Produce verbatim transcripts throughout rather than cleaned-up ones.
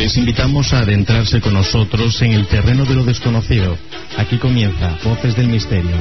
Les invitamos a adentrarse con nosotros en el terreno de lo desconocido. Aquí comienza Voces del Misterio.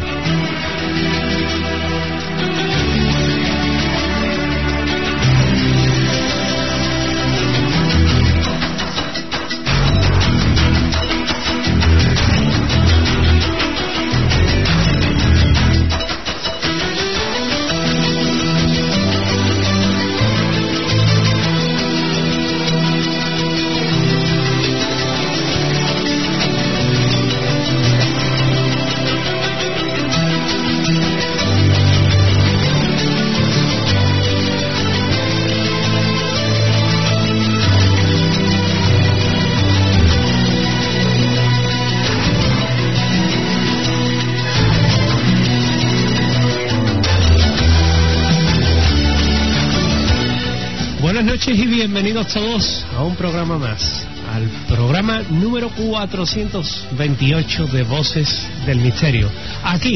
Y bienvenidos todos a un programa más, al programa número cuatrocientos veintiocho de Voces del Misterio, aquí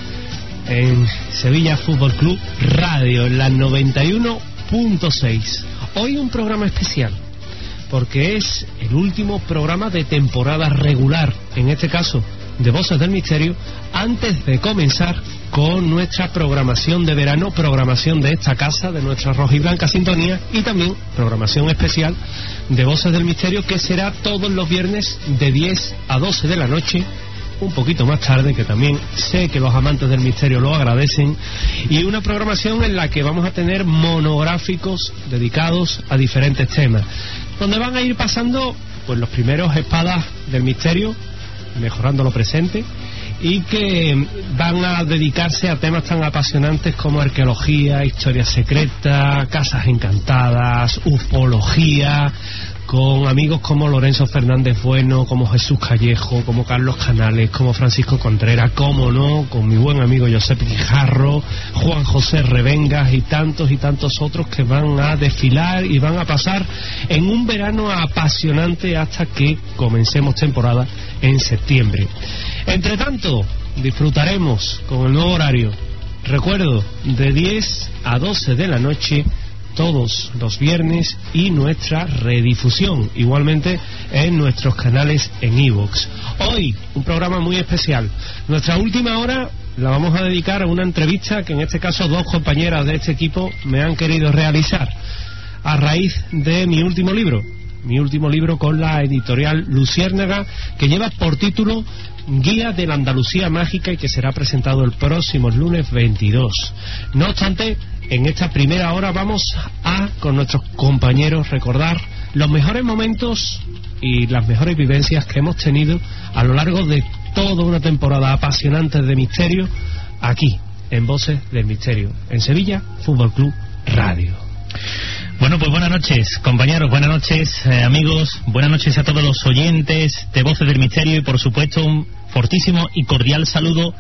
en Sevilla Fútbol Club Radio, en la noventa y uno punto seis. Hoy un programa especial, porque es el último programa de temporada regular, en este caso de Voces del Misterio, antes de comenzar con nuestra programación de verano, programación de esta casa, de nuestra roja y blanca sintonía, y también programación especial de Voces del Misterio, que será todos los viernes de diez a doce de la noche, un poquito más tarde, que también sé que los amantes del misterio lo agradecen, y una programación en la que vamos a tener monográficos dedicados a diferentes temas, donde van a ir pasando pues los primeros espadas del misterio, mejorando lo presente, y que van a dedicarse a temas tan apasionantes como arqueología, historia secreta, casas encantadas, ufología, con amigos como Lorenzo Fernández Bueno, como Jesús Callejo, como Carlos Canales, como Francisco Contreras, como no, con mi buen amigo Josep Guijarro, Juan José Revengas y tantos y tantos otros que van a desfilar y van a pasar en un verano apasionante hasta que comencemos temporada en septiembre. Entre tanto, disfrutaremos con el nuevo horario, recuerdo, de diez a doce de la noche todos los viernes, y nuestra redifusión igualmente en nuestros canales en iVoox. Hoy un programa muy especial. Nuestra última hora la vamos a dedicar a una entrevista que en este caso dos compañeras de este equipo me han querido realizar a raíz de mi último libro mi último libro con la editorial Luciérnaga, que lleva por título Guía de la Andalucía Mágica, y que será presentado el próximo lunes veintidós. No obstante, en esta primera hora vamos a, con nuestros compañeros, recordar los mejores momentos y las mejores vivencias que hemos tenido a lo largo de toda una temporada apasionante de misterio, aquí en Voces del Misterio, en Sevilla Fútbol Club Radio. Bueno, pues buenas noches, compañeros, buenas noches, eh, amigos, buenas noches a todos los oyentes de Voces del Misterio, y por supuesto un fortísimo y cordial saludo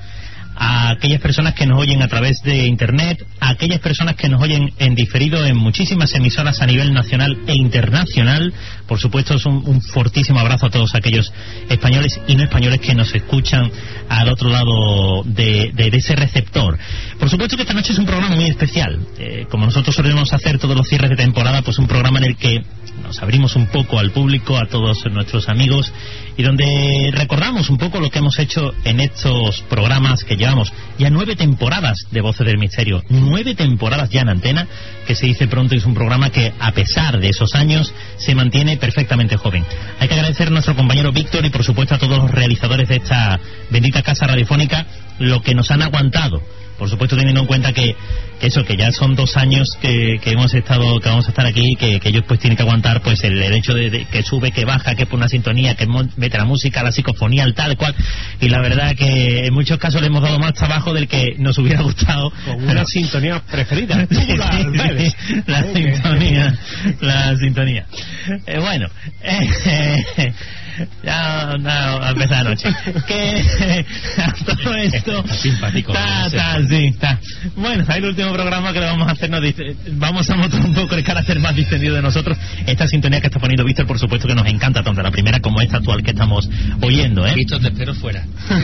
a aquellas personas que nos oyen a través de internet, a aquellas personas que nos oyen en diferido en muchísimas emisoras a nivel nacional e internacional. Por supuesto, es un, un fortísimo abrazo a todos aquellos españoles y no españoles que nos escuchan al otro lado de, de, de ese receptor. Por supuesto que esta noche es un programa muy especial, eh, como nosotros solemos hacer todos los cierres de temporada, pues un programa en el que nos abrimos un poco al público, a todos nuestros amigos, y donde recordamos un poco lo que hemos hecho en estos programas que llevamos ya nueve temporadas de Voces del Misterio, nueve temporadas ya en antena, que se dice pronto, y es un programa que a pesar de esos años se mantiene perfectamente joven. Hay que agradecer a nuestro compañero Víctor y por supuesto a todos los realizadores de esta bendita casa radiofónica lo que nos han aguantado. Por supuesto, teniendo en cuenta que, que eso, que ya son dos años que, que hemos estado, que vamos a estar aquí, que, que ellos pues tienen que aguantar pues el, el hecho de, de que sube, que baja, que pone una sintonía, que mete la música, la psicofonía, el tal cual, y la verdad que en muchos casos le hemos dado más trabajo del que nos hubiera gustado. Con una sintonía preferida. Sí, sí, sí, la okay. sintonía, la sintonía. Eh, bueno, eh, eh, ya no, a empezar la noche. Que todo esto simpático. Está, está, sí, está. Bueno, ahí el último programa que le vamos a hacer, nos dice, vamos a mostrar un poco el carácter más distendido de nosotros. Esta sintonía que está poniendo Víctor, por supuesto que nos encanta, tanto la primera como esta actual que estamos oyendo, ¿eh? Víctor, te espero fuera.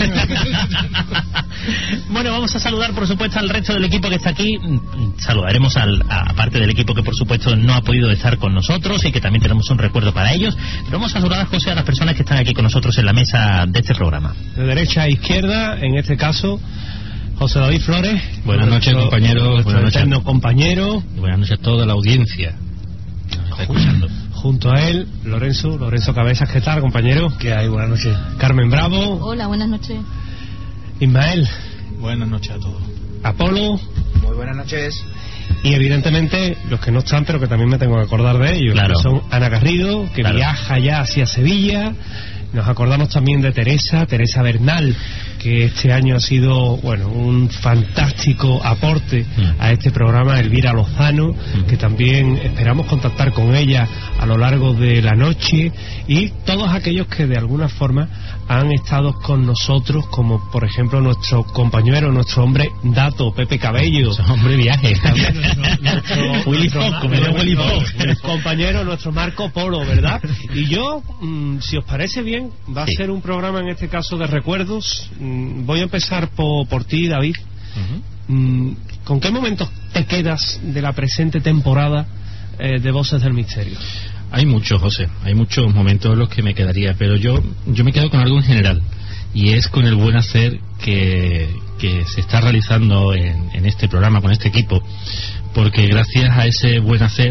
Bueno, vamos a saludar, por supuesto, al resto del equipo que está aquí. Saludaremos al, a parte del equipo que, por supuesto, no ha podido estar con nosotros y que también tenemos tenemos un recuerdo para ellos. Pero vamos a saludar a José, a las personas que están aquí con nosotros en la mesa de este programa. De derecha a izquierda, en este caso, José David Flores. Buenas noches, nuestro, compañeros. Nuestro buenas noches. eterno compañero. Y buenas noches a toda la audiencia. Está escuchando. Junto a él, Lorenzo, Lorenzo Cabezas. ¿Qué tal, compañero? ¿Qué hay? Buenas noches. Carmen Bravo. Hola, buenas noches. Ismael. Buenas noches a todos. Apolo. Muy buenas noches. Y evidentemente los que no están, pero que también me tengo que acordar de ellos, claro. que son Ana Garrido, que claro. viaja ya hacia Sevilla. Nos acordamos también de Teresa, Teresa Bernal, que este año ha sido, bueno, un fantástico aporte mm. a este programa. Elvira Lozano, mm. que también esperamos contactar con ella a lo largo de la noche, y todos aquellos que de alguna forma han estado con nosotros, como por ejemplo nuestro compañero, nuestro hombre Dato, Pepe Cabello. Hombre viaje. También nuestro, nuestro, Willy nuestro, Fox, como nuestro, Willy Fox. nuestro compañero, nuestro Marco Polo, ¿verdad? Y yo, mmm, si os parece bien, va a sí. ser un programa en este caso de recuerdos. Mm, voy a empezar por, por ti, David. Uh-huh. Mm, ¿Con qué momentos te quedas de la presente temporada eh, de Voces del Misterio? Hay muchos, José, hay muchos momentos en los que me quedaría, pero yo yo me quedo con algo en general, y es con el buen hacer que, que se está realizando en, en este programa, con este equipo, porque gracias a ese buen hacer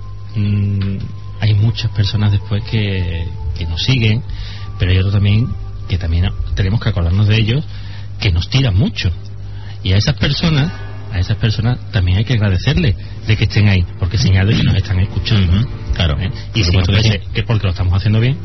mmm, hay muchas personas después que, que nos siguen, pero hay otros también que también tenemos que acordarnos de ellos, que nos tiran mucho, y a esas personas a esas personas también hay que agradecerles de que estén ahí, porque señal de que nos están escuchando. Uh-huh. Claro, ¿eh? Y si no fuese que porque lo estamos haciendo bien,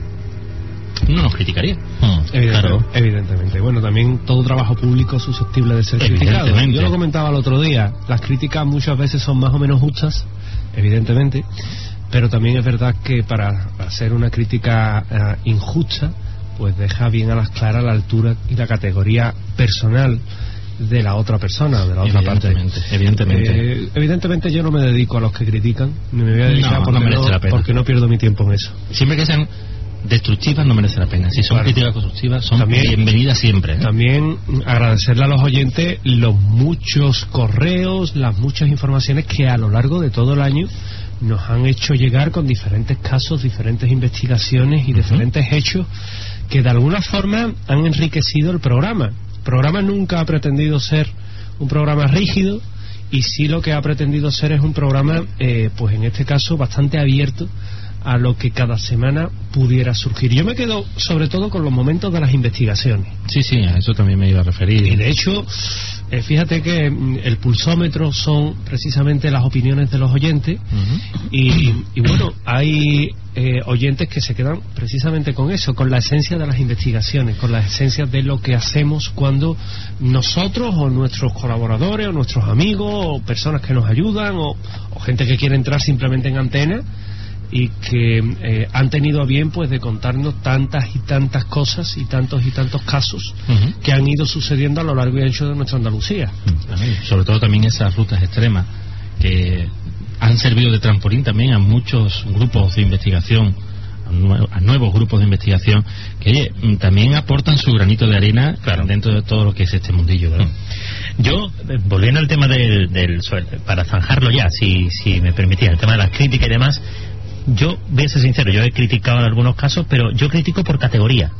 no nos criticaría. Uh-huh. Evidente, claro. Evidentemente. Bueno, también todo trabajo público es susceptible de ser criticado. Yo lo comentaba el otro día, las críticas muchas veces son más o menos justas, evidentemente, pero también es verdad que para hacer una crítica uh, injusta, pues deja bien a las claras la altura y la categoría personal de la otra persona, de la otra parte. Evidentemente. Eh, evidentemente yo no me dedico a los que critican, ni me voy a dedicar no, porque, no merece no, la pena. porque no pierdo mi tiempo en eso. Siempre que sean destructivas no merece la pena. Si son claro. críticas constructivas son también, bienvenidas siempre. ¿eh? También agradecerle a los oyentes los muchos correos, las muchas informaciones que a lo largo de todo el año nos han hecho llegar con diferentes casos, diferentes investigaciones y uh-huh. diferentes hechos que de alguna forma han enriquecido el programa. El programa nunca ha pretendido ser un programa rígido, y sí lo que ha pretendido ser es un programa, eh, pues en este caso, bastante abierto a lo que cada semana pudiera surgir. Yo me quedo sobre todo con los momentos de las investigaciones. Sí, sí, a eso también me iba a referir. Y de hecho, eh, fíjate que el pulsómetro son precisamente las opiniones de los oyentes. Uh-huh. y, y bueno, hay eh, oyentes que se quedan precisamente con eso, con la esencia de las investigaciones, con la esencia de lo que hacemos cuando nosotros o nuestros colaboradores o nuestros amigos o personas que nos ayudan o, o gente que quiere entrar simplemente en antena y que eh, han tenido a bien pues de contarnos tantas y tantas cosas y tantos y tantos casos uh-huh. que han ido sucediendo a lo largo y ancho de nuestra Andalucía. Uh-huh. Sobre todo también esas rutas extremas que han servido de trampolín también a muchos grupos de investigación, a, nue- a nuevos grupos de investigación que oye, también aportan su granito de arena claro. dentro de todo lo que es este mundillo, ¿verdad? Uh-huh. Yo, volviendo al tema del, del para zanjarlo ya, si, si me permitía, el tema de las críticas y demás, yo voy a ser sincero, yo he criticado en algunos casos, pero yo critico por categoría.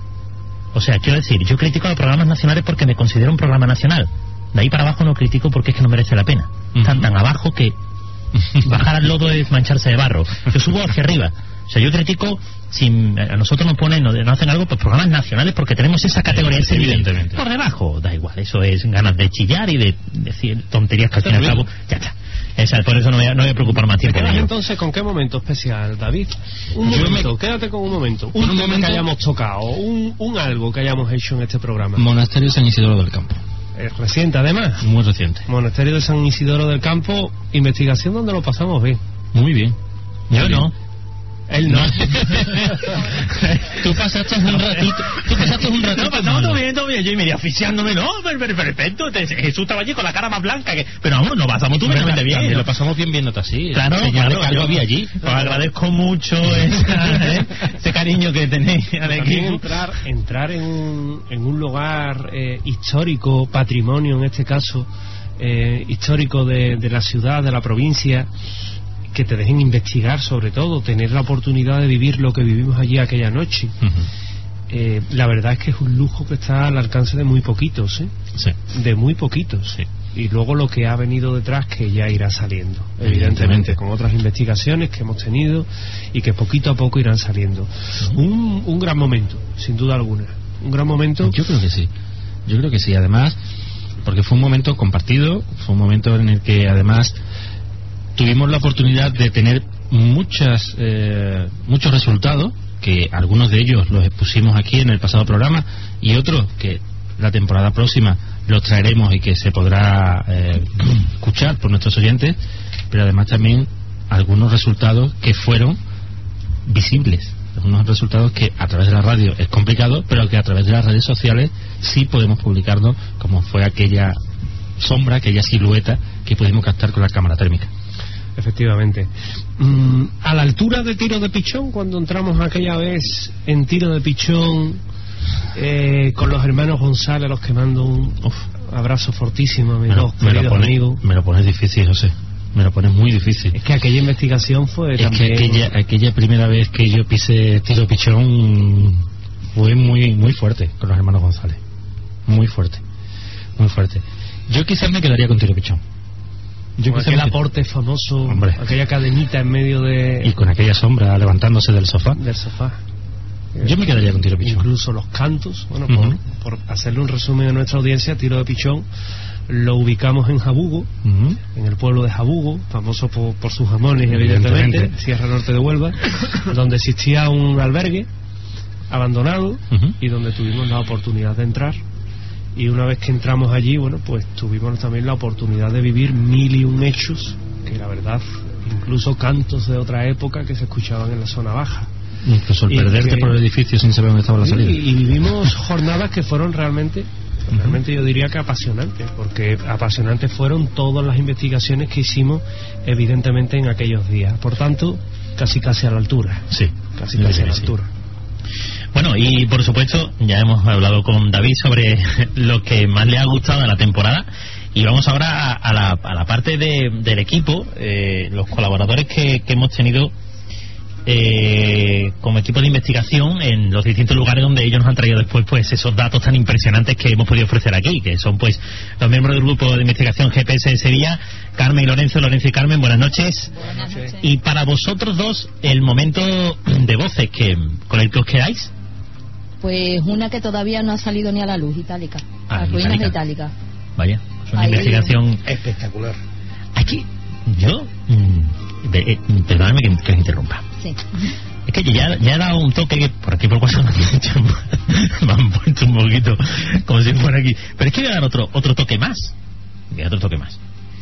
O sea, quiero decir, yo critico a los programas nacionales porque me considero un programa nacional. De ahí para abajo no critico porque es que no merece la pena. Uh-huh. Están tan abajo que bajar al lodo es mancharse de barro. Yo subo hacia arriba. O sea, yo critico, si a nosotros nos ponen, no, no hacen algo, pues programas nacionales porque tenemos esa categoría, ese nivel. Por debajo, da igual, eso es ganas de chillar y de decir tonterías que al fin y al cabo, ya está. Esa, por eso no voy, a, no voy a preocupar más tiempo. Entonces, ¿con qué momento especial, David? Un Yo momento, me... quédate con un momento. Un, un momento que hayamos tocado, un, un algo que hayamos hecho en este programa. Monasterio de San Isidoro del Campo. Es reciente, además. Muy reciente. Monasterio de San Isidoro del Campo, investigación donde lo pasamos bien. Muy bien. Muy Yo bien. no. Él no. Tú pasaste un ratito. Tú pasaste un ratito. No, pasamos todo bien, todo bien. Yo y medio oficiándome. No, perfecto. Jesús estaba allí con la cara más blanca que. Pero vamos, nos pasamos tú realmente bien. Lo pasamos bien viéndote así. Claro, claro. Algo había allí. Os agradezco mucho esa, ¿eh? ese cariño que tenéis al equipo. Entrar, entrar en un, en un lugar eh, histórico, patrimonio en este caso, eh, histórico de, de la ciudad, de la provincia, que te dejen investigar, sobre todo, tener la oportunidad de vivir lo que vivimos allí aquella noche. Uh-huh. Eh, la verdad es que es un lujo que está al alcance de muy poquitos, ¿eh? Sí. De muy poquitos. Sí. Y luego lo que ha venido detrás, que ya irá saliendo, evidentemente, evidentemente con otras investigaciones que hemos tenido y que poquito a poco irán saliendo. Uh-huh. Un, un gran momento, sin duda alguna. Un gran momento. Yo creo que sí. Yo creo que sí. Además, porque fue un momento compartido, fue un momento en el que además tuvimos la oportunidad de tener muchas eh, muchos resultados, que algunos de ellos los expusimos aquí en el pasado programa, y otros que la temporada próxima los traeremos y que se podrá eh, escuchar por nuestros oyentes, pero además también algunos resultados que fueron visibles, algunos resultados que a través de la radio es complicado, pero que a través de las redes sociales sí podemos publicarnos, como fue aquella sombra, aquella silueta que pudimos captar con la cámara térmica. Efectivamente. Mm, a la altura de Tiro de Pichón, cuando entramos aquella vez en Tiro de Pichón, eh, con los hermanos González, los que mando un uf, abrazo fortísimo a mis dos queridos amigos. Me lo pones difícil, José. Me lo pones muy difícil. Es que aquella investigación fue es también... que aquella, aquella primera vez que yo pisé Tiro de Pichón fue muy muy fuerte con los hermanos González. Muy fuerte. Muy fuerte. Yo quizás me quedaría con Tiro de Pichón. Yo con aquel me... aporte famoso, hombre, aquella cadenita en medio de... Y con aquella sombra levantándose del sofá. Del sofá. Yo me quedaría con Tiro de Pichón. Incluso los cantos, bueno, uh-huh. por, por hacerle un resumen a nuestra audiencia, Tiro de Pichón lo ubicamos en Jabugo, uh-huh. en el pueblo de Jabugo, famoso por, por sus jamones, evidentemente, evidentemente, Sierra Norte de Huelva, donde existía un albergue abandonado uh-huh. y donde tuvimos la oportunidad de entrar. Y una vez que entramos allí, bueno, pues tuvimos también la oportunidad de vivir mil y un hechos, que la verdad, incluso cantos de otra época que se escuchaban en la zona baja. Incluso el y perderte que, por el edificio sin saber dónde estaba la salida. Y, y vivimos jornadas que fueron realmente, realmente yo diría que apasionantes, porque apasionantes fueron todas las investigaciones que hicimos, evidentemente, en aquellos días. Por tanto, casi casi a la altura. Sí, casi casi a la altura. Bueno, y por supuesto ya hemos hablado con David sobre lo que más le ha gustado de la temporada, y vamos ahora a, a, la, a la parte de, del equipo, eh, los colaboradores que, que hemos tenido eh, como equipo de investigación en los distintos lugares donde ellos nos han traído después pues esos datos tan impresionantes que hemos podido ofrecer aquí, que son pues los miembros del grupo de investigación G P S de Sevilla, Carmen y Lorenzo. Lorenzo y Carmen, buenas noches. Buenas noches. Y para vosotros dos, el momento de voces que con el que os quedáis. Pues una que todavía no ha salido ni a la luz, Itálica. Ah, las ruinas de Itálica. Vaya, es una Ahí... investigación espectacular. Aquí, yo, mmm, eh, perdóname que, que os interrumpa. Sí. Es que ya, ya he dado un toque que por aquí por WhatsApp me han puesto un poquito como si fuera aquí. Pero es que voy a dar otro, otro toque más. Voy a dar otro toque más.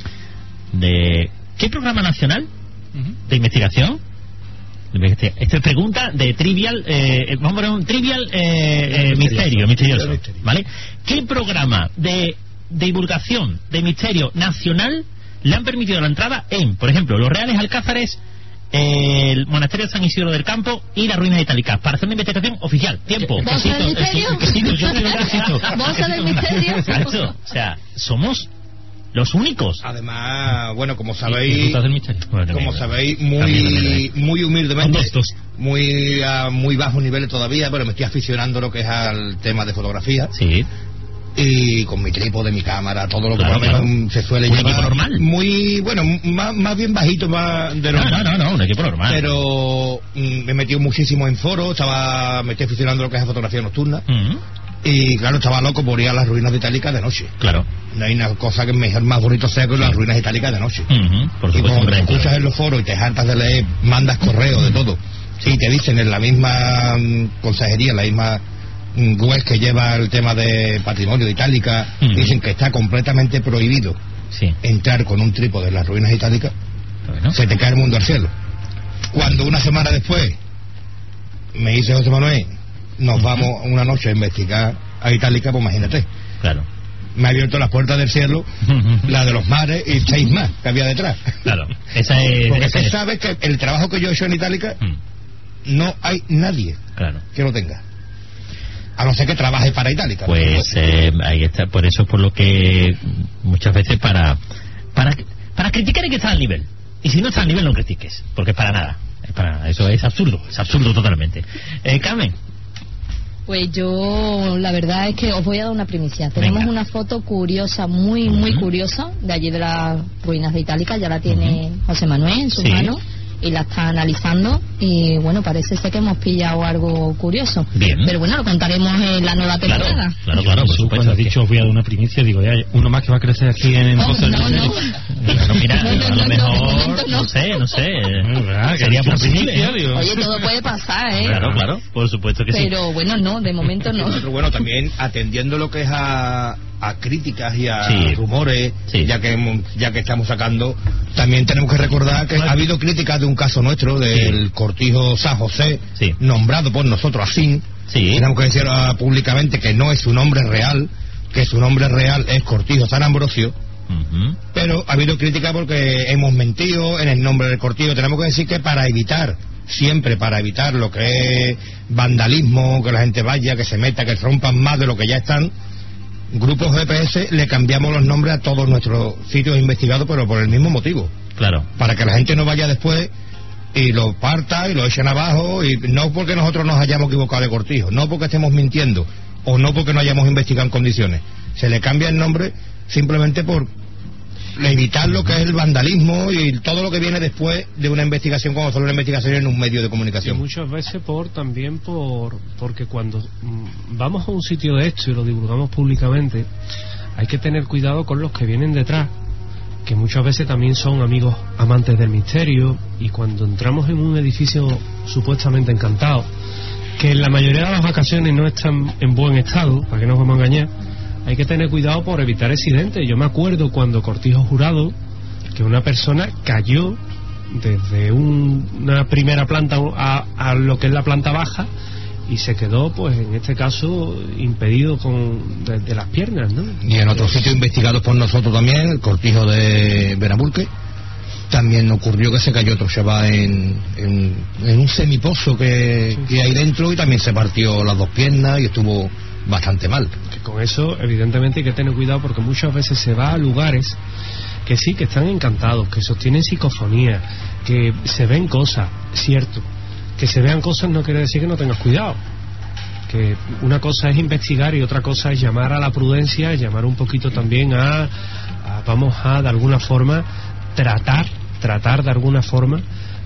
De ¿qué programa nacional de investigación? Esta es pregunta de trivial, eh, vamos a poner un trivial eh, eh, misterio, misterioso, ¿vale? ¿Qué programa de, de divulgación de misterio nacional le han permitido la entrada en, por ejemplo, los Reales Alcázares, eh, el Monasterio de San Isidro del Campo y las Ruinas Itálicas, para hacer una investigación oficial? Tiempo. ¿Bolsa del misterio? ¿Bolsa del misterio? Exacto. O sea, somos los únicos. Además, bueno, como sabéis, bueno, como sabéis, muy muy humildemente, dos, dos. muy a muy bajos niveles todavía, pero me estoy aficionando lo que es al tema de fotografía. Sí. Y con mi trípode, mi cámara, todo lo que claro, claro. se suele ¿Un llevar. equipo normal? Muy, bueno, más, más bien bajito, más de normal. No, no, no, un equipo normal. Pero mm, me he metido muchísimo en foros, estaba, me estoy aficionando a lo que es la fotografía nocturna. Uh-huh. Y claro, estaba loco por ir a las ruinas itálicas de noche. Claro. No hay una cosa que mejor, más bonito sea que las ruinas itálicas de noche. Uh-huh. Por y cuando te escuchas claro. en los foros y te hartas de leer, mandas correo de todo. Sí, te dicen en la misma um, consejería, en la misma um, web que lleva el tema de patrimonio de Itálica, uh-huh. dicen que está completamente prohibido sí. entrar con un trípode en las ruinas itálicas. Bueno. Se te cae el mundo al cielo. Cuando una semana después me dice José Manuel, nos uh-huh. vamos una noche a investigar a Itálica, pues imagínate. Claro. Me ha abierto las puertas del cielo, uh-huh. la de los mares y seis más que había detrás. Claro. Esa es. Porque esa tú es. sabes que el trabajo que yo he hecho en Itálica, uh-huh. no hay nadie claro. que lo tenga. A no ser que trabaje para Itálica. Pues eh, ahí está. Por eso es por lo que muchas veces para para para criticar hay que estar al nivel. Y si no está al nivel, no critiques, porque es para nada. Es para nada. Eso es absurdo, es absurdo totalmente. Eh, Carmen. Pues yo, la verdad es que os voy a dar una primicia. Tenemos Venga. una foto curiosa, muy, muy uh-huh. curiosa, de allí de las ruinas de Itálica. Ya la tiene uh-huh. José Manuel en sus sí. manos y la está analizando. Y bueno, parece ser que hemos pillado algo curioso. Bien. Pero bueno, lo contaremos en la nueva temporada. Claro, claro, claro, por supuesto. Cuando has dicho, os voy a dar una primicia, digo, ya, uno más que va a crecer aquí en oh, el no, no. Bueno, mira, no, no, a lo no, mejor, no, no. no sé, no sé. ¿Verdad? Sería posible. Oye, todo puede pasar, ¿eh? Claro, claro, por supuesto que Pero, sí. Pero bueno, no, de momento no. Pero bueno, también atendiendo lo que es a, a críticas y a sí. rumores, sí. ya que ya que estamos sacando, también tenemos que recordar que ha habido críticas de un caso nuestro, del sí. Cortijo San José, sí. nombrado por nosotros así. Sí. Tenemos que decir uh, públicamente que no es su nombre real, que su nombre real es Cortijo San Ambrosio. Uh-huh. Pero ha habido crítica porque hemos mentido en el nombre del cortijo. Tenemos que decir que para evitar, siempre para evitar lo que es vandalismo, que la gente vaya, que se meta, que rompan más de lo que ya están, Grupos G P S le cambiamos los nombres a todos nuestros sitios investigados, pero por el mismo motivo. Claro. Para que la gente no vaya después y lo parta y lo echen abajo, y no porque nosotros nos hayamos equivocado de cortijo, no porque estemos mintiendo o no porque no hayamos investigado en condiciones. Se le cambia el nombre simplemente por evitar lo que es el vandalismo y todo lo que viene después de una investigación, cuando solo una investigación en un medio de comunicación. Y muchas veces por también por porque cuando mm, vamos a un sitio de esto y lo divulgamos públicamente, hay que tener cuidado con los que vienen detrás, que muchas veces también son amigos amantes del misterio, y cuando entramos en un edificio supuestamente encantado, que en la mayoría de las ocasiones no están en buen estado, para que no nos vamos a engañar, hay que tener cuidado por evitar accidentes. Yo me acuerdo cuando Cortijo Jurado, que una persona cayó desde un, una primera planta a, a lo que es la planta baja y se quedó, pues en este caso, impedido con de, de las piernas, ¿no? Y en otros sitios investigados por nosotros también, el Cortijo de Benabulque, también ocurrió que se cayó otro chaval en, en, en un semipozo que, sí. que hay dentro, y también se partió las dos piernas y estuvo bastante mal. Que con eso evidentemente hay que tener cuidado, porque muchas veces se va a lugares que sí, que están encantados, que sostienen psicofonía, que se ven cosas, cierto, que se vean cosas no quiere decir que no tengas cuidado, que una cosa es investigar y otra cosa es llamar a la prudencia, llamar un poquito también a, a vamos a de alguna forma tratar, tratar de alguna forma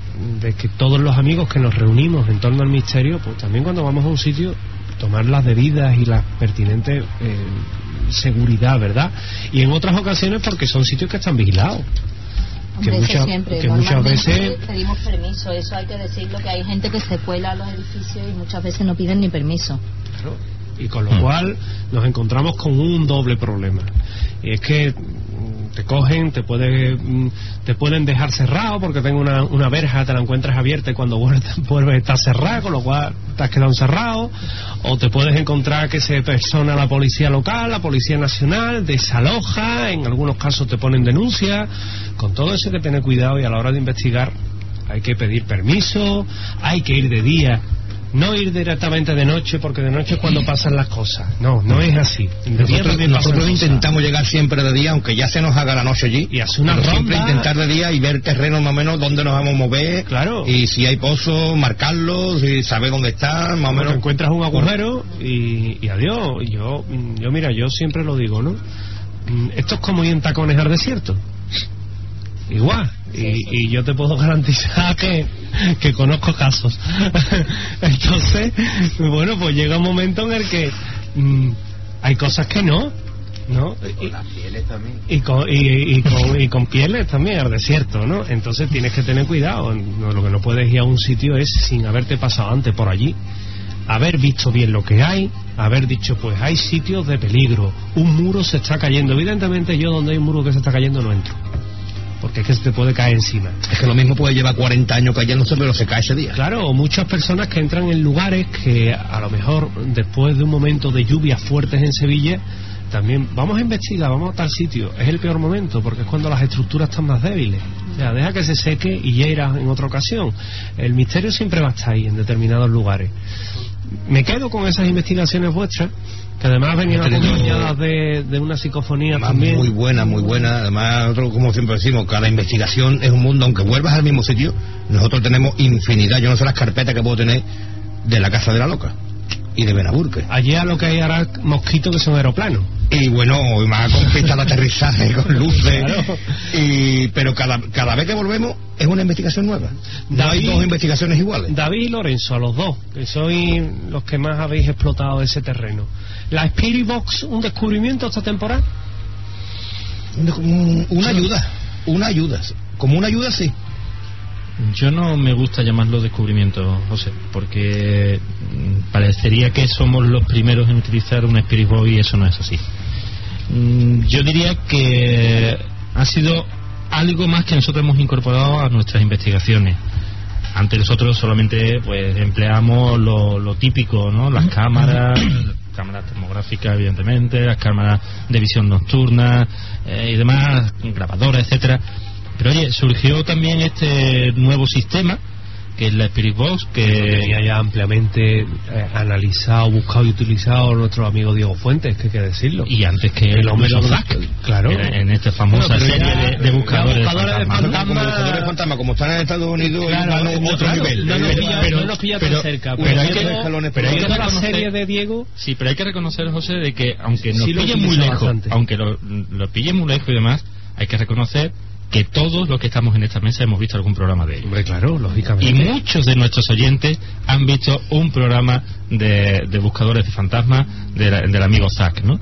de que todos los amigos que nos reunimos en torno al misterio, pues también cuando vamos a un sitio tomar las debidas y las pertinentes eh, seguridad, ¿verdad? Y en otras ocasiones porque son sitios que están vigilados. Hombre, que muchas, siempre. que muchas veces pedimos permiso, eso hay que decirlo, que hay gente que se cuela a los edificios y muchas veces no piden ni permiso. Claro. Y con lo mm. cual nos encontramos con un doble problema. Y es que te cogen, te puede, te pueden dejar cerrado porque tengo una, una verja, te la encuentras abierta y cuando vuelves, vuelves está cerrada, con lo cual te has quedado encerrado. O te puedes encontrar que se persona la policía local, la policía nacional, desaloja, en algunos casos te ponen denuncia. Con todo eso hay que tener cuidado, y a la hora de investigar hay que pedir permiso, hay que ir de día. No ir directamente de noche, porque de noche es cuando pasan las cosas. No, no es así. De nosotros nosotros intentamos cosas. Llegar siempre de día, aunque ya se nos haga la noche allí. Y hacer una ronda. Siempre intentar de día y ver terreno más o menos dónde nos vamos a mover. Claro. Y si hay pozos, marcarlos y saber dónde están, más o menos. Encuentras un agujero y, y adiós. Yo, yo, mira, yo siempre lo digo, ¿no? Esto es como ir en tacones al desierto. Igual. Y, y yo te puedo garantizar que, que conozco casos. Entonces, bueno, pues llega un momento en el que mmm, hay cosas que no, ¿no? Y con las pieles también. Y con, y, y, con, y con pieles también al desierto, ¿no? Entonces tienes que tener cuidado. No, lo que no puedes ir a un sitio es sin haberte pasado antes por allí, haber visto bien lo que hay, haber dicho, pues hay sitios de peligro, un muro se está cayendo. Evidentemente yo donde hay un muro que se está cayendo no entro, porque es que se te puede caer encima. Es que lo mismo puede llevar cuarenta años cayéndose, pero se cae ese día. Claro, o muchas personas que entran en lugares que a lo mejor después de un momento de lluvias fuertes en Sevilla también vamos a investigar, vamos a tal sitio, es el peor momento porque es cuando las estructuras están más débiles. O sea, deja que se seque y ya irás en otra ocasión. El misterio siempre va a estar ahí en determinados lugares. Me quedo con esas investigaciones vuestras, que además venían acompañadas de, de una psicofonía también. Muy buena, muy buena. Además, nosotros, como siempre decimos, cada investigación es un mundo, aunque vuelvas al mismo sitio, nosotros tenemos infinidad. Yo no sé las carpetas que puedo tener de la Casa de la Loca y de Benaburque. Allí a lo que hay ahora mosquitos que son aeroplanos. Y bueno, más con pistas de aterrizaje, con luces. Claro. Y, pero cada, cada vez que volvemos es una investigación nueva. No David, hay dos investigaciones iguales. David y Lorenzo, a los dos, que sois los que más habéis explotado ese terreno. ¿La Spirit Box un descubrimiento esta temporada? Un, una ayuda, una ayuda. Como una ayuda, sí. Yo no me gusta llamarlo descubrimiento, José, porque parecería que somos los primeros en utilizar un Spirit Box y eso no es así. Yo diría que ha sido algo más que nosotros hemos incorporado a nuestras investigaciones. Antes nosotros solamente pues empleamos lo, lo típico, ¿no? Las cámaras, cámaras termográficas evidentemente, las cámaras de visión nocturna eh, y demás, grabadoras, etcétera. Pero oye, surgió también este nuevo sistema que es la Spirit Box, que ya, ya ampliamente eh, analizado, buscado y utilizado nuestro amigo Diego Fuentes, que hay que decirlo. Y antes que el hombre Zack, claro, en, en esta famosa bueno, serie de, de buscadores, buscadores de fantasmas, como buscadores de fantasmas, como están en Estados Unidos, claro, en otro claro, nivel. No, no, pero, pilla, pero, no nos pilla tan cerca. Pero, pero hay que, pero hay que reconocer, la serie de Diego. Sí, pero hay que reconocer, José, de que aunque nos sí pille muy lejos, bastante. aunque lo, lo pille muy lejos y demás, hay que reconocer que todos los que estamos en esta mesa hemos visto algún programa de ellos. Hombre, claro, lógicamente. Y muchos de nuestros oyentes han visto un programa de, de buscadores de fantasmas de la, del amigo Zack, ¿no?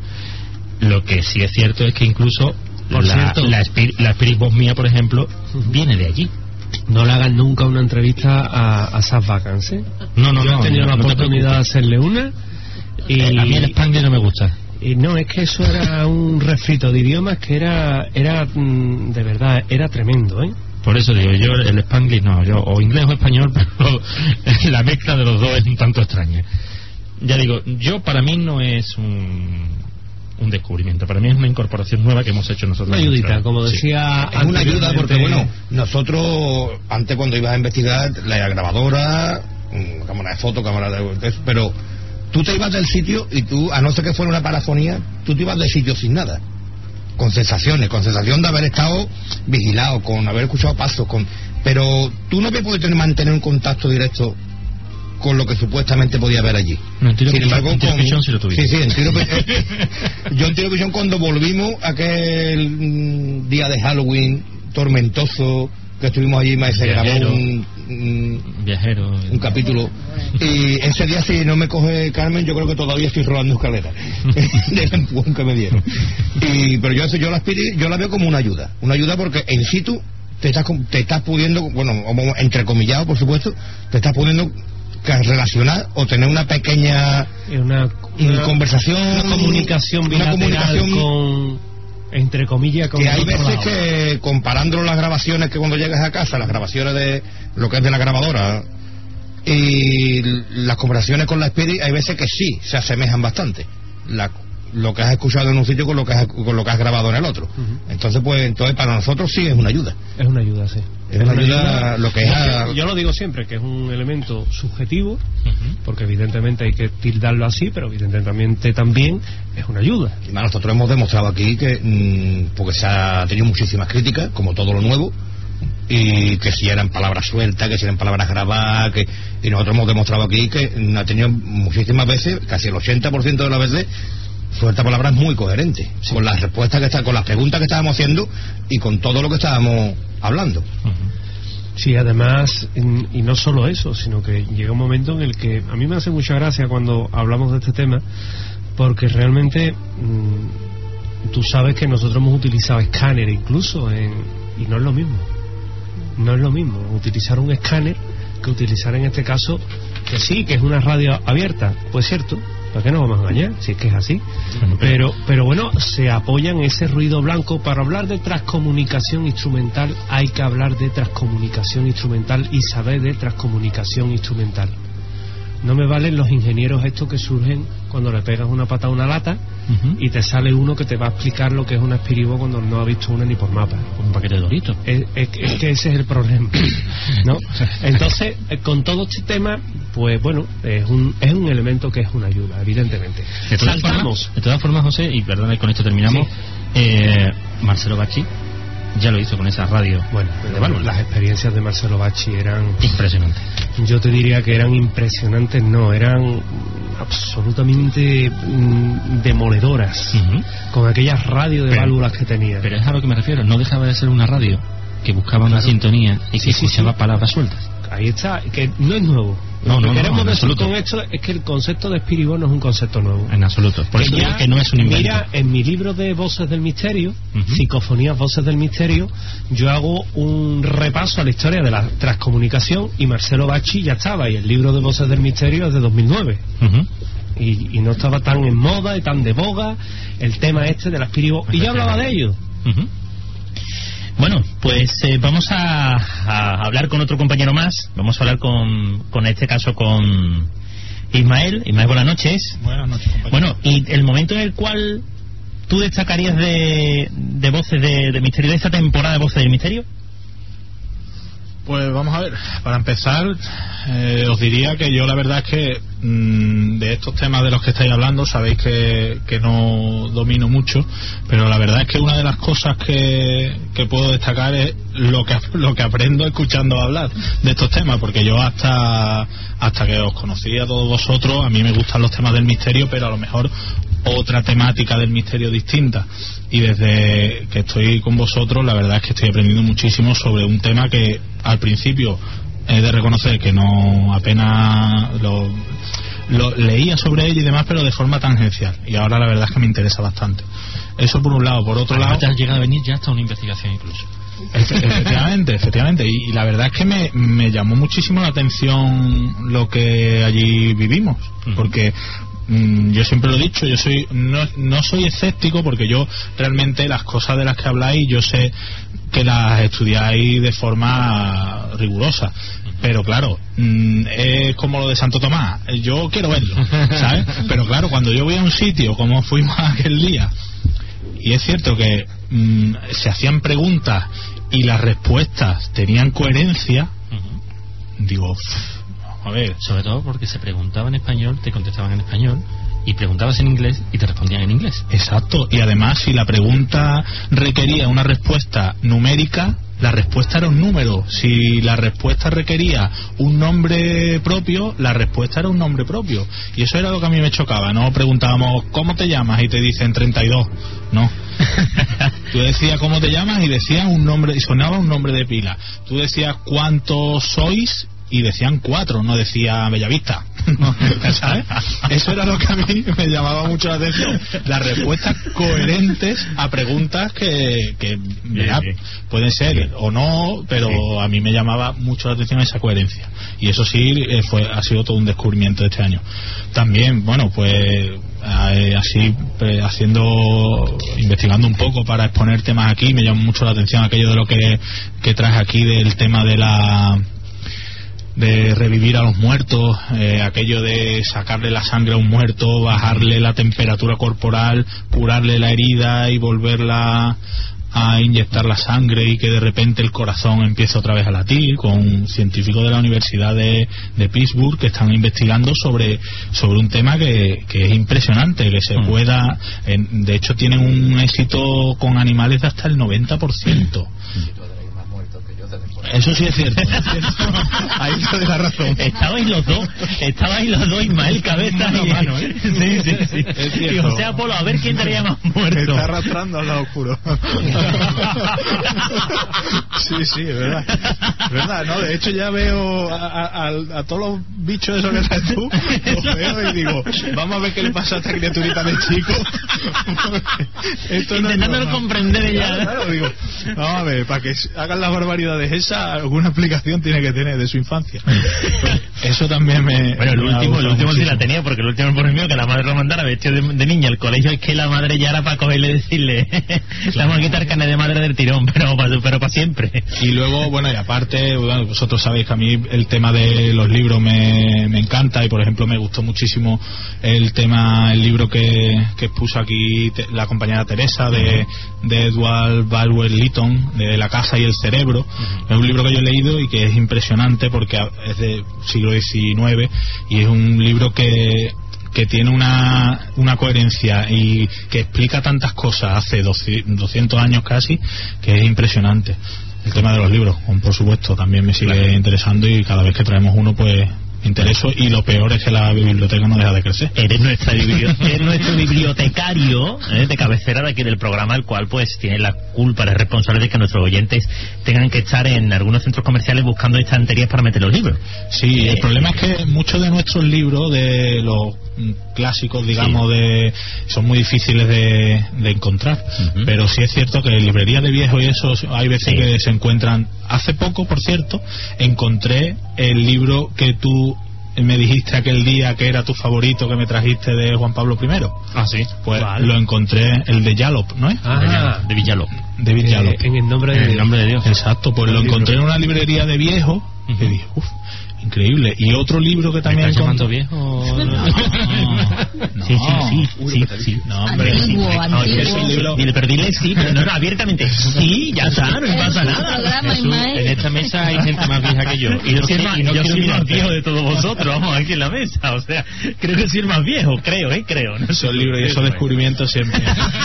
Lo que sí es cierto es que incluso por la, cierto, la, Spirit, la Spirit Box mía, por ejemplo, uh-huh. viene de allí. No le hagan nunca una entrevista a, a Zack Vacance, ¿eh? No, no, Yo no. he tenido no, la no oportunidad de hacerle una. Y a mí el Spanglish no me gusta. Y no, es que eso era un refrito de idiomas que era, era de verdad, era tremendo, ¿eh? Por eso digo, yo el Spanglish no, yo o inglés o español, pero la mezcla de los dos es un tanto extraña. Ya digo, yo para mí no es un, un descubrimiento, para mí es una incorporación nueva que hemos hecho nosotros. Una ayudita, como decía. Sí. Es una ayuda porque, bueno, nosotros, antes cuando ibas a investigar, la grabadora, cámara de foto, cámara de... pero... tú te ibas del sitio y tú, a no ser que fuera una parafonía, tú te ibas del sitio sin nada, con sensaciones, con sensación de haber estado vigilado, con haber escuchado pasos, con pero tú no te puedes tener, mantener un contacto directo con lo que supuestamente podía haber allí. No, en tiro sin pichón, embargo, en tiro con, pichón sí lo tuviste. Sí, sí, en tiro pichón. Yo en tiro pichón cuando volvimos aquel mm, día de Halloween tormentoso que estuvimos allí, más se grabó un, un viajero un capítulo y ese día, si no me coge Carmen, yo creo que todavía estoy rodando escaleras del empujón que me dieron. Y pero yo eso yo la Spirit, yo la veo como una ayuda una ayuda porque en situ te estás te estás pudiendo, bueno, entrecomillado por supuesto, te estás pudiendo relacionar o tener una pequeña una, una conversación, una comunicación bilateral, una comunicación con, entre comillas, que hay veces lado. Que comparando las grabaciones que cuando llegas a casa, las grabaciones de lo que es de la grabadora y las conversaciones con la Spirit, hay veces que sí se asemejan bastante, la, lo que has escuchado en un sitio con lo que has, con lo que has grabado en el otro. Uh-huh. Entonces pues entonces para nosotros sí es una ayuda, es una ayuda, sí, es, es una, una ayuda, ayuda lo que es a... yo, yo lo digo siempre que es un elemento subjetivo, uh-huh. porque evidentemente hay que tildarlo así, pero evidentemente también es una ayuda. Y más, nosotros hemos demostrado aquí que mmm, porque se ha tenido muchísimas críticas, como todo lo nuevo, y que si eran palabras sueltas, que si eran palabras grabadas, que y nosotros hemos demostrado aquí que ha tenido muchísimas veces, casi el ochenta por ciento de las veces, suelta palabras muy coherentes, sí. con las respuestas que está, con las preguntas que estábamos haciendo y con todo lo que estábamos hablando. Uh-huh. Sí, además, y no solo eso, sino que llega un momento en el que a mí me hace mucha gracia cuando hablamos de este tema, porque realmente mmm, tú sabes que nosotros hemos utilizado escáner incluso en, y no es lo mismo. No es lo mismo utilizar un escáner que utilizar en este caso, que sí, que es una radio abierta, pues cierto, ¿para qué nos vamos a engañar? Si es que es así. Pero, pero bueno, se apoya en ese ruido blanco. Para hablar de transcomunicación instrumental hay que hablar de transcomunicación instrumental y saber de transcomunicación instrumental. No me valen los ingenieros estos que surgen cuando le pegas una pata a una lata uh-huh. y te sale uno que te va a explicar lo que es una Espiribo cuando no ha visto una ni por mapa. Un paquete de Doritos. Es, es, es que ese es el problema, ¿no? Entonces, con todo este tema, pues bueno, es un, es un elemento que es una ayuda, evidentemente. De todas, formas, de todas formas, José, y perdón, con esto terminamos, sí. eh, Marcelo Bacci ya lo hizo con esa radio. Bueno, bueno, las experiencias de Marcelo Bacci eran impresionantes. Yo te diría que eran impresionantes, no, eran absolutamente mm, demoledoras, uh-huh. con aquellas radios de pero, válvulas que tenía. Pero es a lo que me refiero, no dejaba de ser una radio que buscaba claro. una sintonía y que sí, escuchaba sí, sí. palabras sueltas. Ahí está, que no es nuevo. No, Lo no, que queremos no, en decir absoluto. con esto es que el concepto de Espiribo no es un concepto nuevo. En absoluto. Por que eso ya, que no es un invento. Mira, en mi libro de Voces del Misterio, uh-huh. Psicofonías, Voces del Misterio, yo hago un repaso a la historia de la transcomunicación y Marcelo Bacci ya estaba, y el libro de Voces del Misterio es de dos mil nueve. Uh-huh. Y, y no estaba tan en moda y tan de boga el tema este de la Espiribo. Y yo hablaba de ello. Uh-huh. Bueno, pues eh, vamos a, a hablar con otro compañero más. Vamos a hablar con, con este caso con Ismael. Ismael, buenas noches. Buenas noches, compañero. Bueno, y el momento en el cual tú destacarías de, de Voces de, de Misterio, de esta temporada de Voces del Misterio. Pues vamos a ver, para empezar eh, os diría que yo la verdad es que mmm, de estos temas de los que estáis hablando sabéis que, que no domino mucho, pero la verdad es que una de las cosas que, que puedo destacar es lo que, lo que aprendo escuchando hablar de estos temas, porque yo hasta, hasta que os conocí a todos vosotros, a mí me gustan los temas del misterio, pero a lo mejor otra temática del misterio distinta, y desde que estoy con vosotros la verdad es que estoy aprendiendo muchísimo sobre un tema que al principio he de reconocer que no apenas lo, lo leía sobre ello y demás, pero de forma tangencial, y ahora la verdad es que me interesa bastante. Eso por un lado. Por otro lado, te has llegado a venir ya hasta una investigación incluso. Efectivamente, efectivamente, y, y la verdad es que me, me llamó muchísimo la atención lo que allí vivimos, uh-huh. porque yo siempre lo he dicho, yo soy no, no soy escéptico, porque yo realmente las cosas de las que habláis yo sé que las estudiáis de forma rigurosa, pero claro, es como lo de Santo Tomás, yo quiero verlo, ¿sabes? Pero claro, cuando yo voy a un sitio como fuimos aquel día, y es cierto que mmm, se hacían preguntas y las respuestas tenían coherencia, uh-huh. digo, a ver, sobre todo porque se preguntaba en español, te contestaban en español, y preguntabas en inglés y te respondían en inglés. Exacto, y además si la pregunta requería una respuesta numérica, la respuesta era un número. Si la respuesta requería un nombre propio, la respuesta era un nombre propio. Y eso era lo que a mí me chocaba. No preguntábamos ¿cómo te llamas? Y te dicen treinta y dos. No. Tú decías ¿cómo te llamas? Y decías un nombre, y sonaba un nombre de pila. Tú decías ¿cuántos sois? Y decían cuatro, no decía Bellavista. ¿Sabes? Eso era lo que a mí me llamaba mucho la atención. Las respuestas coherentes a preguntas que, que ya, pueden ser o no, pero a mí me llamaba mucho la atención esa coherencia. Y eso sí, fue ha sido todo un descubrimiento de este año. También, bueno, pues así haciendo, investigando un poco para exponer temas aquí, me llamó mucho la atención aquello de lo que, que traes aquí del tema de la de revivir a los muertos, eh, aquello de sacarle la sangre a un muerto, bajarle la temperatura corporal, curarle la herida y volverla a inyectar la sangre, y que de repente el corazón empiece otra vez a latir, con científicos de la Universidad de, de Pittsburgh que están investigando sobre sobre un tema que, que es impresionante, que se mm. pueda, en, de hecho tienen un éxito con animales de hasta el noventa por ciento. Eso sí es cierto. Ahí te doy la razón. Estabais los dos, estabais los dos, Ismael Cabeza y mano, ¿eh? Sí, sí, sí. Es y José Apolo, a ver quién traía más muerto. Me está arrastrando al lado oscuro. Sí, sí, es verdad. Es verdad, ¿no? De hecho ya veo a, a, a, a todos los bichos esos que traes tú, los veo y digo, vamos a ver qué le pasa a esta criaturita de chico. Esto no intentándolo comprender ya. Claro, claro, digo, vamos a ver, para que hagan las barbaridades esas, alguna alguna explicación tiene que tener de su infancia. Eso también me... Bueno, el me último, el último sí la muchísimo. tenía, porque el último por el mío, que la madre lo mandara vestido de, de niña al colegio, es que la madre ya era para cogerle y decirle, le vamos a quitar carnet de madre del tirón, pero para pero para siempre. Y luego, bueno, y aparte, bueno, vosotros sabéis que a mí el tema de los libros me, me encanta, y por ejemplo me gustó muchísimo el tema, el libro que, que expuso aquí te, la compañera Teresa de, de Edward Bulwer Lytton, de La casa y el cerebro. Uh-huh. Es un libro que yo he leído y que es impresionante porque es del siglo diecinueve y es un libro que que tiene una, una coherencia y que explica tantas cosas hace doscientos años casi, que es impresionante. El tema de los libros, por supuesto, también me sigue claro. interesando, y cada vez que traemos uno pues me intereso, y lo peor es que la biblioteca no deja de crecer. Eres, nuestra biblio- eres nuestro bibliotecario ¿eh? de cabecera de aquí del programa, el cual pues tiene la culpa, es responsable de que nuestros oyentes tengan que estar en algunos centros comerciales buscando estanterías para meter los libros. Sí, eh, el problema es que muchos de nuestros libros, de los clásicos, digamos, sí. de son muy difíciles de, de encontrar, uh-huh. pero sí es cierto que en librerías de viejos y eso hay veces sí. que se encuentran. Hace poco, por cierto, encontré el libro que tú me dijiste aquel día que era tu favorito, que me trajiste, de Juan Pablo primero. Ah, sí. Pues vale. lo encontré, el de Yallop, ¿no es? Ah, de Villalop. De Villalop. Eh, en el nombre de, en el nombre de Dios. Exacto, pues lo encontré en una librería de viejos, uh-huh. y dije, uff, increíble. Y otro libro que también ¿Me estás llamando encontré... viejo? No, no, sí, sí, sí, Uy, sí, sí, sí. No, hombre, antiguo, sí, antiguo. no, es un libro... Dile, pero dile sí, pero no, no, abiertamente. Sí, ya está, no pasa nada. Jesús, en esta mesa hay gente más vieja que yo. Y no soy el más, y no yo quiero soy el más mirarte. viejo de todos vosotros, vamos, aquí en la mesa. O sea, creo que soy el más viejo, creo, ¿eh? Creo. ¿no? Esos libros y esos descubrimientos siempre.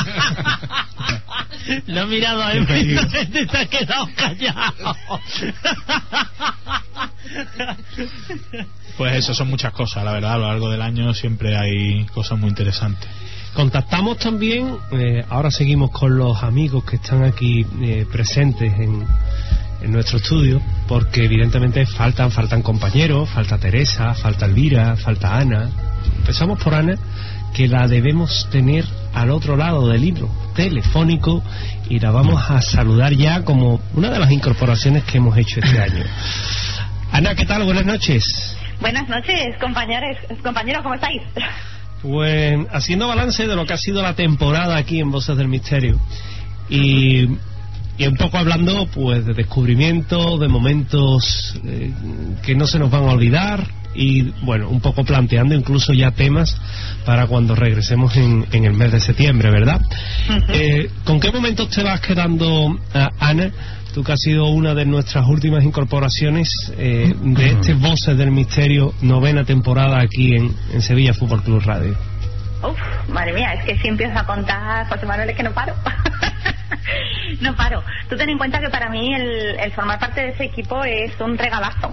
Lo he mirado a él, te te has quedado callado. Pues eso, son muchas cosas, la verdad. A lo largo del año siempre hay cosas muy interesantes. Contactamos también, eh, ahora seguimos con los amigos que están aquí eh, presentes en, en nuestro estudio, porque evidentemente faltan, faltan compañeros, falta Teresa, falta Elvira, falta Ana. Empezamos por Ana, que la debemos tener al otro lado del libro telefónico, y la vamos a saludar ya como una de las incorporaciones que hemos hecho este año. Ana, ¿qué tal? Buenas noches. Buenas noches, compañeros, compañeros, ¿cómo estáis? Pues haciendo balance de lo que ha sido la temporada aquí en Voces del Misterio, y, y un poco hablando pues de descubrimientos, de momentos eh, que no se nos van a olvidar, y bueno, un poco planteando incluso ya temas para cuando regresemos en, en el mes de septiembre, ¿verdad? Uh-huh. Eh, ¿Con qué momentos te vas quedando, uh, Ana? Tú que has sido una de nuestras últimas incorporaciones eh, de este Voces del Misterio, novena temporada aquí en, en Sevilla Fútbol Club Radio. Uf, madre mía, es que si empiezo a contar, José Manuel, es que no paro. No paro. Tú ten en cuenta que para mí el, el formar parte de ese equipo es un regalazo.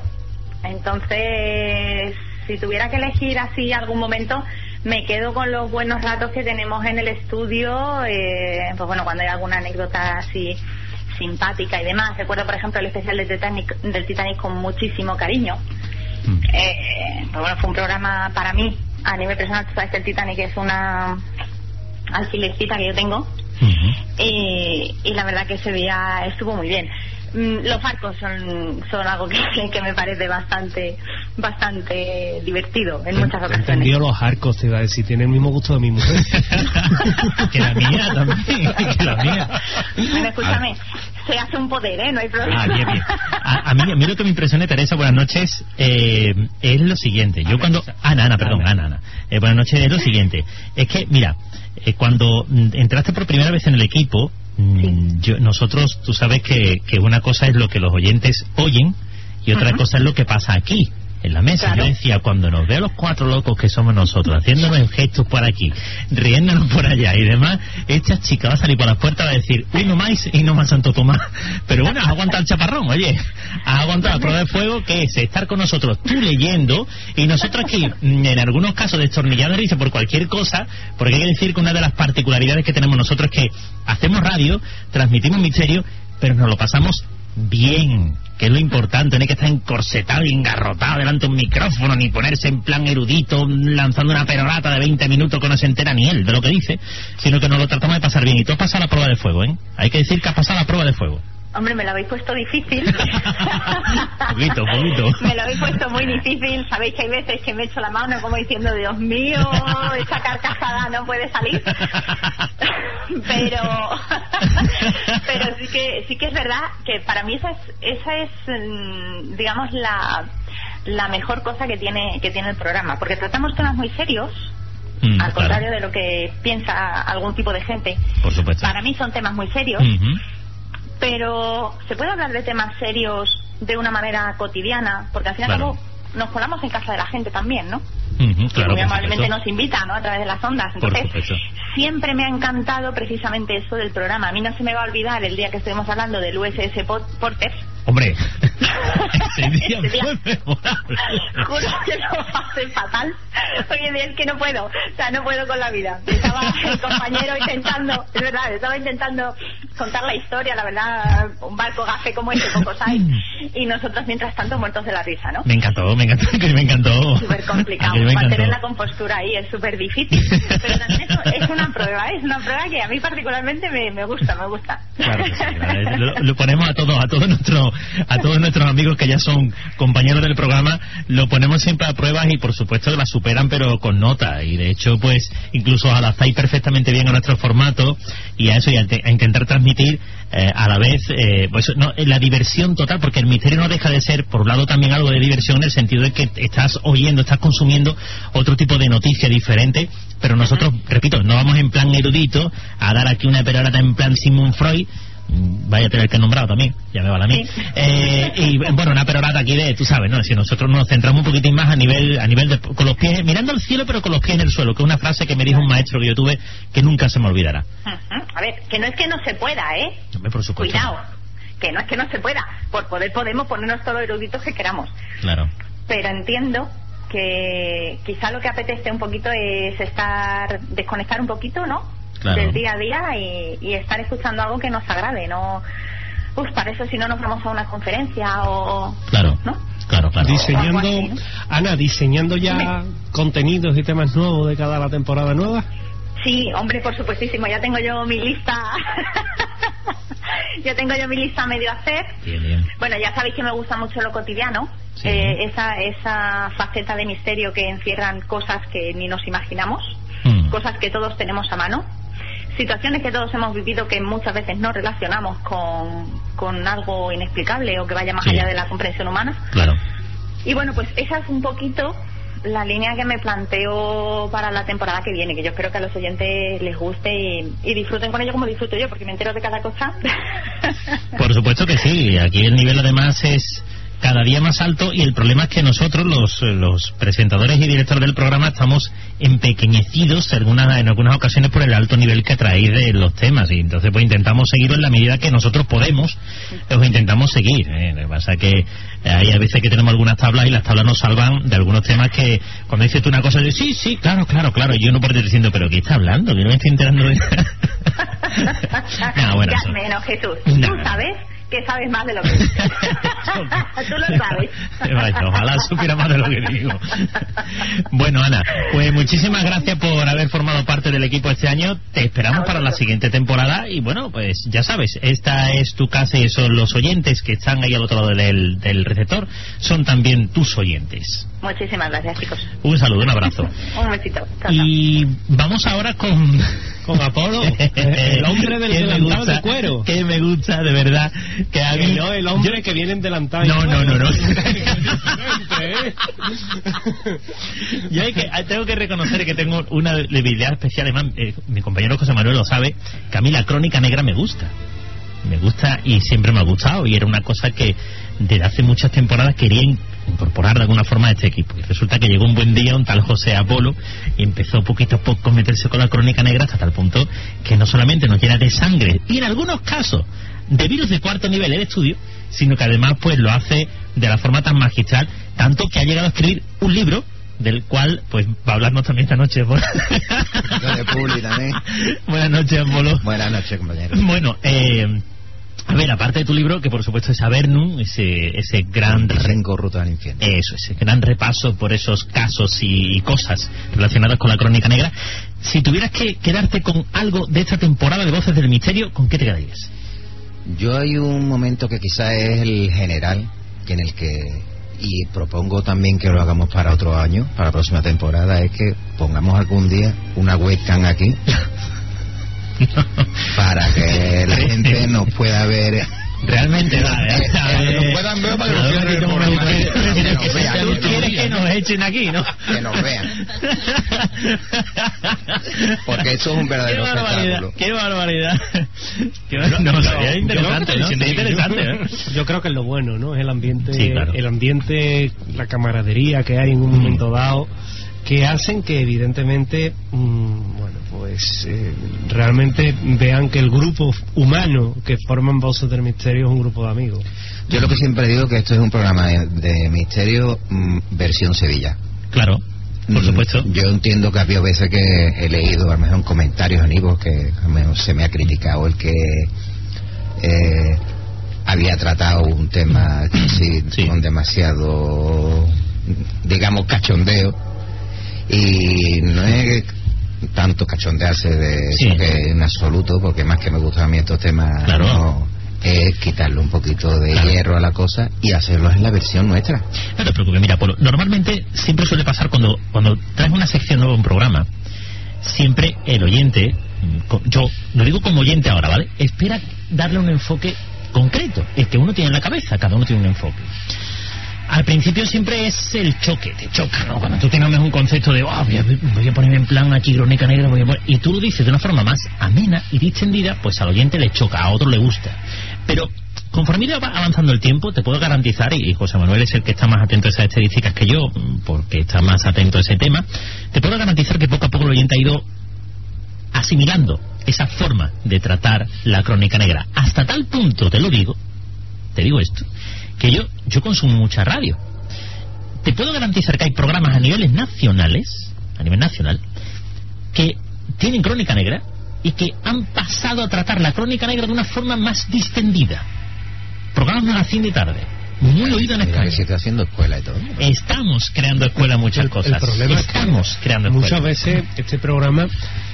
Entonces, si tuviera que elegir así algún momento, me quedo con los buenos ratos que tenemos en el estudio. Eh, pues bueno, cuando hay alguna anécdota así simpática y demás. Recuerdo, por ejemplo, el especial del Titanic, del Titanic con muchísimo cariño. Mm. Eh, pues bueno, fue un programa para mí, a nivel personal. Tú sabes que el Titanic es una alfilercita que yo tengo. Uh-huh. y, y la verdad que ese día estuvo muy bien. Los barcos son, son algo que, que me parece bastante bastante divertido en muchas ocasiones. Entendió los arcos, te iba a decir, tiene el mismo gusto de mi mujer. Que la mía también, que la mía. Bueno, escúchame, se hace un poder, ¿eh? No hay problema. Ah, bien, bien. A, a, mí, a mí lo que me impresiona, Teresa, buenas noches, eh, es lo siguiente. Yo cuando... Ana, Ana, perdón, Ana, Ana. Eh, buenas noches, es lo siguiente. Es que, mira, eh, cuando entraste por primera vez en el equipo, Sí. Yo, nosotros, tú sabes que, que una cosa es lo que los oyentes oyen y otra uh-huh. cosa es lo que pasa aquí en la mesa. Claro. Yo decía, cuando nos veo los cuatro locos que somos nosotros, haciéndonos gestos por aquí, riéndonos por allá y demás, esta chica va a salir por las puertas y va a decir, uy, no más y no más Santo Tomás. Pero bueno, has aguantado el chaparrón, oye, has aguantado la prueba de fuego, que es estar con nosotros, tú leyendo, y nosotros aquí, en algunos casos, destornillados de risa por cualquier cosa, porque hay que decir que una de las particularidades que tenemos nosotros es que hacemos radio, transmitimos misterio, pero nos lo pasamos bien, que es lo importante. No hay que estar encorsetado y engarrotado delante de un micrófono, ni ponerse en plan erudito lanzando una perorata de veinte minutos que no se entera ni él de lo que dice, sino que nos lo tratamos de pasar bien. Y tú has pasado la prueba de fuego, ¿eh? Hay que decir que has pasado la prueba de fuego. Hombre, me lo habéis puesto difícil. Poquito, poquito. Me lo habéis puesto muy difícil. Sabéis que hay veces que me echo la mano como diciendo, Dios mío, esa carcajada no puede salir. Pero pero sí que sí que es verdad que para mí esa es, esa es digamos, la, la mejor cosa que tiene, que tiene el programa. Porque tratamos temas muy serios. Mm, al contrario claro. de lo que piensa algún tipo de gente. Por supuesto. Para mí son temas muy serios. Uh-huh. Pero se puede hablar de temas serios de una manera cotidiana, porque al fin y al cabo nos colamos en casa de la gente también, ¿no? Uh-huh, claro, muy amablemente nos invitan, ¿no?, a través de las ondas. Entonces, siempre me ha encantado precisamente eso del programa. A mí no se me va a olvidar el día que estuvimos hablando del U S S Porter. Hombre, ese día fue memorable. Juro que lo pasé fatal. Hoy en día es que no puedo, o sea, no puedo con la vida. Estaba el compañero intentando, es verdad, estaba intentando contar la historia, la verdad, un barco gafé como este, pocos hay, y nosotros mientras tanto muertos de la risa, ¿no? Me encantó, me encantó, que me encantó. Súper complicado, mantener la compostura ahí es súper difícil, pero también es, es una prueba, es una prueba que a mí particularmente me, me gusta, me gusta. Claro que sí, claro, lo, lo ponemos a todos, a todos nuestros a todos nuestros amigos que ya son compañeros del programa, lo ponemos siempre a pruebas y por supuesto que la superan pero con nota, y de hecho pues incluso adaptáis perfectamente bien a nuestro formato y a eso, y a, a intentar transmitir eh, a la vez eh, pues no, la diversión total, porque el misterio no deja de ser por un lado también algo de diversión en el sentido de que estás oyendo, estás consumiendo otro tipo de noticia diferente, pero nosotros, repito, no vamos en plan erudito a dar aquí una perorata en plan Sigmund Freud. Vaya a tener que nombrado también, ya me vale a mí. Sí. Eh, y bueno, una perorata aquí de, tú sabes, ¿no? Si nosotros nos centramos un poquitín más a nivel, a nivel de, con los pies, mirando al cielo, pero con los pies en el suelo, que es una frase que me dijo un maestro que yo tuve que nunca se me olvidará. Uh-huh. A ver, que no es que no se pueda, ¿eh? Hombre, por supuesto. Cuidado, que no es que no se pueda. Por poder podemos ponernos todos los eruditos que queramos. Claro. Pero entiendo que quizá lo que apetece un poquito es estar, desconectar un poquito, ¿no? Claro. Del día a día y, y estar escuchando algo que nos agrade, no. Uf, para eso si no nos vamos a una conferencia o. Claro. ¿No? Claro, claro. Diseñando, así, ¿no? Ana, diseñando ya ¿Sí? contenidos y temas nuevos de cada la temporada nueva. Sí, hombre, por supuestísimo. Ya tengo yo mi lista. ya tengo yo mi lista medio a hacer. Bien, bien. Bueno, ya sabéis que me gusta mucho lo cotidiano. Sí. Eh, esa esa faceta de misterio que encierran cosas que ni nos imaginamos, mm. cosas que todos tenemos a mano. Situaciones que todos hemos vivido que muchas veces no relacionamos con, con algo inexplicable o que vaya más sí. allá de la comprensión humana. Claro. Y bueno, pues esa es un poquito la línea que me planteo para la temporada que viene, que yo espero que a los oyentes les guste y, y disfruten con ello como disfruto yo, porque me entero de cada cosa. Por supuesto que sí, aquí el nivel además es cada día más alto y el problema es que nosotros los, los presentadores y directores del programa estamos empequeñecidos algunas, en algunas ocasiones por el alto nivel que traéis de los temas, y entonces pues intentamos seguirlo en la medida que nosotros podemos, os intentamos seguir, ¿eh? Lo que pasa es que hay a veces que tenemos algunas tablas y las tablas nos salvan de algunos temas que cuando dices tú una cosa dices, sí, sí, claro, claro, claro, y yo no por ir diciendo, pero ¿qué está hablando? Que no me estoy enterando de no, bueno, ya menos, Jesús, no. Tú sabes que sabes más de lo que dices. Tú lo sabes. Bueno, ojalá supiera más de lo que digo. Bueno, Ana, pues muchísimas gracias por haber formado parte del equipo este año. Te esperamos para la siguiente temporada y bueno, pues ya sabes, esta es tu casa y son los oyentes que están ahí al otro lado del, del receptor, son también tus oyentes. Muchísimas gracias, chicos. Un saludo, un abrazo. Un besito. Chao, y vamos ahora con con Apolo, el hombre del delantal de cuero. Que me gusta, de verdad. Que a mí, no, el hombre yo, que viene en delantal. No, no, no, no. Yo hay que, tengo que reconocer que tengo una debilidad especial. Además, eh, mi compañero José Manuel lo sabe, que a mí la crónica negra me gusta. Me gusta y siempre me ha gustado. Y era una cosa que desde hace muchas temporadas quería incorporar de alguna forma a este equipo. Y resulta que llegó un buen día un tal José Apolo y empezó poquito a poco a meterse con la crónica negra hasta tal punto que no solamente nos llena de sangre y en algunos casos de virus de cuarto nivel el estudio, sino que además pues lo hace de la forma tan magistral, tanto que ha llegado a escribir un libro del cual pues va a hablarnos también esta noche. Buenas noches, Apolo. Buenas noches, compañero. Bueno, eh a ver, aparte de tu libro, que por supuesto es Abernum, ese, ese gran... Rengo Ruta al Infierno. Eso, ese gran repaso por esos casos y cosas relacionadas con la crónica negra. Si tuvieras que quedarte con algo de esta temporada de Voces del Misterio, ¿con qué te quedarías? Yo hay un momento que quizás es el general, que en el que, y propongo también que lo hagamos para otro año, para la próxima temporada, es que pongamos algún día una webcam aquí para que la gente nos pueda ver. Realmente va, ¿eh? Que nos puedan ver para que nos cierren el programa. Tú quieres que nos echen aquí, ¿no? Que nos vean. Porque eso es un verdadero espectáculo. ¡Qué barbaridad! ¡Qué barbaridad! No, sería interesante, ¿no? Sería interesante, ¿eh? Yo creo que es lo bueno, ¿no? Es el ambiente, sí, claro. el ambiente, la camaradería que hay en un momento dado, que hacen que evidentemente, mmm, bueno, pues eh, realmente vean que el grupo humano que forman Voces del Misterio es un grupo de amigos. Yo lo que siempre digo que esto es un programa de, de misterio mmm, versión Sevilla. Claro, por supuesto. Mm, yo entiendo que ha habido veces que he leído a lo mejor en comentarios en iVoox que a lo mejor se me ha criticado el que eh, había tratado un tema sí, sí. con demasiado, digamos, cachondeo. Y no es tanto cachondearse de sí. eso que en absoluto, porque más que me gustan a mí estos temas, claro. no, es quitarle un poquito de claro. hierro a la cosa y hacerlo en la versión nuestra. No te preocupes, mira, Polo, normalmente siempre suele pasar cuando cuando traes una sección nueva en un programa, siempre el oyente, yo lo digo como oyente ahora, ¿vale? Espera darle un enfoque concreto, el que uno tiene en la cabeza, cada uno tiene un enfoque. Al principio siempre es el choque, te choca, ¿no? Cuando tú tienes un concepto de, oh, voy, a, voy a ponerme en plan aquí, crónica negra, voy a poner... y tú lo dices de una forma más amena y distendida, pues al oyente le choca, a otro le gusta. Pero conforme va avanzando el tiempo, te puedo garantizar, y José Manuel es el que está más atento a esas estadísticas que yo, porque está más atento a ese tema, te puedo garantizar que poco a poco el oyente ha ido asimilando esa forma de tratar la crónica negra. Hasta tal punto, te lo digo, te digo esto, que yo yo consumo mucha radio. Te puedo garantizar que hay programas a niveles nacionales, a nivel nacional, que tienen crónica negra y que han pasado a tratar la crónica negra de una forma más distendida. Programas magazine de tarde, muy oído en España. Se está haciendo escuela y todo. Estamos creando escuela en muchas el, cosas. El problema Estamos es que creando escuela. Muchas veces este programa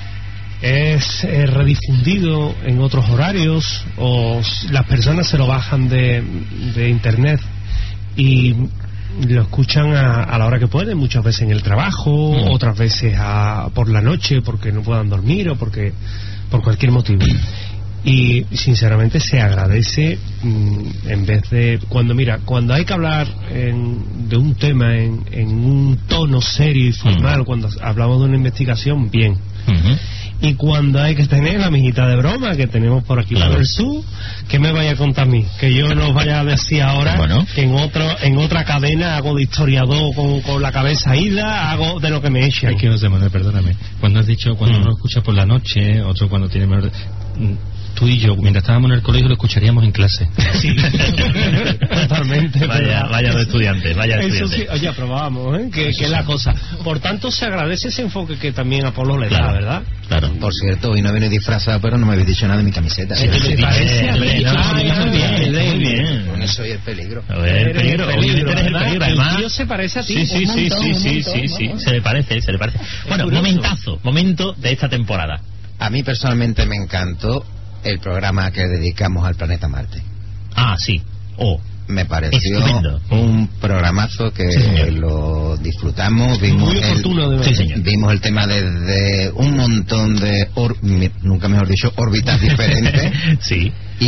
es eh, redifundido en otros horarios o las personas se lo bajan de, de internet y lo escuchan a, a la hora que pueden, muchas veces en el trabajo, mm. otras veces a, por la noche porque no puedan dormir o porque por cualquier motivo. Y sinceramente se agradece mmm, en vez de cuando mira cuando hay que hablar en, de un tema en, en un tono serio y formal, mm. cuando hablamos de una investigación, bien. Mm-hmm. Y cuando hay que tener la mijita de broma que tenemos por aquí, claro. por el sur, que me vaya a contar a mí, que yo no vaya a decir ahora bueno. que en otro en otra cadena hago de historiador con, con la cabeza ida, hago de lo que me echen. Hay que José Manuel, perdóname, cuando has dicho cuando mm. uno escucha por la noche, otro cuando tiene menor... tú y yo, mientras estábamos en el colegio, lo escucharíamos en clase. Sí, totalmente. Vaya, vaya de estudiantes, vaya de estudiantes. Eso sí, oye, aprobábamos, ¿eh? Que, que es la cosa. Por tanto, se agradece ese enfoque que también Apolo le claro, da, ¿verdad? Claro. Por cierto, hoy no viene disfrazado, pero no me habéis dicho nada de mi camiseta. ¿Sí? ¿Te parece? Muy bien, muy bien. Bueno, soy el peligro. A ver, el peligro, obviamente eres el peligro. Además, el tío se parece a ti. Sí, sí, sí, sí, sí, sí, sí, se le parece, se le parece. Bueno, momentazo, momento de esta temporada. A mí personalmente me encantó el programa que dedicamos al planeta Marte. Ah, sí. Oh, me pareció estupendo. Un programazo que sí, lo disfrutamos. Vimos muy oportuno, el, de sí, vimos el tema desde un montón de, or, nunca mejor dicho, órbitas diferentes. Sí. Y,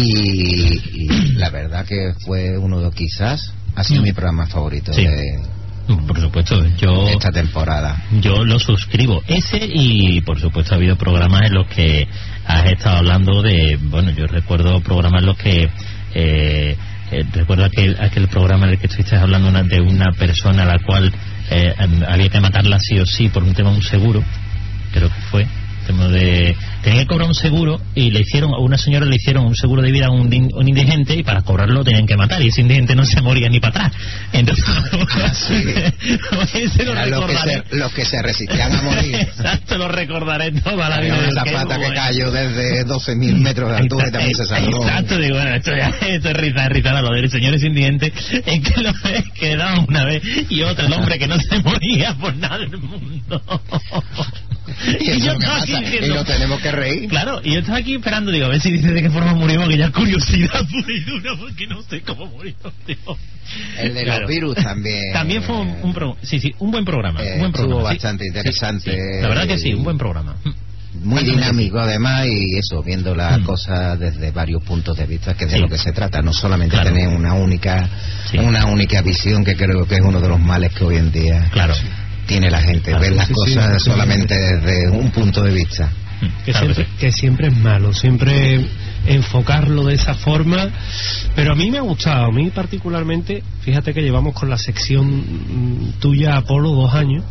y la verdad que fue uno de, quizás, ha sido mm. mi programa favorito sí. de... Por supuesto, yo esta temporada yo lo suscribo ese y por supuesto ha habido programas en los que has estado hablando de, bueno, yo recuerdo programas en los que eh, eh, recuerdo aquel aquel programa en el que estuviste hablando una, de una persona a la cual eh, había que matarla sí o sí por un tema de un seguro, creo que fue tema de tenía que cobrar un seguro y le hicieron a una señora le hicieron un seguro de vida a un, un indigente y para cobrarlo tenían que matar y ese indigente no se moría ni para atrás. Entonces ah, sí. ese lo los, que se, los que se resistían a morir. Exacto, lo recordaré toda la vida. Esa plata que cayó desde doce mil metros de altura y también se salvó. Exacto, digo, bueno, esto, ya, esto es risa, es risa, lo del señor es indigente es que lo que daba una vez y otra, el hombre que no se moría por nada del mundo. y, y yo estaba aquí diciendo, y no tenemos que reír. Claro, y yo estaba aquí esperando, digo, a ver si dice de qué forma murió, que ya curiosidad pura y dura, porque no sé cómo murió, tío. El de claro. los virus también. También fue un, un pro, sí, sí, un buen programa. Eh, un buen programa. Estuvo sí. bastante interesante. Sí, sí. La verdad que sí, un buen programa. Muy dinámico además, y eso, viendo las mm. cosas desde varios puntos de vista, que es de sí. lo que se trata, no solamente claro. tener una única sí. una única visión, que creo que es uno de los males que hoy en día claro. tiene la gente, claro. ver las sí, cosas sí, solamente sí. desde un punto de vista. Que, claro siempre, que, sí. que siempre es malo, siempre enfocarlo de esa forma, pero a mí me ha gustado, a mí particularmente, fíjate que llevamos con la sección tuya, Apolo, dos años.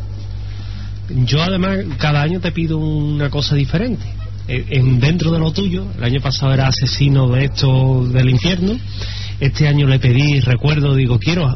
Yo además cada año te pido una cosa diferente en, dentro de lo tuyo. El año pasado era asesino de esto del infierno, este año le pedí, recuerdo, digo, quiero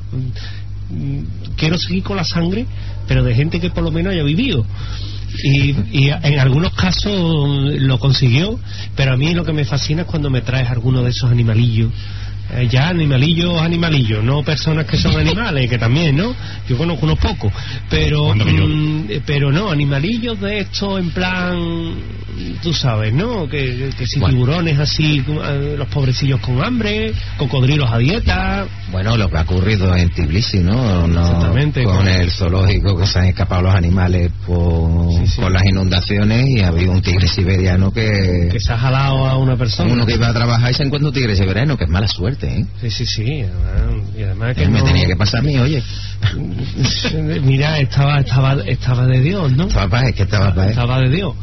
quiero seguir con la sangre, pero de gente que por lo menos haya vivido. Y, y en algunos casos lo consiguió, pero a mí lo que me fascina es cuando me traes alguno de esos animalillos. Eh, ya animalillos, animalillos, no personas que son animales, que también, ¿no? Yo conozco unos pocos, pero mm, pero no, animalillos de estos en plan, tú sabes, ¿no? Que, que si bueno. tiburones así, los pobrecillos con hambre, cocodrilos a dieta. Bueno, lo que ha ocurrido en Tbilisi, ¿no? no Exactamente. Con, con el zoológico, que se han escapado los animales por, sí, sí. por las inundaciones, y había un tigre siberiano que... Que se ha jalado a una persona. Uno que iba a trabajar y se encuentra un tigre siberiano, que es mala suerte. ¿Eh? Sí, sí, sí. Además, y además que me no... tenía que pasar a mí, oye. Mira, estaba estaba estaba de Dios, ¿no? Estaba para es que estaba para Estaba de Dios.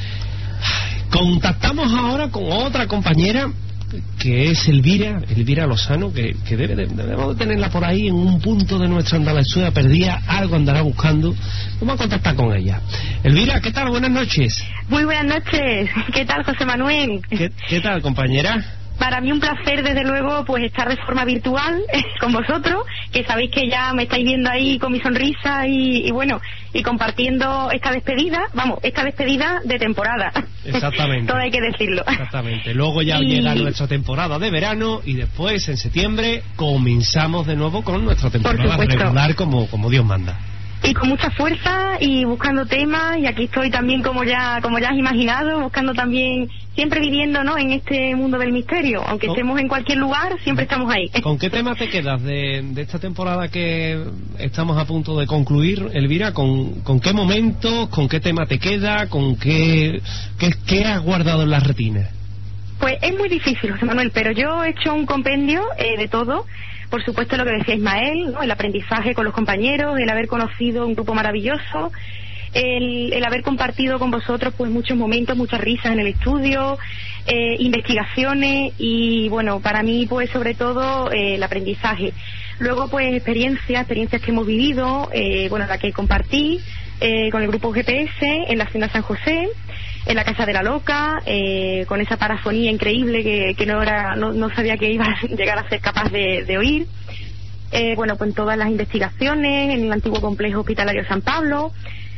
Contactamos ahora con otra compañera que es Elvira, Elvira Lozano, que, que debe de, debemos de tenerla por ahí en un punto de nuestra Andalucía perdida, algo andará buscando. Vamos a contactar con ella. Elvira, ¿qué tal? Buenas noches. Muy buenas noches. ¿Qué tal, José Manuel? ¿Qué, qué tal, compañera? Para mí un placer, desde luego, pues estar de forma virtual con vosotros, que sabéis que ya me estáis viendo ahí con mi sonrisa y, y bueno, y compartiendo esta despedida, vamos, esta despedida de temporada. Exactamente. Todo hay que decirlo. Exactamente. Luego ya y... llega nuestra temporada de verano, y después, en septiembre, comenzamos de nuevo con nuestra temporada regular como, como Dios manda. Y con mucha fuerza y buscando temas, y aquí estoy también, como ya como ya has imaginado, buscando también, siempre viviendo, ¿no?, en este mundo del misterio, aunque ¿Con? estemos en cualquier lugar, siempre estamos ahí. ¿Con qué tema te quedas de, de esta temporada que estamos a punto de concluir, Elvira? ¿Con, con qué momentos, con qué tema te queda, con qué, qué, qué has guardado en las retinas? Pues es muy difícil, José Manuel, pero yo he hecho un compendio eh, de todo. Por supuesto, lo que decía Ismael, ¿no?, el aprendizaje con los compañeros, el haber conocido un grupo maravilloso, el, el haber compartido con vosotros pues muchos momentos, muchas risas en el estudio, eh, investigaciones, y bueno, para mí pues sobre todo eh, el aprendizaje. Luego pues experiencias, experiencias que hemos vivido, eh, bueno, la que compartí eh, con el grupo G P S en la Hacienda San José, en la Casa de la Loca, eh, con esa parafonía increíble que, que no, era, no, no sabía que iba a llegar a ser capaz de, de oír. Eh, bueno, pues en todas las investigaciones, en el antiguo complejo hospitalario San Pablo,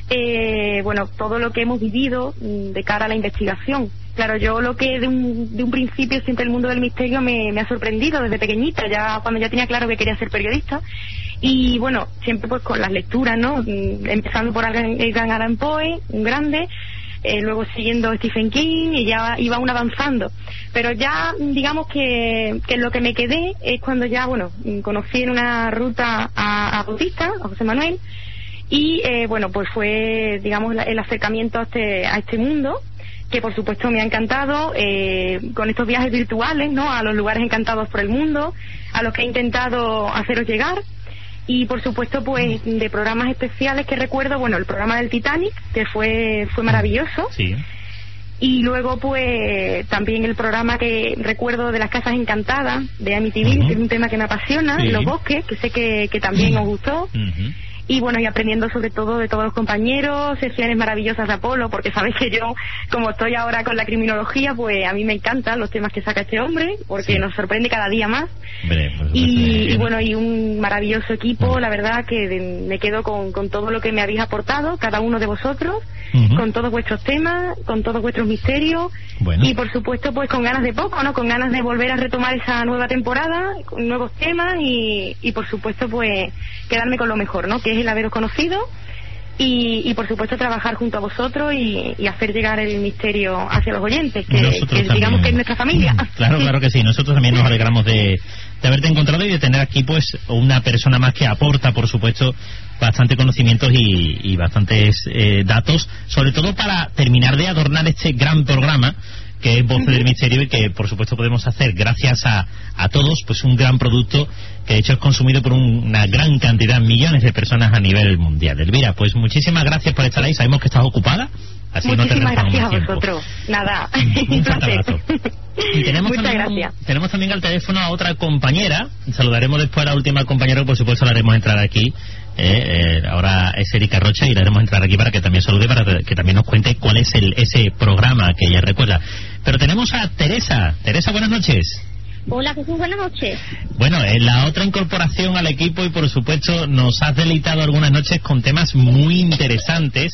eh, bueno, todo lo que hemos vivido de cara a la investigación. Claro, yo lo que de un, de un principio siempre el mundo del misterio me, me ha sorprendido desde pequeñita, ya cuando ya tenía claro que quería ser periodista. Y bueno, siempre pues con las lecturas, ¿no?, empezando por Edgar Allan Poe, un grande, Eh, luego siguiendo Stephen King, y ya iba aún avanzando, pero ya digamos que, que lo que me quedé es cuando ya, bueno, conocí en una ruta a, a Bautista, a José Manuel, y eh, bueno, pues fue, digamos, la, el acercamiento a este, a este mundo, que por supuesto me ha encantado, eh, con estos viajes virtuales, ¿no?, a los lugares encantados por el mundo, a los que he intentado haceros llegar. Y por supuesto pues de programas especiales que recuerdo, bueno, el programa del Titanic, que fue fue maravilloso. Sí. Y luego pues también el programa que recuerdo de las casas encantadas de Amityville, uh-huh. que es un tema que me apasiona, sí. Los bosques, que sé que, que también uh-huh. os gustó. Uh-huh. Y bueno, y aprendiendo sobre todo de todos los compañeros, sesiones maravillosas de Apolo, porque sabéis que yo, como estoy ahora con la criminología, pues a mí me encantan los temas que saca este hombre, porque sí. nos sorprende cada día más. Hombre, pues, y, y bueno, y un maravilloso equipo, la verdad que de, me quedo con, con todo lo que me habéis aportado, cada uno de vosotros, uh-huh. con todos vuestros temas, con todos vuestros misterios, bueno. y por supuesto pues con ganas de poco, ¿no?, con ganas de volver a retomar esa nueva temporada, con nuevos temas, y, y por supuesto pues quedarme con lo mejor, ¿no?, que es el haberos conocido, y, y por supuesto trabajar junto a vosotros y, y hacer llegar el misterio hacia los oyentes, que, que digamos que es nuestra familia. Claro, claro que sí, nosotros también nos alegramos de, de haberte encontrado y de tener aquí pues una persona más que aporta, por supuesto, bastante conocimientos y, y bastantes eh, datos, sobre todo para terminar de adornar este gran programa que es Voces del Misterio, y que por supuesto podemos hacer gracias a, a todos pues un gran producto que de hecho es consumido por un, una gran cantidad, millones de personas a nivel mundial. Elvira, pues muchísimas gracias por estar ahí, sabemos que estás ocupada, así no te muchísimas gracias a tiempo. Vosotros, nada, un fuerte abrazo. Y tenemos muchas también, gracias. Tenemos también al teléfono a otra compañera, saludaremos después a la última compañera, por supuesto la haremos entrar aquí. Eh, eh, ahora es Erika Rocha y la haremos entrar aquí para que también salude, para que también nos cuente cuál es el ese programa que ella recuerda. Pero tenemos a Teresa. Teresa, buenas noches. Hola Jesús, buenas noches. Bueno, es la otra incorporación al equipo y por supuesto nos has deleitado algunas noches con temas muy interesantes.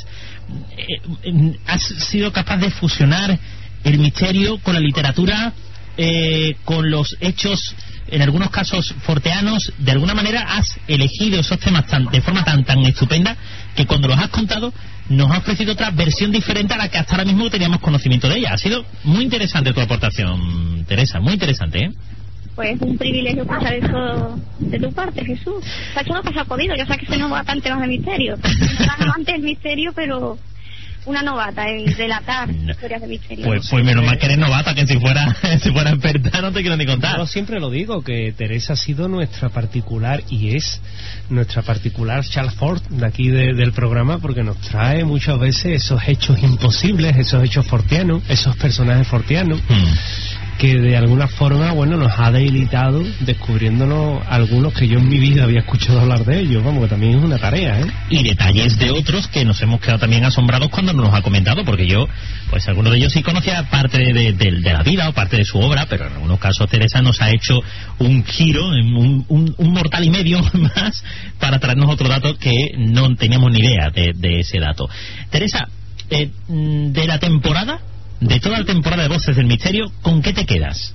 Eh, has sido capaz de fusionar el misterio con la literatura, eh, con los hechos, en algunos casos forteanos. De alguna manera has elegido esos temas tan, de forma tan tan estupenda que cuando los has contado nos ha ofrecido otra versión diferente a la que hasta ahora mismo teníamos conocimiento de ella. Ha sido muy interesante tu aportación, Teresa, muy interesante, ¿eh? Pues un privilegio escuchar eso de tu parte, Jesús. Se ha hecho lo que se ha podido, ya sabes que soy novata en temas de misterio. No amante del misterio, pero una novata en relatar historias de misterio. Pues, pues menos mal que eres novata, que si fuera si fuera experta no te quiero ni contar. Yo siempre lo digo, que Teresa ha sido nuestra particular y es nuestra particular Charles Ford de aquí de, del programa, porque nos trae muchas veces esos hechos imposibles, esos hechos fortianos, esos personajes fortianos. Hmm. que de alguna forma, bueno, nos ha deleitado descubriéndonos algunos que yo en mi vida había escuchado hablar de ellos, vamos, que también es una tarea, ¿eh? Y detalles de otros que nos hemos quedado también asombrados cuando nos ha comentado, porque yo, pues algunos de ellos sí conocía parte de, de, de, de la vida o parte de su obra, pero en algunos casos Teresa nos ha hecho un giro, un, un, un mortal y medio más, para traernos otro dato que no teníamos ni idea de, de ese dato. Teresa, eh, de la temporada, de toda la temporada de Voces del Misterio, ¿con qué te quedas?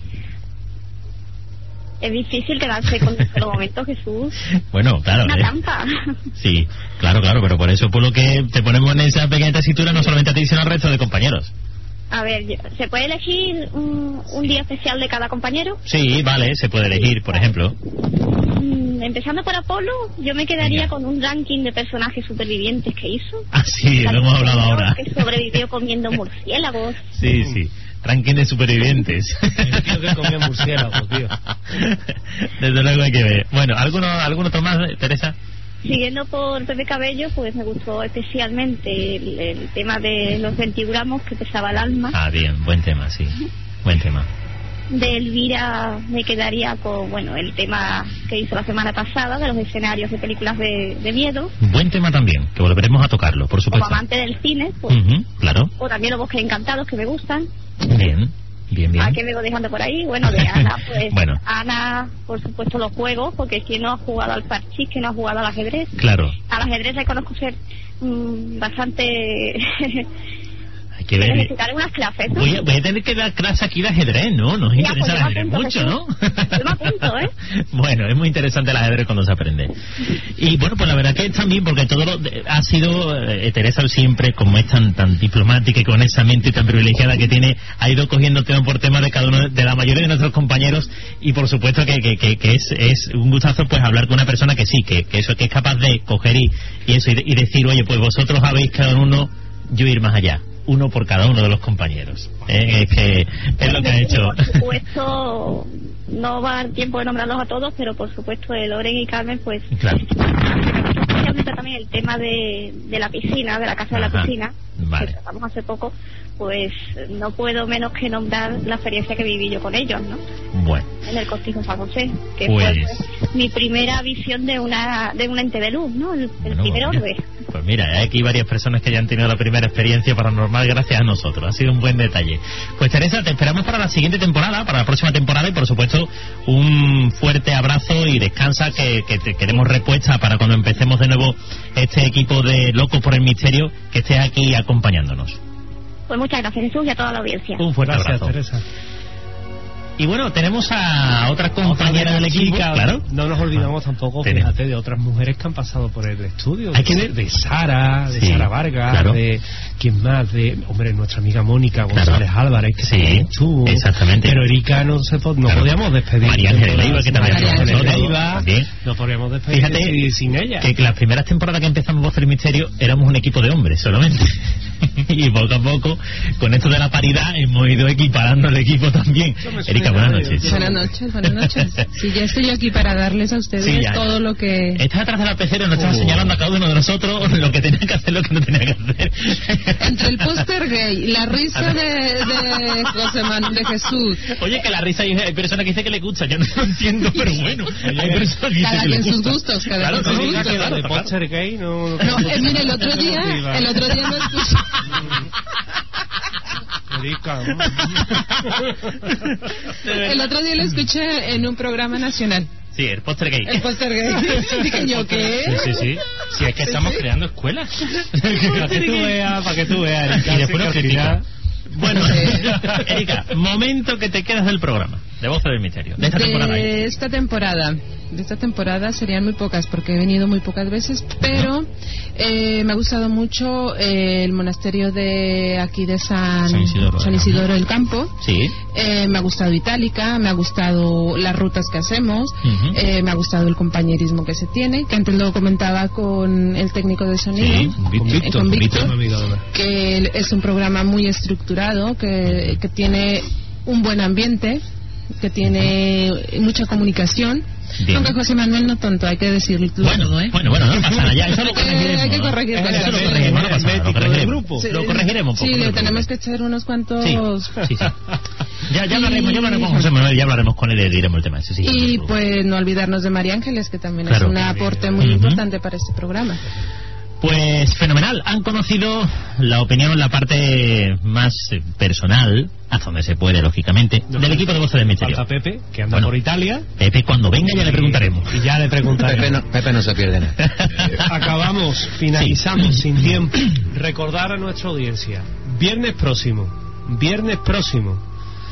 Es difícil quedarse con un solo momento, Jesús. Bueno, claro. Una eh. trampa. Sí, claro, claro, pero por eso, por lo que te ponemos en esa pequeña tesitura, no solamente a ti, sino al resto de compañeros. A ver, ¿se puede elegir un, un día especial de cada compañero? Sí, vale, se puede elegir, por ejemplo. Mm, empezando por Apolo, yo me quedaría Venga. con un ranking de personajes supervivientes que hizo. Ah, sí, lo hemos hablado ahora. Que sobrevivió comiendo murciélagos. Sí, sí. Ranking de supervivientes. El tío que comía murciélagos, tío. Desde luego hay que ver. Bueno, ¿alguno, algún otro más, Teresa? Siguiendo por Pepe Cabello, pues me gustó especialmente el, el tema de los veintiún gramos que pesaba el alma. Ah, bien, buen tema, sí. Buen tema. De Elvira me quedaría con, bueno, el tema que hizo la semana pasada de los escenarios de películas de, de miedo. Buen tema también, que volveremos a tocarlo, por supuesto. Como amante del cine, pues. Uh-huh, claro. O también los bosques encantados que me gustan. Bien. Bien, bien. ¿A qué me voy dejando por ahí? Bueno, de Ana, pues bueno. Ana, por supuesto, los juegos, porque quien no ha jugado al parchís, que no ha jugado al ajedrez. Claro. Al ajedrez le conozco ser mmm, bastante... Hay que ver. Necesitaré unas clases, ¿no? Voy a, voy a tener que dar clase aquí de ajedrez, ¿no? Nos ya, interesa pues el ajedrez apunto, mucho, ¿no? Yo me apunto, ¿eh? Bueno, es muy interesante el ajedrez cuando se aprende. Y bueno, pues la verdad que también, porque todo lo, ha sido, eh, Teresa siempre, como es tan tan diplomática y con esa mente tan privilegiada que tiene, ha ido cogiendo tema por tema de cada uno, de la mayoría de nuestros compañeros, y por supuesto que, que, que, que es, es un gustazo pues hablar con una persona que sí, que, que eso, que es capaz de coger y, y eso, y, de, y decir, oye, pues vosotros habéis cada uno, yo ir más allá. Uno por cada uno de los compañeros. ¿Eh? Es que es lo que ha hecho. Por supuesto, no va a dar tiempo de nombrarlos a todos, pero por supuesto de Loren y Carmen, pues. Claro. Especialmente también el tema de, de la piscina, de la casa Ajá. de la piscina, vale. que tratamos hace poco, pues no puedo menos que nombrar la experiencia que viví yo con ellos, ¿no? Bueno. En el Cortijo San José, que pues... fue mi primera visión de una de un ente de luz, ¿no? El, el bueno, primer pues orbe. Pues mira, hay aquí varias personas que ya han tenido la primera experiencia paranormal gracias a nosotros. Ha sido un buen detalle. Pues Teresa, te esperamos para la siguiente temporada, para la próxima temporada, y por supuesto un fuerte abrazo y descansa, que, que te queremos repuesta para cuando empecemos de nuevo este equipo de Locos por el Misterio, que estés aquí acompañándonos. Pues muchas gracias, Jesús, y a toda la audiencia. Un fuerte gracias, abrazo. Teresa. Y bueno, tenemos a otra compañera del equipo, chica, claro. No nos olvidamos tampoco, Tenemos. fíjate, de otras mujeres que han pasado por el estudio. Hay que de, ver. de Sara, de Sí, Sara Vargas, claro. de quién más, de hombre, nuestra amiga Mónica González Claro. Álvarez, que Sí, también estuvo. exactamente. Pero Erika no se po- no Claro. podíamos despedir. María Ángeles Leiva, que también María estuvo con Ángeles nosotros, Leiva, también. no podríamos despedir Fíjate sin, sin ella. que, que las primeras temporadas que empezamos Voz del Misterio éramos un equipo de hombres solamente. Y poco a poco, con esto de la paridad, hemos ido equiparando el equipo también. Erika, buenas noches. Buenas noches, buenas noches. Sí, ya estoy aquí para darles a ustedes Sí, ya. todo lo que... Estás atrás de la pecera y nos estás Oh. señalando a cada uno de nosotros lo que tenía que hacer, lo que no tenía que hacer. Entre el póster gay, la risa de, de José Man, de Jesús. Oye, que la risa hay, hay personas que dicen que le gusta, yo no lo entiendo, pero bueno. Hay personas que Cada dicen que le quien sus gusta. gustos, cada Claro, quien sus no, gustos. Que la claro, de claro. póster gay no... No, eh, mire, el otro día, el otro día lo escuché. Erika, El otro día lo escuché en un programa nacional. Sí, el póster gay. El póster gay. Dije yo, ¿qué? Sí, sí, sí. Si es que estamos creando escuelas. para que tú veas, para que tú veas, Erika. Y después sí, nos que al critica. final- Bueno, Erika, momento que te quedas del programa, de Voz del Misterio, de esta temporada. ahí. De esta temporada, de esta temporada serían muy pocas porque he venido muy pocas veces, pero eh, me ha gustado mucho eh, el monasterio de aquí de San, San Isidoro, San Isidoro del Campo. Sí. Eh, me ha gustado Itálica, me ha gustado las rutas que hacemos, Ujú. eh, me ha gustado el compañerismo que se tiene, que antes lo comentaba con el técnico de sonido, Sí, Con eh, Víctor, con Víctor, Víctor, mi amigo, además. que es un programa muy estructurado, que, que tiene un buen ambiente, que tiene mucha comunicación. Bien. Aunque José Manuel no tanto, hay que decirlo Bueno, todo, ¿eh? bueno, bueno, no pasa nada, ya, eso lo Hay que- corregiremos. hay que ¿no? corregir Eso cosas. lo corregiremos, no pasa nada, lo corregiremos. Sí, Lo corregiremos. Sí, poco, le no te tenemos preocupes. que echar unos cuantos... Sí, sí, sí. Ya, ya hablaremos, ya hablaremos con José Manuel, ya hablaremos con él y le diremos el tema ese, sí. Y pues no olvidarnos de María Ángeles, que también Claro. es un aporte muy Ujú. importante para este programa. Pues fenomenal, han conocido la opinión, la parte más eh, personal, hasta donde se puede, lógicamente, No, del equipo de Voz del Misterio. Falta Pepe, que anda Bueno. por Italia. Pepe, cuando venga ya le preguntaremos. Y ya le preguntaremos. Pepe no, Pepe no se pierde nada. Acabamos, finalizamos sin tiempo. Recordar a nuestra audiencia, viernes próximo, viernes próximo,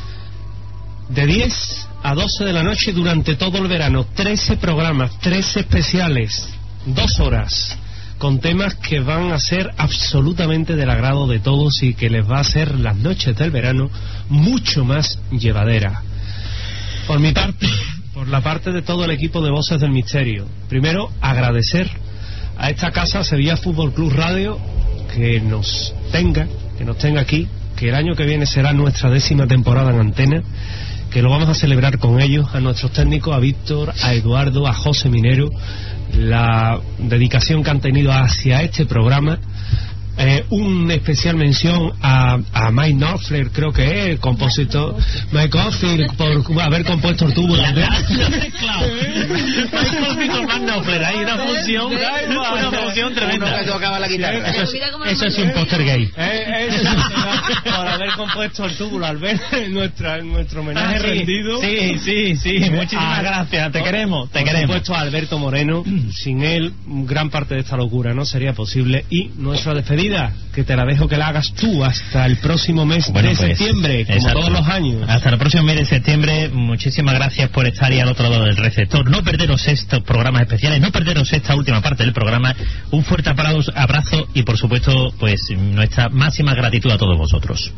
de diez a doce de la noche durante todo el verano, trece programas, trece especiales, dos horas, con temas que van a ser absolutamente del agrado de todos y que les va a hacer las noches del verano mucho más llevadera. Por mi parte, por la parte de todo el equipo de Voces del Misterio, primero agradecer a esta casa, Sevilla Fútbol Club Radio, que nos tenga, que nos tenga aquí, que el año que viene será nuestra décima temporada en antena, que lo vamos a celebrar con ellos, a nuestros técnicos, a Víctor, a Eduardo, a José Minero, la dedicación que han tenido hacia este programa. Eh, un especial mención a, a Mike Knopfler, creo que es el compositor, Mike Oldfield, por haber compuesto el tubo. La- la- claro. Michael Victor Van Knopfler, hay una función, una función tremenda. Uno que tocaba la guitarra. Eso es, eso es un póster gay. Eh, eso, por haber compuesto el túbulo, al ver nuestra, nuestro homenaje Ah, sí, rendido. sí, sí, sí, muchísimas A- gracias, te queremos, te por queremos. supuesto a Alberto Moreno, sin él gran parte de esta locura no sería posible. Y nuestra despedida, que te la dejo que la hagas tú hasta el próximo mes Bueno, de pues, septiembre, como exacto. todos los años. Hasta el próximo mes de septiembre, muchísimas gracias por estar ahí al otro lado del receptor. No perderos estos programas especiales, no perderos esta última parte del programa. Un fuerte abrazo abrazo y, por supuesto, pues nuestra máxima gratitud a todos vosotros.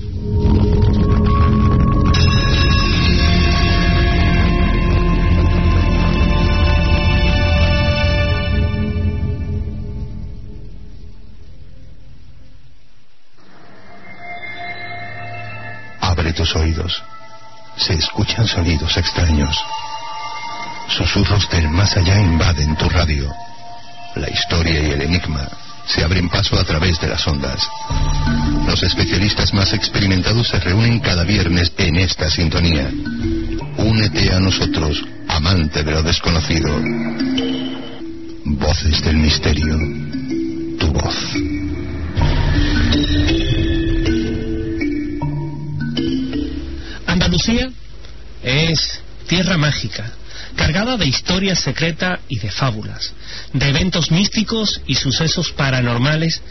Abre tus oídos. Se escuchan sonidos extraños. Susurros del más allá invaden tu radio. La historia y el enigma se abren paso a través de las ondas. Los especialistas más experimentados se reúnen cada viernes en esta sintonía. Únete a nosotros, amante de lo desconocido. Voces del misterio. Tu voz. Andalucía es tierra mágica, cargada de historias secretas y de fábulas, de eventos místicos y sucesos paranormales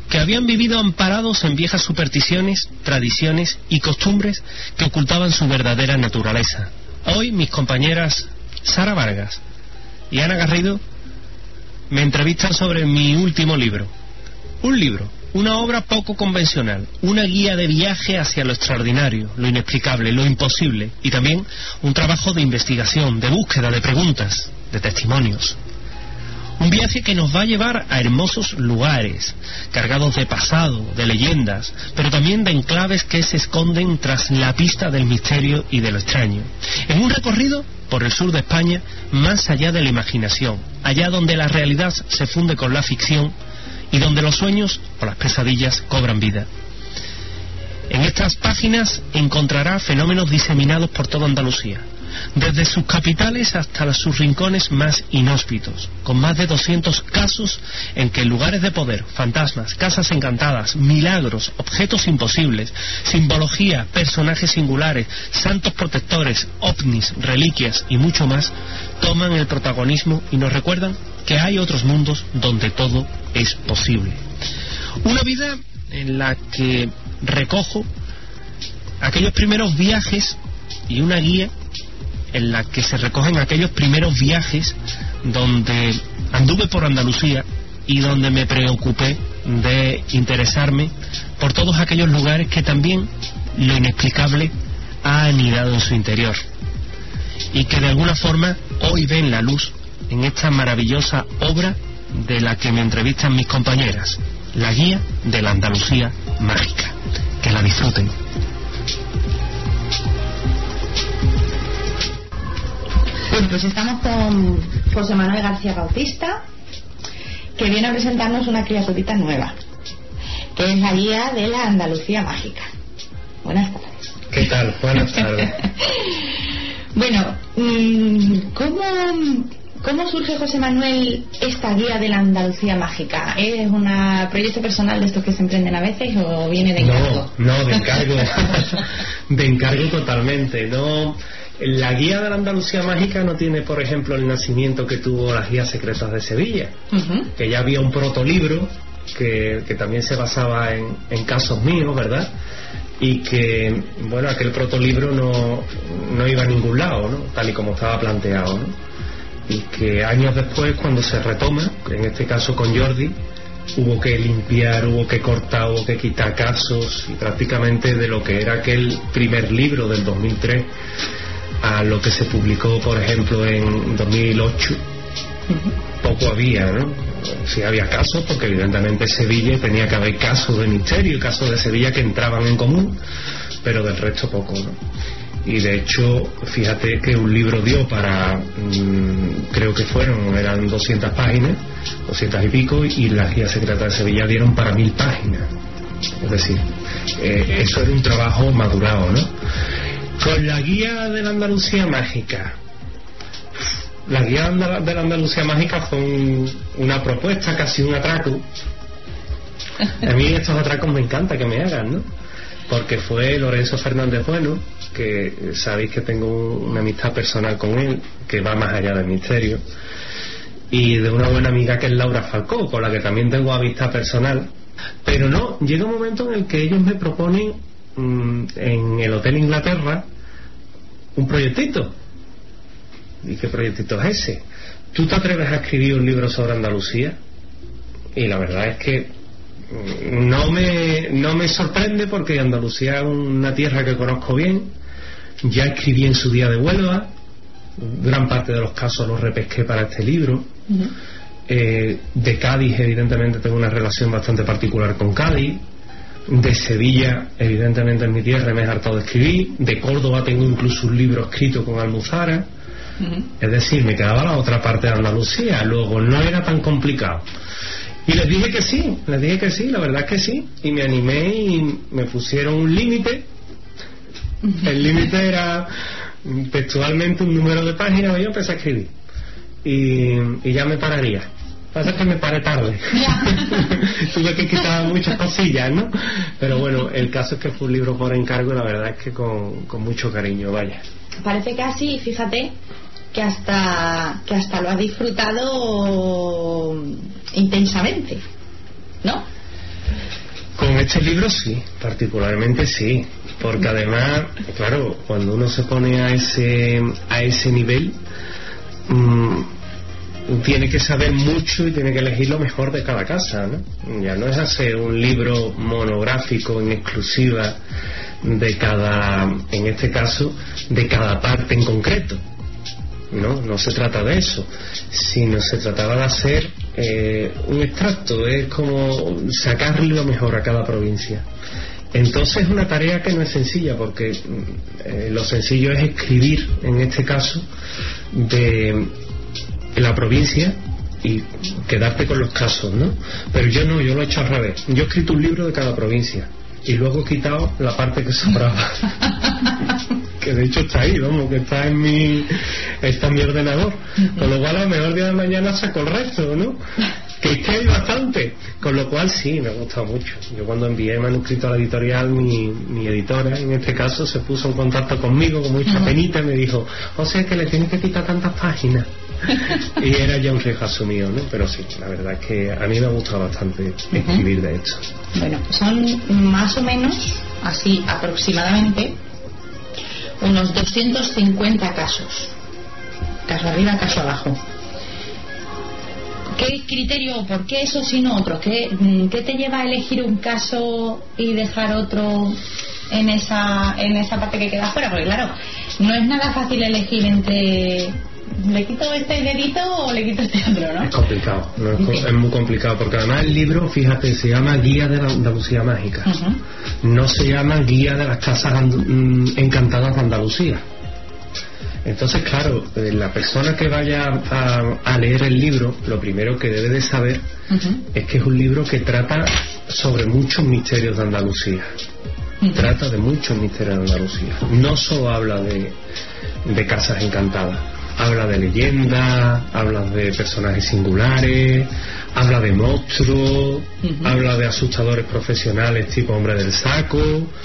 que habían vivido amparados en viejas supersticiones, tradiciones y costumbres que ocultaban su verdadera naturaleza. Hoy mis compañeras Sara Vargas y Ana Garrido me entrevistan sobre mi último libro. Un libro, una obra poco convencional, una guía de viaje hacia lo extraordinario, lo inexplicable, lo imposible, y también un trabajo de investigación, de búsqueda, de preguntas, de testimonios. Un viaje que nos va a llevar a hermosos lugares, cargados de pasado, de leyendas, pero también de enclaves que se esconden tras la pista del misterio y de lo extraño. En un recorrido por el sur de España, más allá de la imaginación, allá donde la realidad se funde con la ficción y donde los sueños o las pesadillas cobran vida. En estas páginas encontrará fenómenos diseminados por toda Andalucía, desde sus capitales hasta sus rincones más inhóspitos, con más de doscientos casos en que lugares de poder, fantasmas, casas encantadas, milagros, objetos imposibles, simbología, personajes singulares, santos protectores, ovnis, reliquias y mucho más toman el protagonismo y nos recuerdan que hay otros mundos donde todo es posible. Una vida en la que recojo aquellos primeros viajes y una guía en la que se recogen aquellos primeros viajes donde anduve por Andalucía y donde me preocupé de interesarme por todos aquellos lugares que también lo inexplicable ha anidado en su interior y que de alguna forma hoy ven la luz en esta maravillosa obra de la que me entrevistan mis compañeras, la guía de la Andalucía mágica. Que la disfruten. Bueno, pues estamos con José Manuel García Bautista, que viene a presentarnos una criaturita nueva, que es la guía de la Andalucía mágica. Buenas tardes. ¿Qué tal? Buenas tardes. Bueno, ¿cómo, ¿cómo surge, José Manuel, esta guía de la Andalucía mágica? ¿Es un proyecto personal de estos que se emprenden a veces o viene de encargo? No, no, de encargo. De encargo totalmente. No, la guía de la Andalucía mágica no tiene, por ejemplo, el nacimiento que tuvo las guías secretas de Sevilla, uh-huh. que ya había un protolibro que, que también se basaba en, en casos míos, ¿verdad? Y que, bueno, aquel protolibro no, no iba a ningún lado, ¿no? Tal y como estaba planteado, ¿no? Y que años después, cuando se retoma, en este caso con Jordi, hubo que limpiar, hubo que cortar, hubo que quitar casos, y prácticamente de lo que era aquel primer libro del dos mil tres a lo que se publicó, por ejemplo, en dos mil ocho, poco había, ¿no? Sí había casos, porque evidentemente Sevilla tenía que haber casos de misterio, casos de Sevilla que entraban en común, pero del resto poco, ¿no? Y de hecho, fíjate que un libro dio para, mmm, creo que fueron, eran doscientas páginas, doscientas y pico, y las guías secretas de Sevilla dieron para mil páginas. Es decir, eh, eso era un trabajo madurado, ¿no? Con la guía de la Andalucía mágica, la guía de la Andalucía mágica fue un, una propuesta, casi un atraco. A mí estos atracos me encanta que me hagan, ¿no? Porque fue Lorenzo Fernández Bueno, que sabéis que tengo una amistad personal con él, que va más allá del misterio, y de una buena amiga que es Laura Falcó, con la que también tengo amistad personal. Pero no, llega un momento en el que ellos me proponen mmm, en el Hotel Inglaterra un proyectito. ¿Y qué proyectito es ese? ¿Tú te atreves a escribir un libro sobre Andalucía? Y la verdad es que no me, no me sorprende, porque Andalucía es una tierra que conozco bien. Ya escribí en su día de Huelva, gran parte de los casos los repesqué para este libro. Uh-huh. eh, de Cádiz evidentemente tengo una relación bastante particular con Cádiz. De Sevilla evidentemente es mi tierra y me he hartado de escribir. De Córdoba tengo incluso un libro escrito con Almuzara. Uh-huh. Es decir, me quedaba la otra parte de Andalucía. Luego no era tan complicado. Y les dije que sí, les dije que sí, la verdad es que sí. Y me animé y me pusieron un límite. El límite era textualmente un número de páginas, y yo empecé a escribir. Y, y ya me pararía. Pasa que me paré tarde. Tuve que quitar muchas cosillas, ¿no? Pero bueno, el caso es que fue un libro por encargo, y la verdad es que con, con mucho cariño, vaya. Parece casi, fíjate, que hasta que hasta lo has disfrutado intensamente, ¿no? este libro sí, particularmente sí, porque además, claro, cuando uno se pone a ese a ese nivel, mmm, tiene que saber mucho y tiene que elegir lo mejor de cada casa, ¿no? Ya no es hacer un libro monográfico en exclusiva de cada, en este caso, de cada parte en concreto. No, no se trata de eso, sino se trataba de hacer eh, un extracto, es como sacarle lo mejor a cada provincia. Entonces es una tarea que no es sencilla, porque eh, lo sencillo es escribir, en este caso, de la provincia y quedarte con los casos, ¿no? Pero yo no, yo lo he hecho al revés. Yo he escrito un libro de cada provincia y luego he quitado la parte que sobraba. Que de hecho está ahí, vamos, que está en mi está en mi ordenador, con lo cual a lo mejor el día de mañana saco el resto, ¿no? Que es que hay bastante, con lo cual sí, me ha gustado mucho. Yo cuando envié el manuscrito a la editorial, mi, mi editora en este caso se puso en contacto conmigo con mucha penita y me dijo, o sea que le tienes que quitar tantas páginas. Y era ya un riesgo asumido, ¿no? Pero sí, la verdad es que a mí me ha gustado bastante escribir de esto. Bueno, son más o menos, así aproximadamente, unos doscientos cincuenta casos, caso arriba, caso abajo. ¿Qué criterio, por qué eso sino otro? ¿Qué, ¿Qué te lleva a elegir un caso y dejar otro en esa en esa parte que queda fuera? Porque claro, no es nada fácil elegir entre le quito este dedito o le quito este otro, ¿no? Es complicado, no es, sí. Es muy complicado, porque además el libro, fíjate, se llama Guía de la Andalucía Mágica. Uh-huh. No se llama Guía de las Casas Andu- Encantadas de Andalucía. Entonces, claro, la persona que vaya a, a leer el libro, lo primero que debe de saber uh-huh. es que es un libro que trata sobre muchos misterios de Andalucía. Uh-huh. Trata de muchos misterios de Andalucía. No solo habla de, de casas encantadas. Habla de leyendas, habla de personajes singulares, habla de monstruos, uh-huh. habla de asustadores profesionales tipo Hombre del Saco.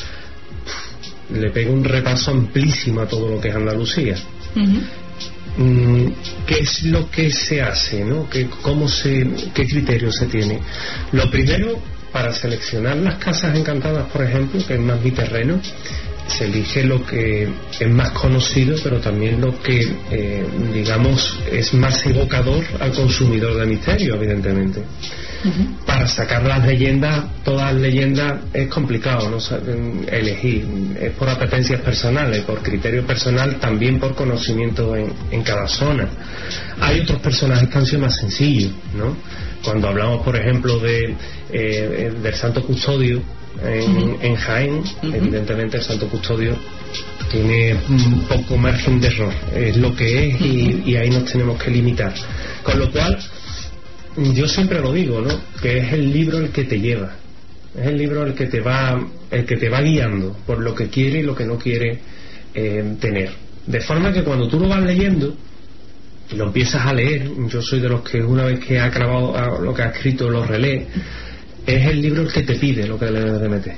Le pega un repaso amplísimo a todo lo que es Andalucía. Uh-huh. Mm, ¿qué es lo que se hace, no? ¿Qué, cómo se, qué criterios se tiene? Lo primero, para seleccionar las casas encantadas, por ejemplo, que es más mi terreno, se elige lo que es más conocido, pero también lo que, eh, digamos, es más evocador al consumidor de misterio, evidentemente. Uh-huh. Para sacar las leyendas, todas las leyendas es complicado, ¿no? Elegir, es por apetencias personales, por criterio personal, también por conocimiento en, en cada zona. Hay otros personajes que han sido más sencillos, ¿no? Cuando hablamos, por ejemplo, de eh, del Santo Custodio en, uh-huh. en Jaén, uh-huh. evidentemente el Santo Custodio tiene un poco margen de error, es lo que es, y, y ahí nos tenemos que limitar, con lo cual yo siempre lo digo, ¿no? Que es el libro el que te lleva, es el libro el que te va el que te va guiando por lo que quiere y lo que no quiere eh, tener, de forma que cuando tú lo vas leyendo lo empiezas a leer, yo soy de los que una vez que ha acabado lo que ha escrito lo relee, es el libro el que te pide lo que le debes de meter.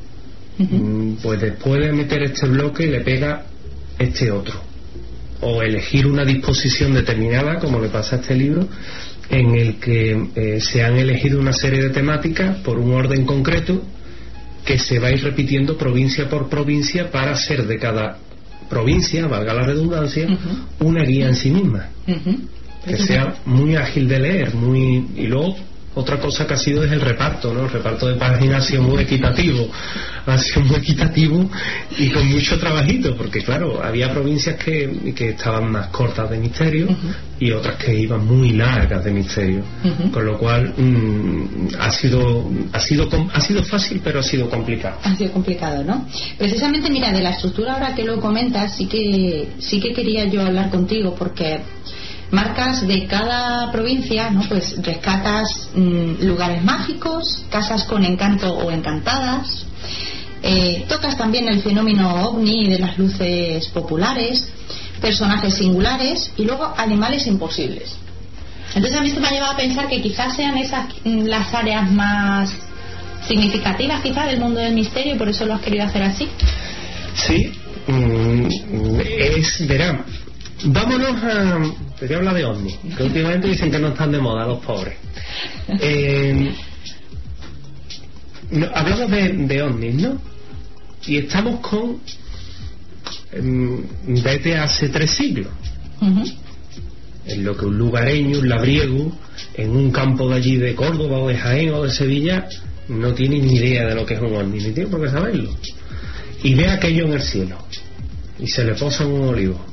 Uh-huh. Pues después de meter este bloque le pega este otro, o elegir una disposición determinada, como le pasa a este libro, en el que eh, se han elegido una serie de temáticas por un orden concreto que se va a ir repitiendo provincia por provincia para hacer de cada provincia, valga la redundancia, uh-huh. una guía en sí misma, uh-huh. que sea muy ágil de leer, muy y luego otra cosa que ha sido es el reparto, ¿no? El reparto de páginas ha sido muy equitativo, ha sido muy equitativo y con mucho trabajito, porque claro, había provincias que, que estaban más cortas de misterio uh-huh. y otras que iban muy largas de misterio, uh-huh. con lo cual mmm, ha sido ha sido ha sido fácil, pero ha sido complicado. Ha sido complicado, ¿no? Precisamente, mira, de la estructura ahora que lo comentas, sí que sí que quería yo hablar contigo, porque marcas de cada provincia, ¿no? Pues rescatas mmm, lugares mágicos, casas con encanto o encantadas, eh, tocas también el fenómeno ovni de las luces populares, personajes singulares y luego animales imposibles. Entonces a mí esto me ha llevado a pensar que quizás sean esas mmm, las áreas más significativas quizás del mundo del misterio, y por eso lo has querido hacer así. Sí, mmm, es, verán, vámonos a... te voy a hablar de ovnis, que últimamente dicen que no están de moda los pobres. Eh, no, hablamos de, de ovnis, ¿no? Y estamos con um, vete hace tres siglos. Uh-huh. En lo que un lugareño, un labriego, en un campo de allí de Córdoba o de Jaén o de Sevilla, no tiene ni idea de lo que es un ovni, ni tiene por qué saberlo. Y ve aquello en el cielo y se le posa un olivo.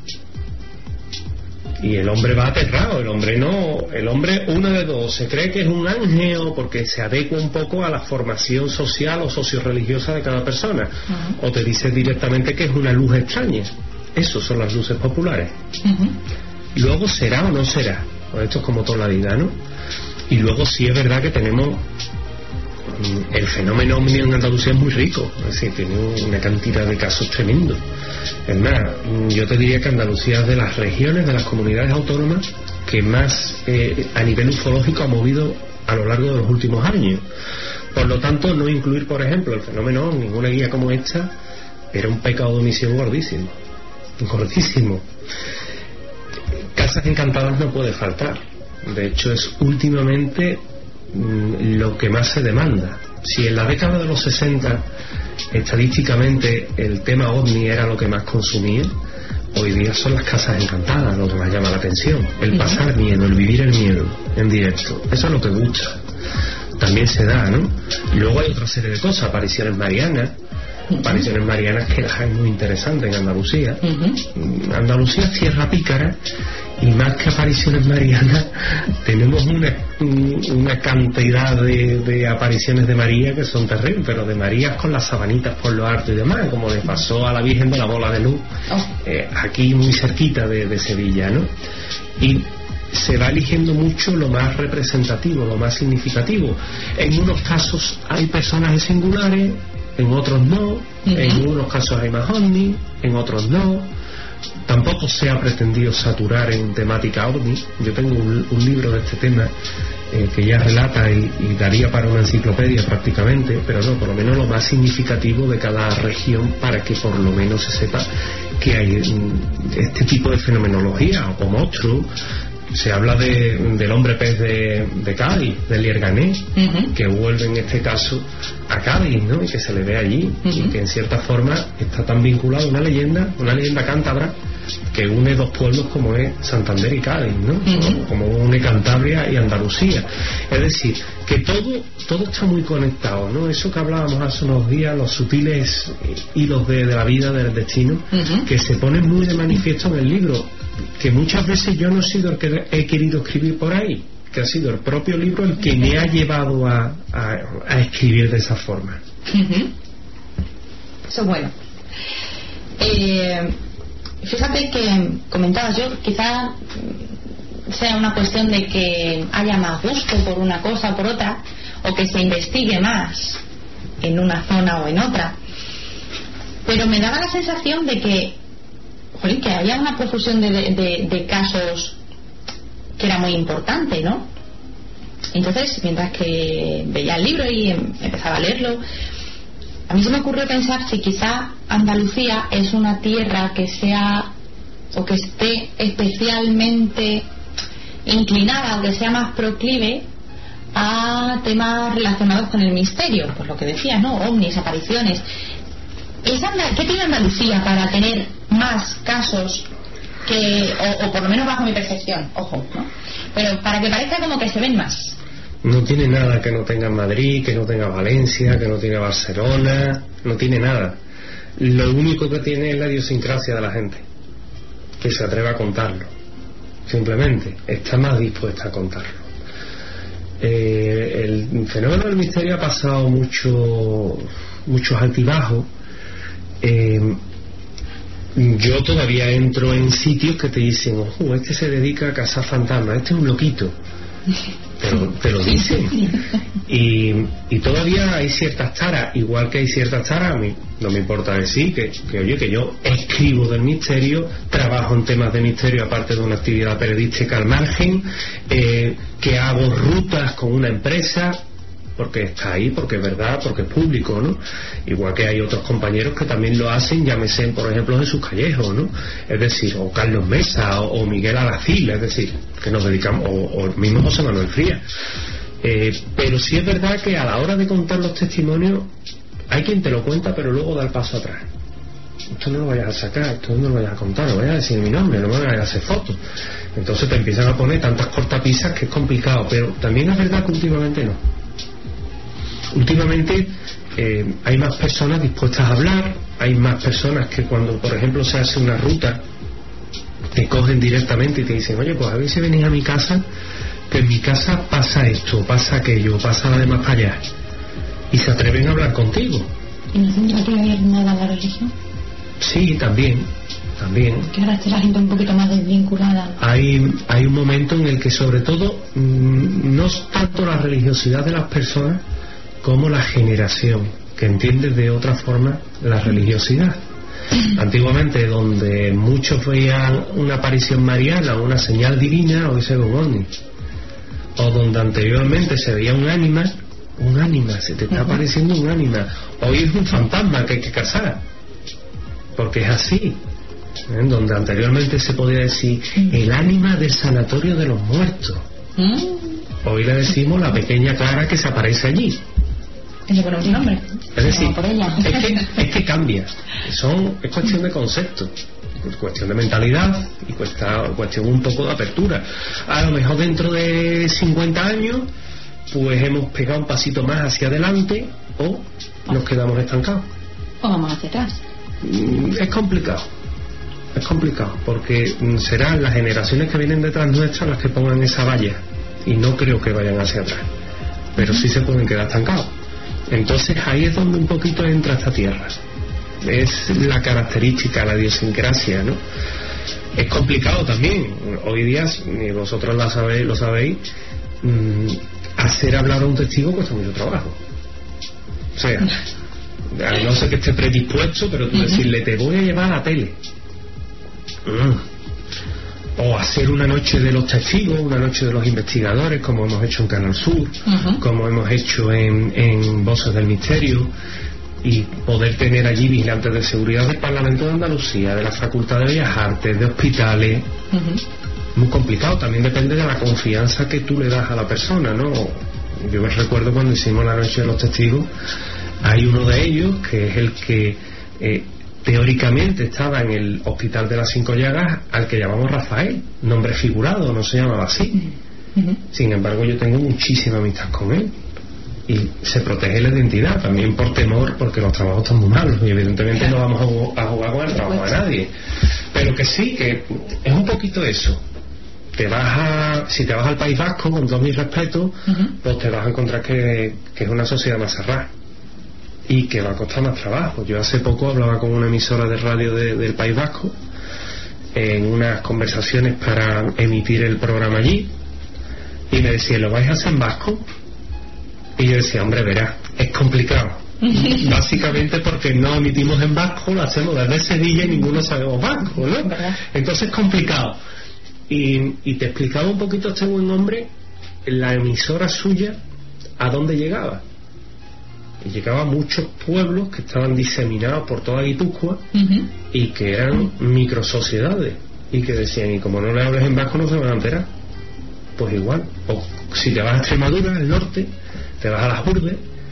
Y el hombre va aterrado, el hombre no, el hombre uno de dos, se cree que es un ángel o porque se adecua un poco a la formación social o socio-religiosa de cada persona, uh-huh. o te dice directamente que es una luz extraña. Esas son las luces populares. Uh-huh. Luego será o no será, pues esto es como toda la vida, ¿no? Y luego sí es verdad que tenemos el fenómeno ovni en Andalucía es muy rico, es decir, tiene una cantidad de casos tremendos. Es más, yo te diría que Andalucía es de las regiones, de las comunidades autónomas que más eh, a nivel ufológico ha movido a lo largo de los últimos años. Por lo tanto, no incluir, por ejemplo, el fenómeno en ninguna guía como esta era un pecado de omisión gordísimo, gordísimo. Casas encantadas no puede faltar. De hecho, es últimamente mmm, lo que más se demanda. Si en la década de los sesenta estadísticamente el tema ovni era lo que más consumía, hoy día son las casas encantadas lo que más llama la atención. El pasar miedo, el vivir el miedo en directo, eso es lo que gusta. También se da, ¿no? Y luego hay otra serie de cosas, apariciones marianas, apariciones marianas que las hay muy interesantes en Andalucía. Uh-huh. Andalucía es tierra pícara y más que apariciones marianas tenemos una, una cantidad de, de apariciones de María que son terribles, pero de Marías con las sabanitas por lo alto y demás, como le pasó a la Virgen de la Bola de Luz, eh, aquí muy cerquita de, de Sevilla, ¿no? Y se va eligiendo mucho lo más representativo, lo más significativo. En unos casos hay personajes singulares, en otros no, uh-huh. en unos casos hay más ovni, en otros no. Tampoco se ha pretendido saturar en temática ovni. Yo tengo un, un libro de este tema eh, que ya relata y, y daría para una enciclopedia prácticamente, pero no, por lo menos lo más significativo de cada región para que por lo menos se sepa que hay mm, este tipo de fenomenología o monstruo. Se habla de, del hombre pez de, de Cádiz, del Lierganés, uh-huh. que vuelve en este caso a Cádiz, ¿no? Y que se le ve allí, uh-huh. y que en cierta forma está tan vinculado a una leyenda, una leyenda cántabra, que une dos pueblos como es Santander y Cádiz, ¿no? Uh-huh. Como, como une Cantabria y Andalucía. Es decir, que todo todo está muy conectado, ¿no? Eso que hablábamos hace unos días, los sutiles hilos de, de la vida, del destino, uh-huh. que se ponen muy de manifiesto en el libro, que muchas veces yo no he sido el que he querido escribir por ahí, que ha sido el propio libro el que me ha llevado a, a, a escribir de esa forma. Uh-huh. Eso es bueno. Eh, fíjate que comentabas yo, quizá sea una cuestión de que haya más gusto por una cosa o por otra, o que se investigue más en una zona o en otra, pero me daba la sensación de que Joder, que había una profusión de, de, de casos que era muy importante, ¿no? Entonces, mientras que veía el libro y empezaba a leerlo, a mí se me ocurrió pensar si quizá Andalucía es una tierra que sea o que esté especialmente inclinada o que sea más proclive a temas relacionados con el misterio, pues lo que decía, ¿no? Ovnis, apariciones. ¿Qué tiene Andalucía para tener más casos que, o, o por lo menos bajo mi percepción, ojo, ¿no? Pero para que parezca como que se ven más? No tiene nada que no tenga Madrid, que no tenga Valencia, que no tenga Barcelona, no tiene nada. Lo único que tiene es la idiosincrasia de la gente, que se atreve a contarlo. Simplemente está más dispuesta a contarlo. Eh, el fenómeno del misterio ha pasado mucho, muchos altibajos. Eh, yo todavía entro en sitios que te dicen, ojo, este se dedica a cazar fantasmas, este es un loquito, pero te lo dicen. Y, y todavía hay ciertas taras, igual que hay ciertas taras, a mí no me importa decir que, que oye, que yo escribo del misterio, trabajo en temas de misterio aparte de una actividad periodística al margen, eh, que hago rutas con una empresa, porque está ahí, porque es verdad, porque es público, ¿no? Igual que hay otros compañeros que también lo hacen, llámese, por ejemplo, Jesús Callejo, ¿no? Es decir, o Carlos Mesa, o, o Miguel Alacil, es decir, que nos dedicamos, o, o el mismo José Manuel Frías. Eh, pero sí es verdad que a la hora de contar los testimonios hay quien te lo cuenta pero luego da el paso atrás. Esto no lo vayas a sacar, esto no lo vayas a contar, no vayas a decir mi nombre, no me vayas a hacer fotos. Entonces te empiezan a poner tantas cortapisas que es complicado, pero también es verdad que últimamente no. Últimamente eh, hay más personas dispuestas a hablar, hay más personas que cuando por ejemplo se hace una ruta te cogen directamente y te dicen, oye, pues a ver si venís a mi casa, que en mi casa pasa esto, pasa aquello, pasa lo demás para allá, y se atreven a hablar contigo. ¿Y no tendrá que ver nada la religión? Sí, también, también. Que ahora está la gente un poquito más desvinculada. Hay, hay un momento en el que sobre todo mmm, no es tanto la religiosidad de las personas como la generación, que entiende de otra forma la religiosidad. Antiguamente, donde muchos veían una aparición mariana o una señal divina, hoy se ve un ovni. O donde anteriormente se veía un ánima, un ánima, se te está apareciendo un ánima. Hoy es un fantasma que hay que cazar, porque es así. ¿Eh? Donde anteriormente se podía decir el ánima del sanatorio de los muertos, hoy le decimos la pequeña Clara que se aparece allí. ¿Le ponemos un nombre? Es decir, es que, es que cambia. Son, es cuestión de concepto, es cuestión de mentalidad y cuesta, cuestión un poco de apertura. A lo mejor dentro de cincuenta años pues hemos pegado un pasito más hacia adelante o nos quedamos estancados. O vamos hacia atrás. Es complicado, es complicado porque serán las generaciones que vienen detrás nuestras las que pongan esa valla y no creo que vayan hacia atrás, pero sí se pueden quedar estancados. Entonces ahí es donde un poquito entra esta tierra, es la característica, la idiosincrasia, ¿no? Es complicado también, hoy día, y vosotros lo sabéis, lo sabéis mmm, hacer hablar a un testigo cuesta mucho trabajo. O sea, no sé que esté predispuesto, pero tú decirle te voy a llevar a la tele, mm. o hacer una noche de los testigos, una noche de los investigadores, como hemos hecho en Canal Sur, uh-huh. como hemos hecho en, en Voces del Misterio, y poder tener allí vigilantes de seguridad del Parlamento de Andalucía, de la Facultad de Bellas Artes, de hospitales. Uh-huh. Muy complicado, también depende de la confianza que tú le das a la persona, ¿no? Yo me recuerdo cuando hicimos la noche de los testigos, hay uno de ellos que es el que eh, teóricamente estaba en el Hospital de las Cinco Llagas, al que llamamos Rafael, nombre figurado, no se llamaba así. Uh-huh. Sin embargo, yo tengo muchísima amistad con él y se protege la identidad también por temor, porque los trabajos están muy malos y evidentemente claro. no vamos a, a jugar con el trabajo de nadie, pero que sí, que es un poquito eso. Te vas a, si te vas al País Vasco, con todo mi respeto, uh-huh. pues te vas a encontrar que, que es una sociedad más cerrada y que va a costar más trabajo. Yo hace poco hablaba con una emisora de radio de, del País Vasco en unas conversaciones para emitir el programa allí y me decía, ¿lo vais a hacer en vasco? Y yo decía, hombre, verás, es complicado básicamente porque no emitimos en vasco, lo hacemos desde Sevilla y ninguno sabemos vasco, ¿no? Entonces es complicado. Y, y te explicaba un poquito este buen hombre la emisora suya a dónde llegaba. Y llegaba a muchos pueblos que estaban diseminados por toda Guipúzcoa, uh-huh. y que eran microsociedades y que decían, y como no le hables en vasco no se van a enterar. Pues igual, o si te vas a Extremadura, al norte, te vas a las Urbes,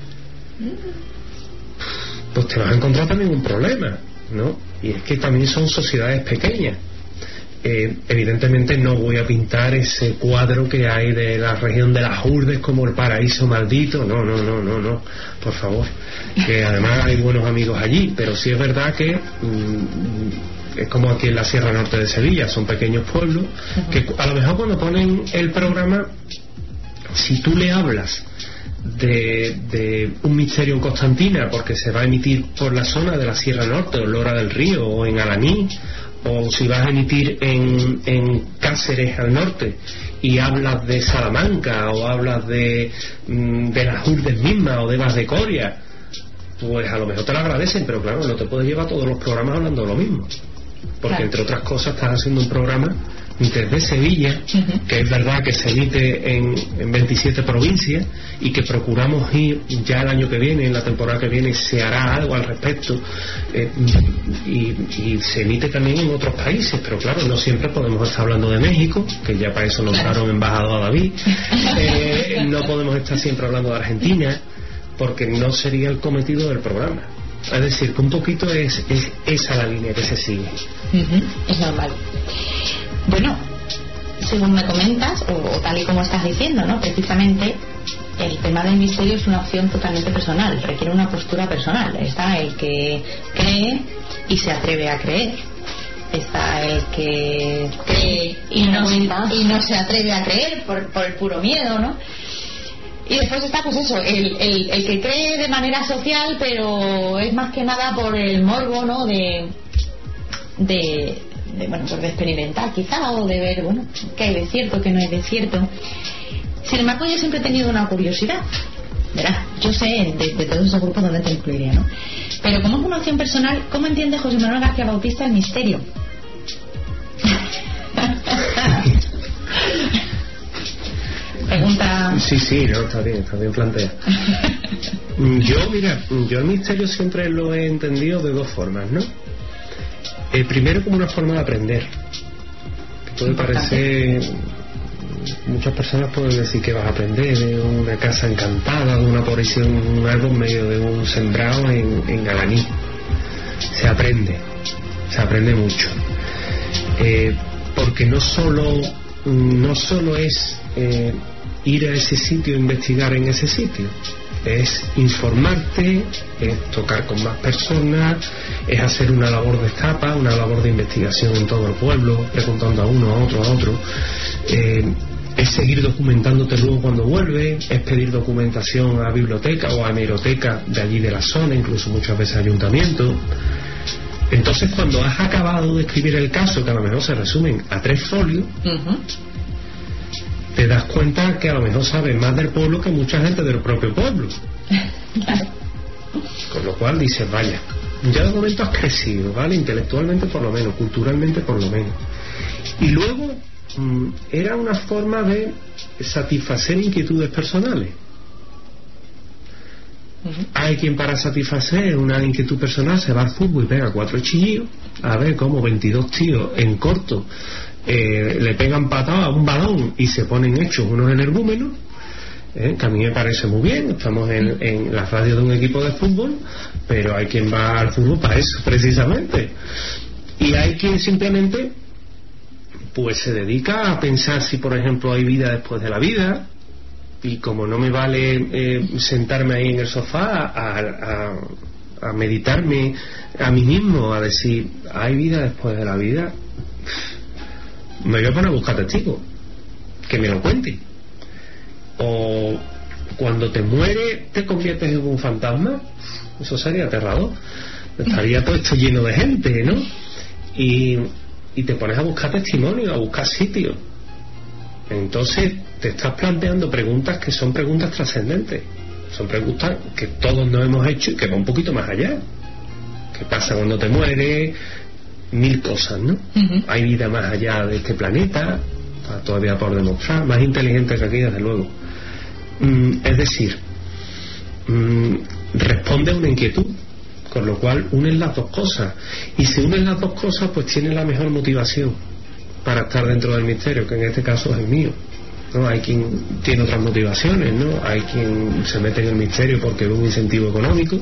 pues te vas a encontrar también un problema, ¿no? Y es que también son sociedades pequeñas. Eh, evidentemente no voy a pintar ese cuadro que hay de la región de las Urbes como el paraíso maldito, no, no, no, no, no, por favor, que además hay buenos amigos allí, pero sí es verdad que mmm, es como aquí en la Sierra Norte de Sevilla, son pequeños pueblos, uh-huh. que a lo mejor cuando ponen el programa, si tú le hablas de, de un misterio en Constantina, porque se va a emitir por la zona de la Sierra Norte, o Lora del Río, o en Alaní, o si vas a emitir en, en Cáceres al norte y hablas de Salamanca o hablas de, de las Urbes mismas o de Vas de Coria, pues a lo mejor te lo agradecen, pero claro, no te puedes llevar todos los programas hablando de lo mismo, porque claro. entre otras cosas estás haciendo un programa desde Sevilla, uh-huh. que es verdad que se emite en, en veintisiete provincias y que procuramos ir ya el año que viene, en la temporada que viene se hará algo al respecto, eh, y, y se emite también en otros países, pero claro, no siempre podemos estar hablando de México, que ya para eso nombraron embajador a David, eh, que no podemos estar siempre hablando de Argentina, porque no sería el cometido del programa. Es decir, que un poquito es, es esa la línea que se sigue. Uh-huh, es normal. Bueno, según me comentas, o, o tal y como estás diciendo, ¿no? Precisamente el tema del misterio es una opción totalmente personal, requiere una postura personal. Está el que cree y se atreve a creer. Está el que cree y no, y no se atreve a creer por, por el puro miedo, ¿no? Y después está, pues eso, el, el, el que cree de manera social, pero es más que nada por el morbo, ¿no? De, de, de bueno, pues de experimentar quizá, o de ver, bueno, qué hay de cierto, qué no hay de cierto. Sin embargo, yo siempre he tenido una curiosidad. Verás, yo sé de, de todos esos grupos donde te incluiría, ¿no? Pero como es una opción personal, ¿cómo entiende José Manuel García Bautista el misterio? Pregunta. Sí, sí, no, está bien, está bien planteado. Yo, mira, yo el misterio siempre lo he entendido de dos formas, ¿no? El primero como una forma de aprender, que puede parecer, muchas personas pueden decir que vas a aprender de una casa encantada, de una aparición en un árbol medio de un sembrado en, en Alaní. Se aprende, se aprende mucho, eh, porque no solo no solo es eh, ir a ese sitio e investigar en ese sitio, es informarte, es tocar con más personas, es hacer una labor de estapa, una labor de investigación en todo el pueblo, preguntando a uno, a otro, a otro, eh, es seguir documentándote luego cuando vuelves, es pedir documentación a biblioteca o a hemeroteca de allí de la zona, incluso muchas veces ayuntamientos. Entonces, cuando has acabado de escribir el caso, que a lo mejor se resumen a tres folios, uh-huh, te das cuenta que a lo mejor sabes más del pueblo que mucha gente del propio pueblo. Con lo cual dices, vaya, ya de momento has crecido, ¿vale? Intelectualmente por lo menos, culturalmente por lo menos. Y luego mmm, era una forma de satisfacer inquietudes personales. Hay quien para satisfacer una inquietud personal se va al fútbol y pega cuatro chillillos a ver cómo veintidós tíos en corto eh, le pegan patada a un balón y se ponen hechos unos energúmenos, eh, que a mí me parece muy bien. Estamos en, en la radio de un equipo de fútbol, pero hay quien va al fútbol para eso precisamente, y hay quien simplemente pues se dedica a pensar si por ejemplo hay vida después de la vida. Y como no me vale eh, sentarme ahí en el sofá a, a, a meditarme a mí mismo, a decir, ¿hay vida después de la vida? Me voy a poner a buscar testigos que me lo cuenten. O cuando te mueres te conviertes en un fantasma. Eso sería aterrador. Estaría todo esto lleno de gente, ¿no? Y, y te pones a buscar testimonios, a buscar sitios. Entonces te estás planteando preguntas que son preguntas trascendentes, son preguntas que todos nos hemos hecho y que va un poquito más allá. ¿Qué pasa cuando te mueres? Mil cosas, ¿no? Uh-huh. Hay vida más allá de este planeta, está todavía por demostrar, más inteligente que aquí, desde luego. Mm, es decir, mm, responde a una inquietud, con lo cual unen las dos cosas, y si unen las dos cosas pues tienes la mejor motivación para estar dentro del misterio, que en este caso es el mío, ¿no? Hay quien tiene otras motivaciones, ¿no? Hay quien se mete en el misterio porque ve un incentivo económico.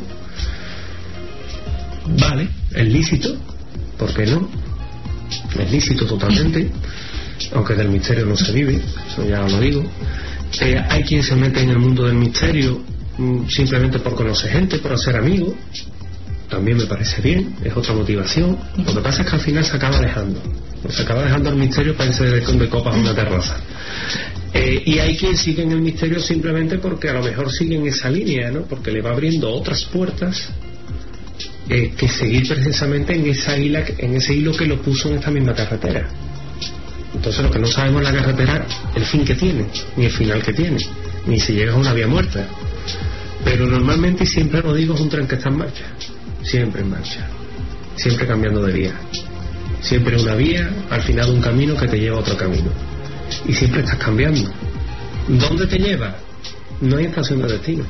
Vale, es lícito, ¿por qué no? Es lícito totalmente, aunque del misterio no se vive, eso ya lo digo. Eh, hay quien se mete en el mundo del misterio mm, simplemente por conocer gente, por hacer amigos. También me parece bien, es otra motivación. Lo que pasa es que al final se acaba dejando se acaba dejando el misterio para irse de, de copas a una terraza. Eh, y hay quien sigue en el misterio simplemente porque a lo mejor sigue en esa línea, ¿no? Porque le va abriendo otras puertas eh, que seguir precisamente en esa hila, en ese hilo que lo puso en esta misma carretera. Entonces lo que no sabemos es la carretera, el fin que tiene, ni el final que tiene, ni si llegas a una vía muerta. Pero normalmente, y siempre lo digo, es un tren que está en marcha, siempre en marcha, siempre cambiando de vía, siempre una vía al final de un camino que te lleva a otro camino, y siempre estás cambiando. ¿Dónde te lleva? No hay estación de destino,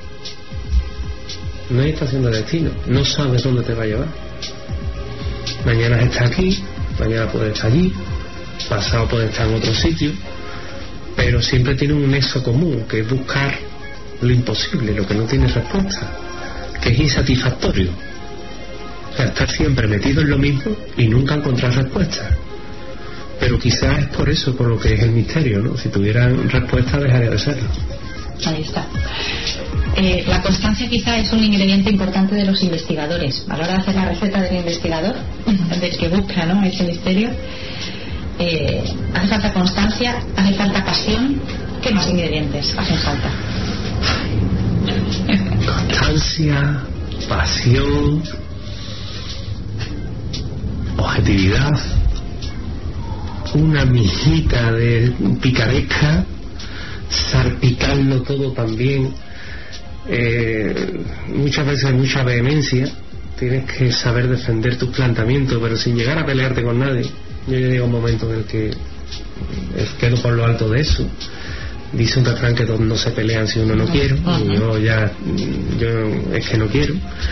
no hay estación de destino, no sabes dónde te va a llevar. Mañana estás aquí, mañana puedes estar allí, pasado puedes estar en otro sitio, pero siempre tienen un nexo común, que es buscar lo imposible, lo que no tiene respuesta, que es insatisfactorio. O sea, estar siempre metido en lo mismo y nunca encontrar respuestas. Pero quizás es por eso, por lo que es el misterio, ¿no? Si tuvieran respuesta dejaría de serlo. Ahí está. Eh, la constancia quizá es un ingrediente importante de los investigadores. A la hora de hacer la receta del investigador, del que busca, ¿no?, ese misterio, eh, hace falta constancia, hace falta pasión. ¿Qué más ingredientes hacen falta? Constancia, pasión, objetividad, una mijita de picaresca, salpicarlo todo también, eh, muchas veces mucha vehemencia. Tienes que saber defender tus planteamientos, pero sin llegar a pelearte con nadie. Yo ya llego a un momento en el que quedo por lo alto de eso. Dice un refrán que dos no se pelean si uno no quiere, y yo ya yo es que no quiero.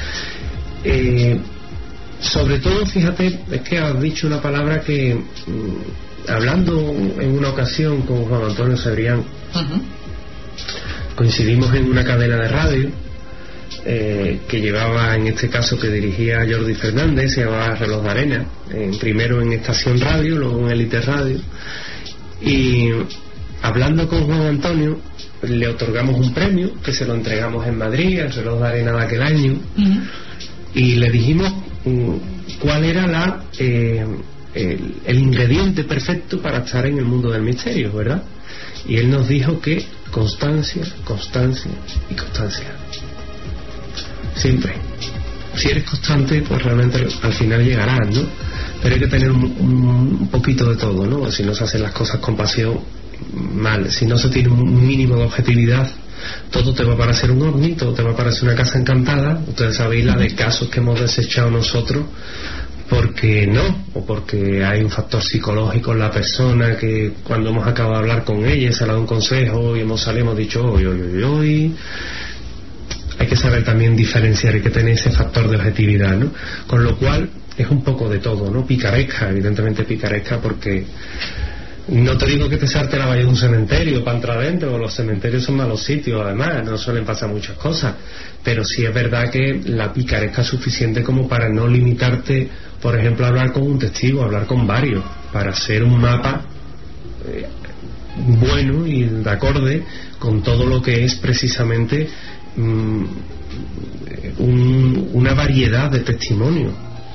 Eh, sobre todo, fíjate, es que has dicho una palabra que, mmm, hablando en una ocasión con Juan Antonio Cebrián, uh-huh. coincidimos en una cadena de radio eh, que llevaba, en este caso que dirigía Jordi Fernández, se llamaba Reloj de Arena, eh, primero en Estación Radio, luego en Elite Radio, y hablando con Juan Antonio le otorgamos un premio que se lo entregamos en Madrid, el Reloj de Arena de aquel año, uh-huh. y le dijimos um, cuál era la eh, el, el ingrediente perfecto para estar en el mundo del misterio, ¿verdad? Y él nos dijo que constancia, constancia y constancia. Siempre. Si eres constante, pues realmente al final llegarás, ¿no? Pero hay que tener un, un poquito de todo, ¿no? Si no se hacen las cosas con pasión, mal. Si no se tiene un mínimo de objetividad, todo te va a parecer un ovni, todo te va a parecer una casa encantada. Ustedes sabéis la de casos que hemos desechado nosotros porque no, o porque hay un factor psicológico en la persona, que cuando hemos acabado de hablar con ella se le da un consejo y hemos salido, hemos dicho hoy, hoy, hoy, hoy. Hay que saber también diferenciar, hay que tener ese factor de objetividad, ¿no? Con lo cual es un poco de todo, ¿no? Picaresca, evidentemente picaresca, porque no te digo que te salte la valla de un cementerio para entrar adentro, los cementerios son malos sitios, además, no suelen pasar muchas cosas, pero sí es verdad que la picaresca es suficiente como para no limitarte, por ejemplo, a hablar con un testigo, a hablar con varios, para hacer un mapa eh, bueno y de acorde con todo lo que es precisamente mm, un, una variedad de testimonios.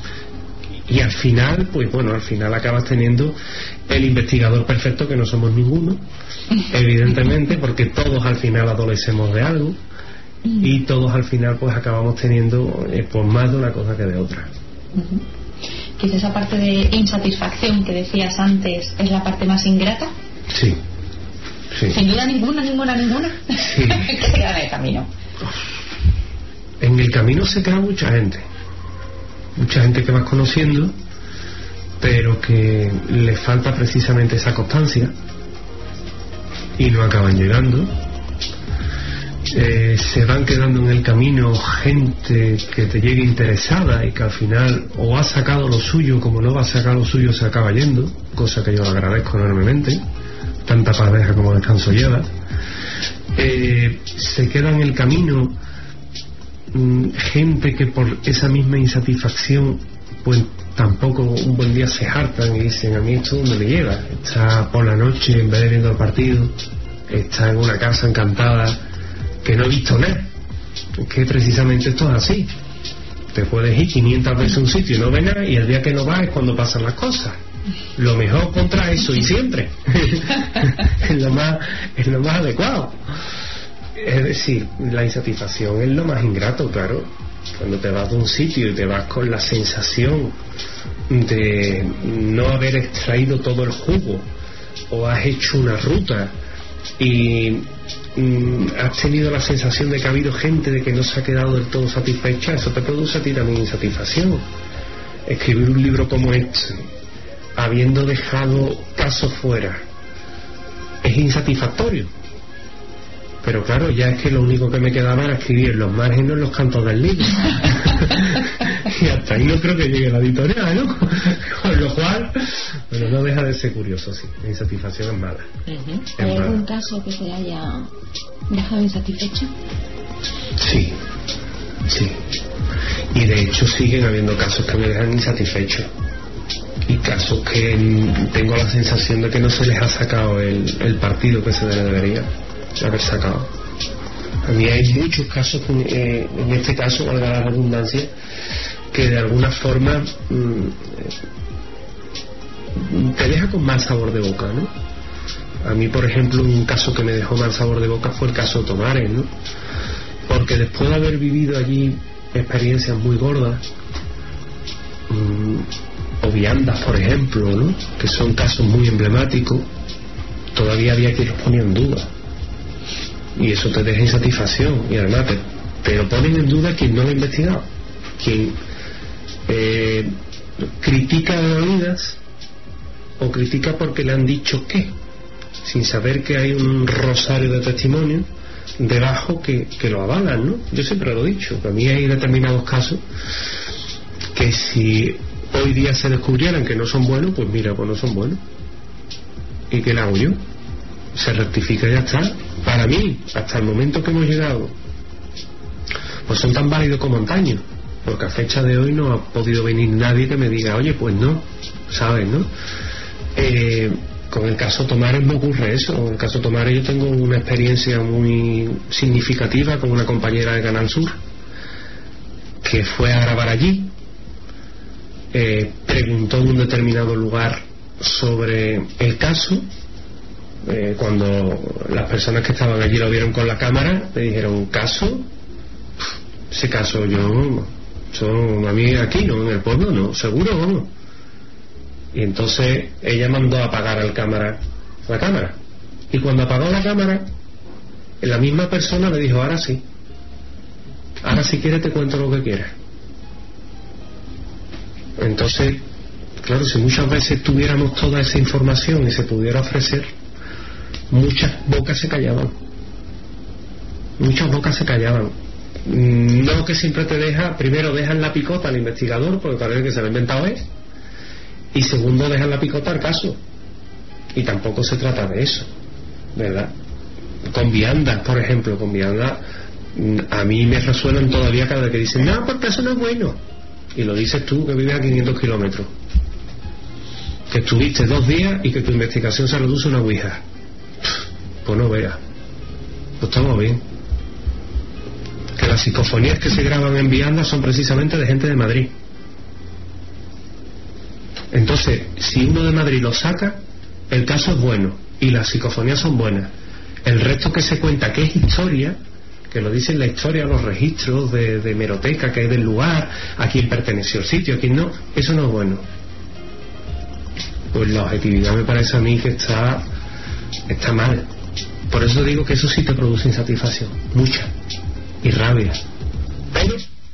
Y al final, pues bueno, al final acabas teniendo el investigador perfecto, que no somos ninguno, evidentemente, porque todos al final adolecemos de algo y todos al final pues acabamos teniendo eh, pues más de una cosa que de otra. Uh-huh. Quizás esa parte de insatisfacción que decías antes es la parte más ingrata. Sí, sí. Sin duda ninguna, ninguna, ninguna. Sí. ¿Qué se queda en el camino? En el camino se queda mucha gente. Mucha gente que vas conociendo, pero que le falta precisamente esa constancia y no acaban llegando. Eh, se van quedando en el camino gente que te llegue interesada y que al final o ha sacado lo suyo, como no va a sacar lo suyo se acaba yendo, cosa que yo agradezco enormemente. Tanta paz deja como descanso lleva. Eh, se queda en el camino gente que por esa misma insatisfacción pues tampoco un buen día se hartan y dicen, a mí esto dónde me lleva. Está por la noche en vez de viendo el partido, está en una casa encantada que no he visto nada. Es que precisamente esto es así, te puedes ir quinientas veces a un sitio y no ves nada, y el día que no vas es cuando pasan las cosas. Lo mejor contra eso y siempre es lo más es lo más adecuado. Es decir, la insatisfacción es lo más ingrato, claro. Cuando te vas de un sitio y te vas con la sensación de no haber extraído todo el jugo, o has hecho una ruta y mm, has tenido la sensación de que ha habido gente de que no se ha quedado del todo satisfecha, eso te produce a ti también insatisfacción. Escribir un libro como este, habiendo dejado casos fuera, es insatisfactorio. Pero claro, ya es que lo único que me quedaba era escribir los márgenes, los cantos del libro. y hasta ahí no creo que llegue la editorial, ¿no? Con lo cual, bueno, no deja de ser curioso, sí, la insatisfacción es mala. Uh-huh. Es ¿Hay algún mala. caso que te haya dejado insatisfecho? Sí, sí. Y de hecho siguen habiendo casos que me dejan insatisfechos. Y casos que mm, tengo la sensación de que no se les ha sacado el, el partido que se les debería haber sacado. A mí hay muchos casos, eh, en este caso, valga la redundancia, que de alguna forma mmm, te deja con mal sabor de boca, ¿no? A mí, por ejemplo, un caso que me dejó mal sabor de boca fue el caso Tomares, ¿no? Porque después de haber vivido allí experiencias muy gordas, mmm, o viandas, por ejemplo, ¿no?, que son casos muy emblemáticos, todavía había quien los ponía en duda, y eso te deja insatisfacción, y además te, te lo ponen en duda quien no lo ha investigado, quien eh, critica de oídas o critica porque le han dicho qué, sin saber que hay un rosario de testimonios debajo que, que lo avalan, ¿no? Yo siempre lo he dicho, que a mí hay determinados casos que si hoy día se descubrieran que no son buenos, pues mira, pues no son buenos. ¿Y qué le hago yo? Se rectifica y ya está. Para mí, hasta el momento que hemos llegado, pues son tan válidos como antaño, porque a fecha de hoy no ha podido venir nadie que me diga, oye, pues no, ¿sabes, no? Eh, con el caso Tomares me ocurre eso. Con el caso Tomares yo tengo una experiencia muy significativa con una compañera de Canal Sur que fue a grabar allí. Eh, preguntó en un determinado lugar sobre el caso. Eh, cuando las personas que estaban allí lo vieron con la cámara, le dijeron, ¿caso? Ese caso yo, son a mí aquí, ¿no? En el pueblo, no, seguro, vamos. Y entonces ella mandó a apagar al cámara, la cámara. Y cuando apagó la cámara, la misma persona le dijo, ahora sí. Ahora si quieres te cuento lo que quieras. Entonces, claro, si muchas veces tuviéramos toda esa información y se pudiera ofrecer, muchas bocas se callaban. Muchas bocas se callaban. No, que siempre te deja, primero dejan la picota al investigador, porque parece que se lo ha inventado él, y segundo dejan la picota al caso. Y tampoco se trata de eso, ¿verdad? Con viandas, por ejemplo, con viandas, a mí me resuenan todavía cada vez que dicen, no, porque eso no es bueno. Y lo dices tú, que vives a quinientos kilómetros, que estuviste dos días y que tu investigación se reduce a una ouija. Pues no veas, pues estamos bien. Que las psicofonías que se graban en viandas son precisamente de gente de Madrid. Entonces, si uno de Madrid lo saca, el caso es bueno y las psicofonías son buenas. El resto que se cuenta que es historia, que lo dicen la historia, los registros de, de hemeroteca que hay del lugar, a quién perteneció el sitio, a quién no, eso no es bueno. Pues la objetividad me parece a mí que está está mal. Por eso digo que eso sí te produce insatisfacción, mucha, y rabia. Pero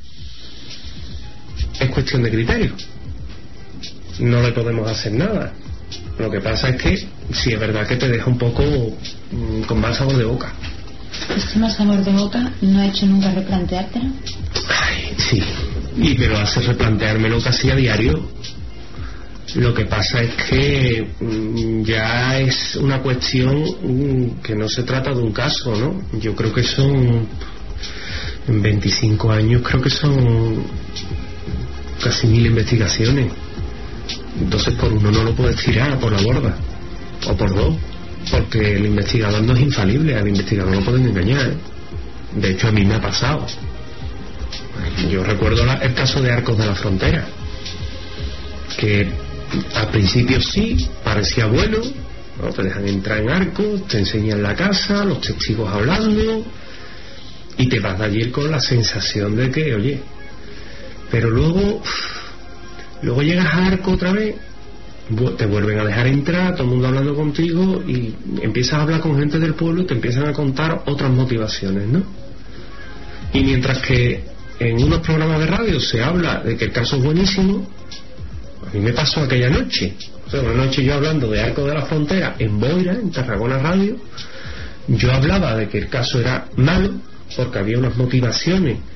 es cuestión de criterio, no le podemos hacer nada. Lo que pasa es que sí es verdad que te deja un poco mmm, con mal sabor de boca. ¿Este mal sabor de boca no ha hecho nunca replanteártelo? Ay, sí, y me lo hace replanteármelo casi a diario. Lo que pasa es que mmm, ya es una cuestión mmm, que no se trata de un caso, ¿no? Yo creo que son, en veinticinco años, creo que son casi mil investigaciones. Entonces por uno no lo puedes tirar por la borda, o por dos, porque el investigador no es infalible, al investigador no pueden engañar, ¿eh? De hecho a mí me ha pasado. Yo recuerdo la, el caso de Arcos de la Frontera, que al principio sí, parecía bueno, ¿no? Te dejan entrar en Arcos, te enseñan la casa, los testigos hablando, y te vas de allí con la sensación de que, oye, pero luego luego llegas a Arcos otra vez, te vuelven a dejar entrar, todo el mundo hablando contigo, y empiezas a hablar con gente del pueblo y te empiezan a contar otras motivaciones, ¿no? Y mientras que en unos programas de radio se habla de que el caso es buenísimo, a mí me pasó aquella noche, o sea, una noche yo hablando de Arcos de la Frontera en Boira, en Tarragona Radio, yo hablaba de que el caso era malo porque había unas motivaciones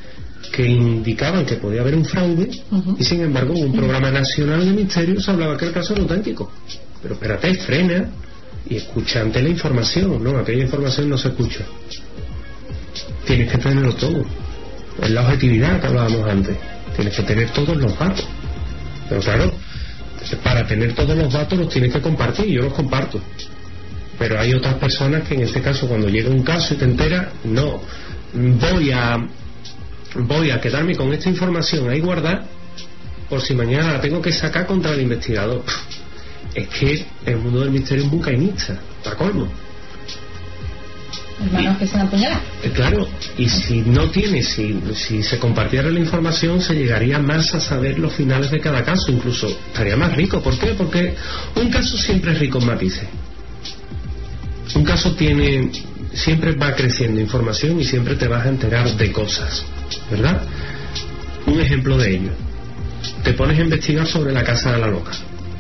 que indicaban que podía haber un fraude, uh-huh. y sin embargo en un programa nacional de misterios se hablaba que el caso era auténtico. Pero espérate, frena y escucha ante la información, ¿no? Aquella información no se escucha. Tienes que tenerlo todo. Es la objetividad que hablábamos antes. Tienes que tener todos los datos. Pero claro, para tener todos los datos los tienes que compartir. Yo los comparto. Pero hay otras personas que en este caso, cuando llega un caso y te enteras, no, voy a voy a quedarme con esta información ahí guardada por si mañana la tengo que sacar contra el investigador. Es que el mundo del misterio es muy cainista, para colmo. Hermanos que se han apuñalado. Claro, y si no tiene, si, si se compartiera la información, se llegaría más a saber los finales de cada caso, incluso estaría más rico. ¿Por qué? Porque un caso siempre es rico en matices. Un caso tiene, siempre va creciendo información y siempre te vas a enterar de cosas, ¿verdad? Un ejemplo de ello: te pones a investigar sobre la casa de la loca.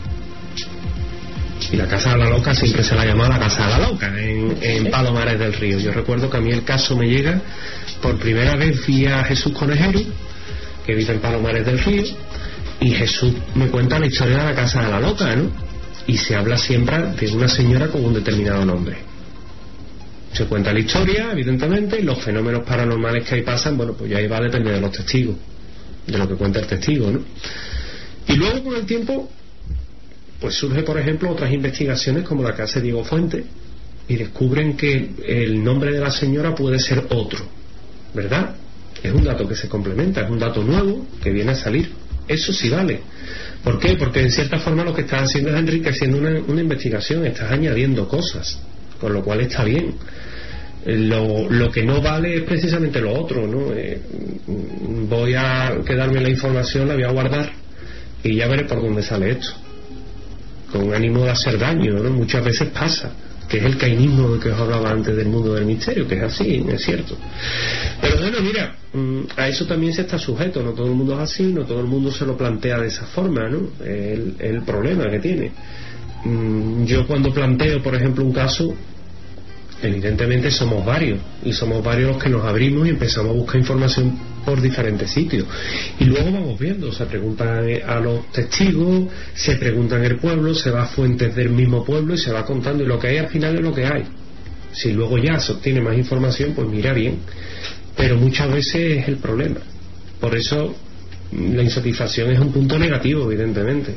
Y la casa de la loca siempre se la llama la casa de la loca en, en Palomares del Río. Yo recuerdo que a mí el caso me llega por primera vez vía Jesús Conejero, que vive en Palomares del Río, y Jesús me cuenta la historia de la casa de la loca, ¿no? Y se habla siempre de una señora con un determinado nombre. Se cuenta la historia, evidentemente, y los fenómenos paranormales que ahí pasan, bueno, pues ya ahí va a depender de los testigos, de lo que cuenta el testigo, ¿no? Y luego con el tiempo pues surge, por ejemplo, otras investigaciones como la que hace Diego Fuentes, y descubren que el nombre de la señora puede ser otro, ¿verdad? Es un dato que se complementa, es un dato nuevo que viene a salir. Eso sí vale. ¿Por qué? Porque en cierta forma lo que estás haciendo es enriqueciendo una, una investigación, estás añadiendo cosas, con lo cual está bien. Lo, lo que no vale es precisamente lo otro, ¿no? Eh, voy a quedarme la información, la voy a guardar y ya veré por dónde sale esto, con ánimo de hacer daño, ¿no? Muchas veces pasa, que es el cainismo de que os hablaba antes del mundo del misterio, que es así, es cierto. Pero bueno, mira, a eso también se está sujeto, no todo el mundo es así, no todo el mundo se lo plantea de esa forma, ¿no? El, el problema que tiene. Yo cuando planteo, por ejemplo, un caso, evidentemente somos varios, y somos varios los que nos abrimos y empezamos a buscar información por diferentes sitios, y luego vamos viendo, se preguntan a los testigos, se pregunta en el pueblo, se va a fuentes del mismo pueblo y se va contando, y lo que hay al final es lo que hay. Si luego ya se obtiene más información, pues mira bien, pero muchas veces es el problema. Por eso la insatisfacción es un punto negativo, evidentemente,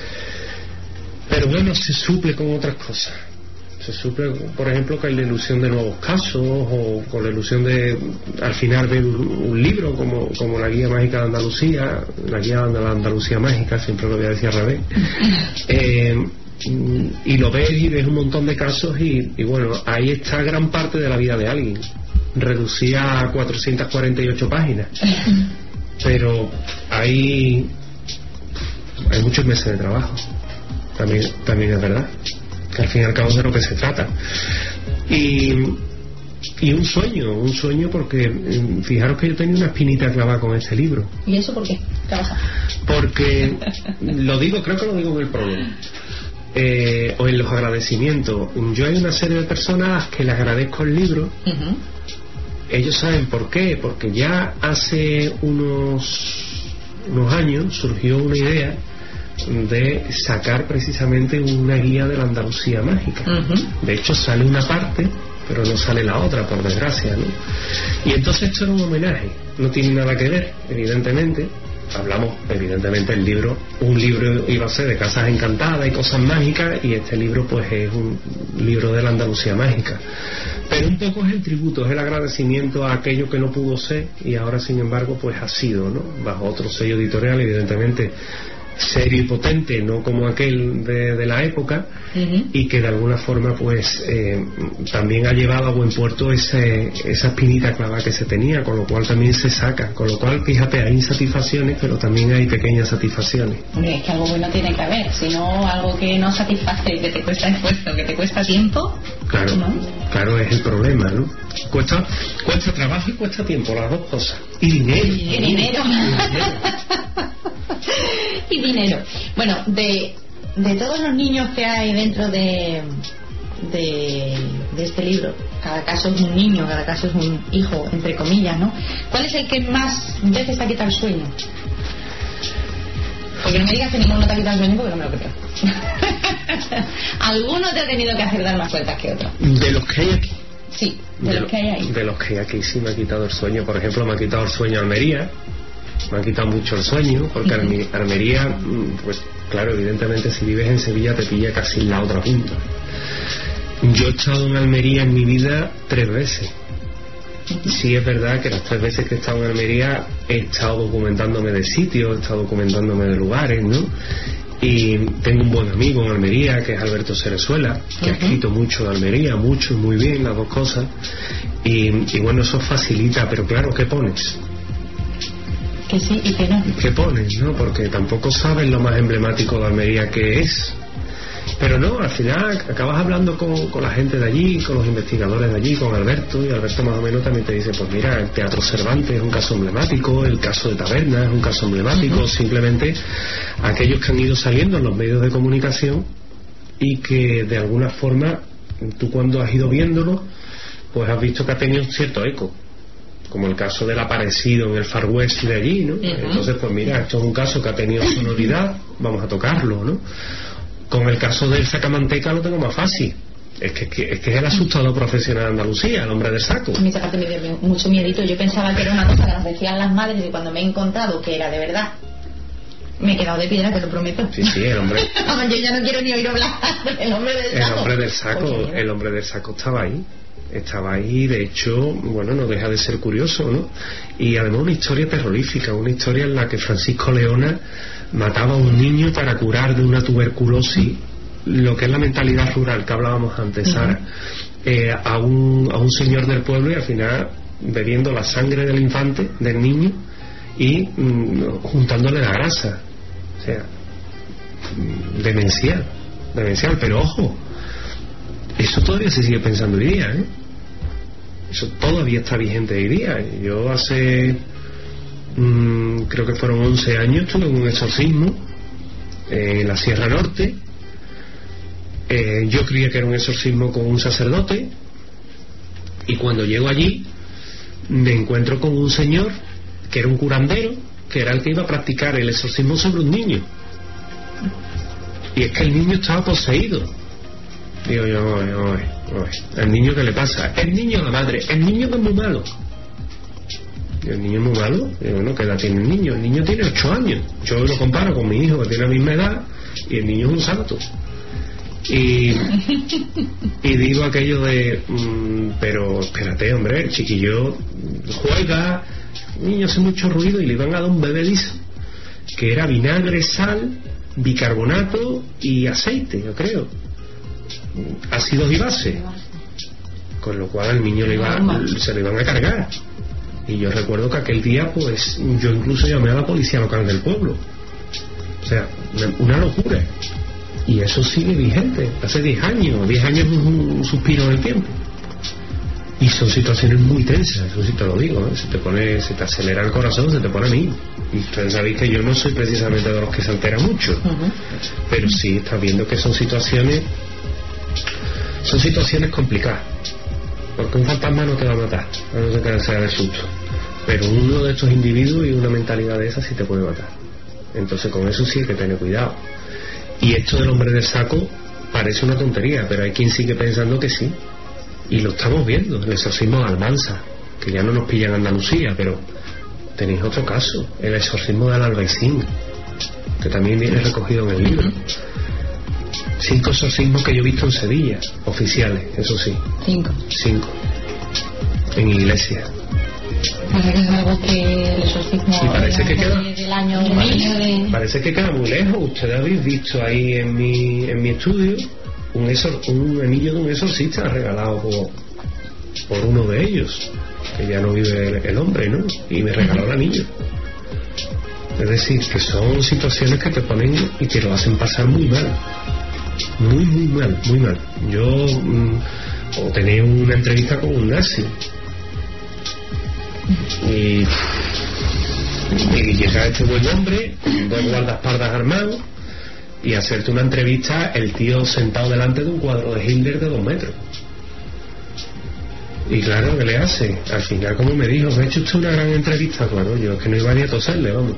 pero bueno, se suple con otras cosas. Se suple, por ejemplo, con la ilusión de nuevos casos, o con la ilusión de al final ver un, un libro como, como la Guía Mágica de Andalucía, la Guía de la Andalucía Mágica, siempre lo voy a decir al revés, eh, y lo ves y ves un montón de casos, y, y bueno, ahí está gran parte de la vida de alguien reducida a cuatrocientas cuarenta y ocho páginas, pero hay hay muchos meses de trabajo, también, también es verdad, que al fin y al cabo es de lo que se trata. Y, y un sueño, un sueño porque fijaros que yo tenía una espinita clavada con este libro. ¿Y eso por qué? ¿Qué pasa? Porque lo digo, creo que lo digo en el prólogo, eh, o en los agradecimientos. Yo hay una serie de personas que les agradezco el libro. Uh-huh. Ellos saben por qué, porque ya hace unos unos años surgió una idea de sacar precisamente una guía de la Andalucía mágica. Uh-huh. De hecho sale una parte, pero no sale la otra, por desgracia, ¿no? Y entonces esto era un homenaje, no tiene nada que ver, evidentemente. Hablamos, evidentemente, el libro, un libro iba a ser de casas encantadas y cosas mágicas, y este libro pues es un libro de la Andalucía mágica. Pero un poco es el tributo, es el agradecimiento a aquello que no pudo ser y ahora sin embargo pues ha sido, ¿no? Bajo otro sello editorial, evidentemente serio y potente, no como aquel de, de la época, uh-huh. y que de alguna forma pues eh, también ha llevado a buen puerto ese, esa espinita clavada que se tenía, con lo cual también se saca, con lo cual fíjate, hay insatisfacciones pero también hay pequeñas satisfacciones. Hombre, es que algo bueno tiene que haber, si no algo que no satisface, que te cuesta esfuerzo, que te cuesta tiempo, claro, ¿no? Claro, es el problema, ¿no? Cuesta, cuesta trabajo y cuesta tiempo, las dos cosas, y dinero, y dinero, y dinero. Y dinero. Bueno, de, de todos los niños que hay dentro de, de, de este libro, cada caso es un niño, cada caso es un hijo, entre comillas, ¿no? ¿Cuál es el que más veces te ha quitado el sueño? Porque no me digas que ninguno te ha quitado el sueño porque no me lo creo. Alguno te ha tenido que hacer dar más vueltas que otro. De los que hay aquí. Sí, de, de los que hay ahí. De los que hay aquí sí me ha quitado el sueño. Por ejemplo, me ha quitado el sueño Almería. Me ha quitado mucho el sueño, porque uh-huh. Almería, pues claro, evidentemente si vives en Sevilla te pilla casi en la otra punta. Yo he estado en Almería en mi vida tres veces. Sí es verdad que las tres veces que he estado en Almería he estado documentándome de sitios, he estado documentándome de lugares, ¿no? Y tengo un buen amigo en Almería que es Alberto Cerezuela, que uh-huh. ha escrito mucho de Almería, mucho y muy bien, las dos cosas. Y, y bueno, eso facilita, pero claro, ¿qué pones? Que sí y que no. ¿Qué pones, no? Porque tampoco sabes lo más emblemático de Almería que es. Pero no, al final acabas hablando con, con la gente de allí, con los investigadores de allí, con Alberto, y Alberto más o menos también te dice, pues mira, el Teatro Cervantes es un caso emblemático, el caso de Taberna es un caso emblemático, uh-huh. simplemente aquellos que han ido saliendo en los medios de comunicación y que de alguna forma tú cuando has ido viéndolo, pues has visto que ha tenido cierto eco, como el caso del aparecido en el Far West de allí, ¿no? Uh-huh. Entonces, pues mira, esto es un caso que ha tenido sonoridad, vamos a tocarlo, ¿no? Con el caso del sacamanteca lo tengo más fácil. Es que, que, es que es el asustado profesional de Andalucía, el hombre del saco. A mí esa parte me dio mucho miedito. Yo pensaba que era una cosa que nos decían las madres y cuando me he encontrado que era de verdad, me he quedado de piedra, te lo prometo. Sí, sí, el hombre... Yo ya no quiero ni oír hablar del hombre del saco. El hombre del saco, el hombre del saco estaba ahí. Estaba ahí, de hecho, bueno, no deja de ser curioso, ¿no? Y además una historia terrorífica, una historia en la que Francisco Leona mataba a un niño para curar de una tuberculosis, lo que es la mentalidad rural que hablábamos antes, Sara, eh, a, un, a un señor del pueblo, y al final bebiendo la sangre del infante, del niño, y mm, juntándole la grasa. O sea, demencial, demencial, pero ojo, eso todavía se sigue pensando hoy día, ¿eh? Eso todavía está vigente hoy día. Yo hace mmm, creo que fueron once años tuve un exorcismo eh, en la Sierra Norte. eh, yo creía que era un exorcismo con un sacerdote, y cuando llego allí me encuentro con un señor que era un curandero, que era el que iba a practicar el exorcismo sobre un niño, y es que el niño estaba poseído. Digo yo, oye, oye, oye, ¿el niño qué le pasa? El niño a la madre, el niño que es muy malo. ¿Y el niño es muy malo? Digo, bueno, ¿qué edad tiene el niño? El niño tiene ocho años. Yo lo comparo con mi hijo que tiene la misma edad, y el niño es un santo. Y, y digo aquello de, mmm, pero espérate, hombre, el chiquillo juega, el niño hace mucho ruido, y le iban a dar un bebedizo, que era vinagre, sal, bicarbonato y aceite, yo creo. Ácidos y bases, con lo cual al niño le iba, se le iban a cargar. Y yo recuerdo que aquel día, pues yo incluso llamé a la policía local del pueblo. O sea, una, una locura. Y eso sigue vigente hace diez años. diez años es un suspiro en el tiempo, y son situaciones muy tensas, eso sí te lo digo, ¿eh? Se te pone, se te acelera el corazón, se te pone a mí. Y ustedes sabéis que yo no soy precisamente de los que se altera mucho, uh-huh. pero sí estás viendo que son situaciones son situaciones complicadas, porque un fantasma no te va a matar, a no ser que sea de susto, pero uno de estos individuos y una mentalidad de esa sí te puede matar. Entonces con eso sí hay que tener cuidado. Y esto del hombre del saco parece una tontería, pero hay quien sigue pensando que sí, y lo estamos viendo. El exorcismo de Almansa, que ya no nos pilla en Andalucía, pero tenéis otro caso, el exorcismo del Albaicín, que también viene recogido en el libro. Cinco exorcismos que yo he visto en Sevilla, oficiales, eso sí. Cinco. Cinco. En iglesia. Parece que es algo que el exorcismo sí, parece que queda, del año parece, de... parece que queda muy lejos. Ustedes habéis visto ahí en mi, en mi estudio un, exor, un anillo de un exorcista regalado por, por uno de ellos, que ya no vive el, el hombre, ¿no? Y me regaló el anillo. Es decir, que son situaciones que te ponen y te lo hacen pasar muy mal. Muy, muy mal, muy mal. Yo mmm, o tenía una entrevista con un nazi y, y llega este buen hombre con dos guardaespaldas armados y hacerte una entrevista, el tío sentado delante de un cuadro de Hitler de dos metros. Y claro, ¿qué le hace? Al final, como me dijo, me ha hecho usted una gran entrevista. Bueno, yo es que no iba ni a toserle, vamos.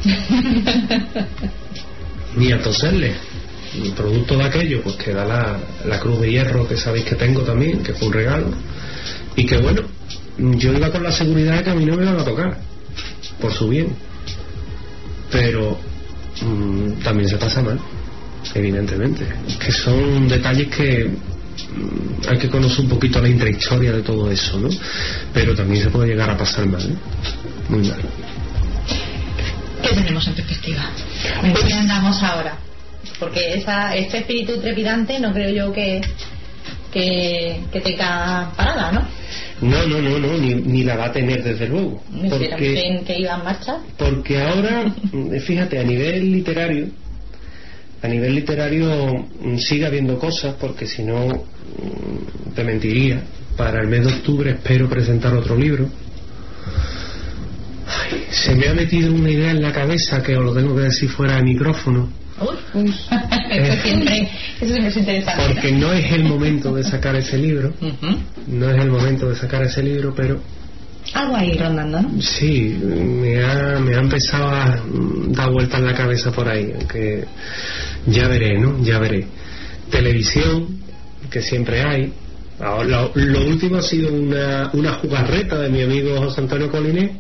Ni a toserle. El producto de aquello, pues que da la, la cruz de hierro que sabéis que tengo también, que fue un regalo. Y que bueno, yo iba con la seguridad de que a mí no me iban a tocar, por su bien. Pero mmm, también se pasa mal, evidentemente. Que son detalles que mmm, hay que conocer un poquito la intrahistoria de todo eso, ¿no? Pero también se puede llegar a pasar mal, ¿eh? Muy mal. ¿Qué tenemos en perspectiva? ¿En qué andamos ahora? Porque esa, este espíritu trepidante no creo yo que que, que tenga parada, ¿no? No, no, no, no, ni, ni la va a tener desde luego. Porque, que iba en marcha. Porque ahora, fíjate, a nivel literario, a nivel literario sigue habiendo cosas, porque si no te mentiría. Para el mes de octubre espero presentar otro libro. Ay, se me ha metido una idea en la cabeza que os lo tengo que decir fuera de micrófono. Uy, uy. Eso siempre, eso siempre es interesante. Porque no es el momento de sacar ese libro, uh-huh. no es el momento de sacar ese libro, pero algo ahí rondando, ¿no? Sí, me ha, me ha empezado a dar vueltas en la cabeza por ahí, que ya veré, ¿no? Ya veré. Televisión, que siempre hay. Ahora, lo, lo último ha sido una, una jugarreta de mi amigo José Antonio Coliné,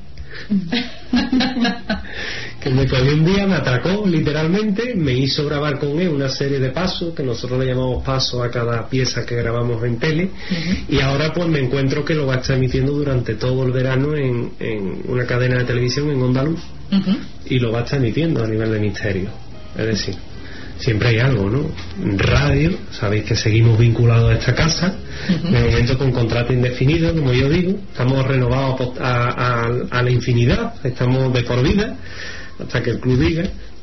que me cogió un día, me atracó literalmente, me hizo grabar con él una serie de pasos, que nosotros le llamamos pasos a cada pieza que grabamos en tele, uh-huh. y ahora pues me encuentro que lo va a estar emitiendo durante todo el verano en, en una cadena de televisión en Onda Luz, uh-huh. y lo va a estar emitiendo a nivel de misterio. Es decir, siempre hay algo, ¿no? Radio, sabéis que seguimos vinculados a esta casa, uh-huh. de momento con contrato indefinido, como yo digo, estamos renovados a, a, a la infinidad, estamos de por vida, hasta que el club diga,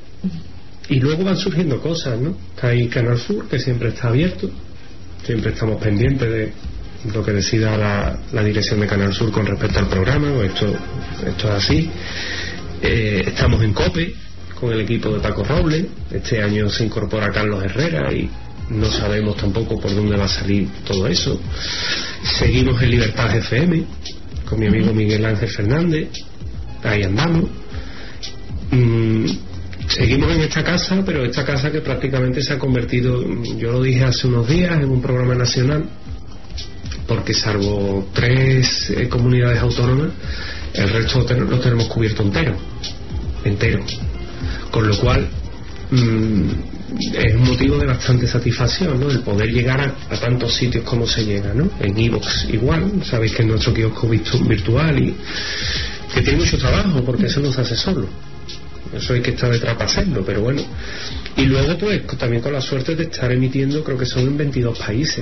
y luego van surgiendo cosas, ¿no? Está ahí Canal Sur, que siempre está abierto, siempre estamos pendientes de lo que decida la, la dirección de Canal Sur con respecto al programa, o esto, esto es así. Eh, estamos en COPE con el equipo de Paco Robles, este año se incorpora Carlos Herrera y no sabemos tampoco por dónde va a salir todo eso. Seguimos en Libertad F M con mi amigo Miguel Ángel Fernández, ahí andamos. Mm, seguimos en esta casa, pero esta casa que prácticamente se ha convertido, yo lo dije hace unos días, en un programa nacional, porque salvo tres eh, comunidades autónomas, el resto lo tenemos cubierto entero, entero, con lo cual mmm, es un motivo de bastante satisfacción, ¿no? El poder llegar a, a tantos sitios como se llega, ¿no? En iVoox igual, sabéis que es nuestro kiosco virtual y que tiene mucho trabajo porque eso no se hace solo. Eso hay que estar detrás para hacerlo, pero bueno. Y luego pues también con la suerte de estar emitiendo, creo que son en veintidós países.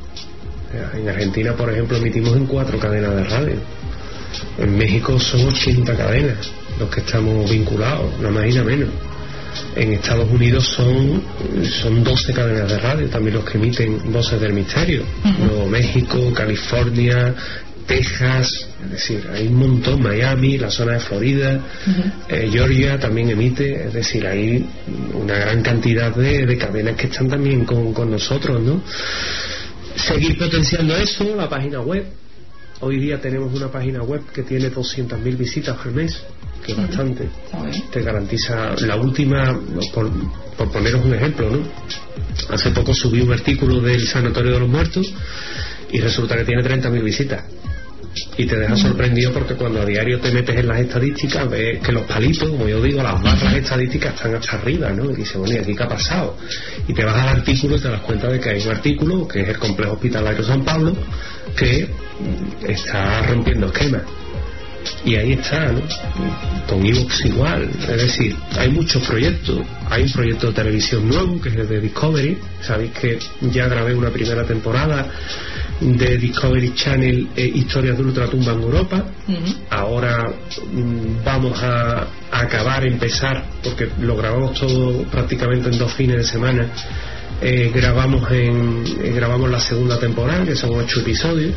En Argentina, por ejemplo, emitimos en cuatro cadenas de radio. En México son ochenta cadenas los que estamos vinculados, nada más y nada menos. En Estados Unidos son son doce cadenas de radio también los que emiten Voces del Misterio. Uh-huh. Nuevo México, California, Texas, es decir, hay un montón, Miami, la zona de Florida, uh-huh. eh, Georgia también emite, es decir, hay una gran cantidad de, de cadenas que están también con, con nosotros, ¿no? Seguir potenciando eso, la página web. Hoy día tenemos una página web que tiene doscientas mil visitas al mes, que es bastante. Uh-huh. Te garantiza la última, por, por poneros un ejemplo, ¿no? Hace poco subí un artículo del Sanatorio de los Muertos y resulta que tiene treinta mil visitas. Y te deja sorprendido porque cuando a diario te metes en las estadísticas ves que los palitos, como yo digo, las barras estadísticas están hasta arriba, ¿no? Y dices, bueno, ¿y aquí qué ha pasado? Y te vas al artículo y te das cuenta de que hay un artículo que es el Complejo Hospitalario San Pablo que está rompiendo esquemas. Y ahí está, ¿no? Con iVoox igual, es decir, hay muchos proyectos. Hay un proyecto de televisión nuevo que es el de Discovery. Sabéis que ya grabé una primera temporada de Discovery Channel, eh, Historias de Ultratumba en Europa. Uh-huh. Ahora mm, vamos a, a acabar, empezar, porque lo grabamos todo prácticamente en dos fines de semana. Eh, grabamos en eh, grabamos la segunda temporada, que son ocho episodios.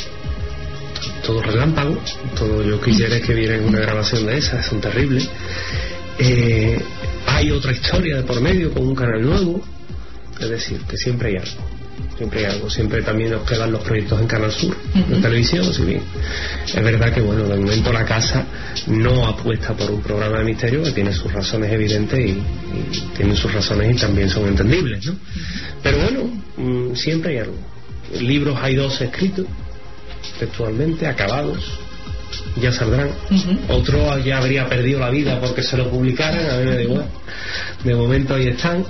Todo relámpago, todo yo quisiera que vieran una grabación de esas, son terribles. Eh, hay otra historia de por medio con un canal nuevo, es decir, que siempre hay algo. siempre hay algo, siempre también nos quedan los proyectos en Canal Sur, uh-huh. en televisión, sí bien. Es verdad que bueno, de momento la casa no apuesta por un programa de misterio, que tiene sus razones evidentes y, y tiene sus razones y también son entendibles, ¿no? Uh-huh. Pero bueno, mmm, siempre hay algo. Libros hay dos escritos, textualmente, acabados, ya saldrán. Uh-huh. Otro ya habría perdido la vida porque se lo publicaran, a mí me da igual. De momento ahí están.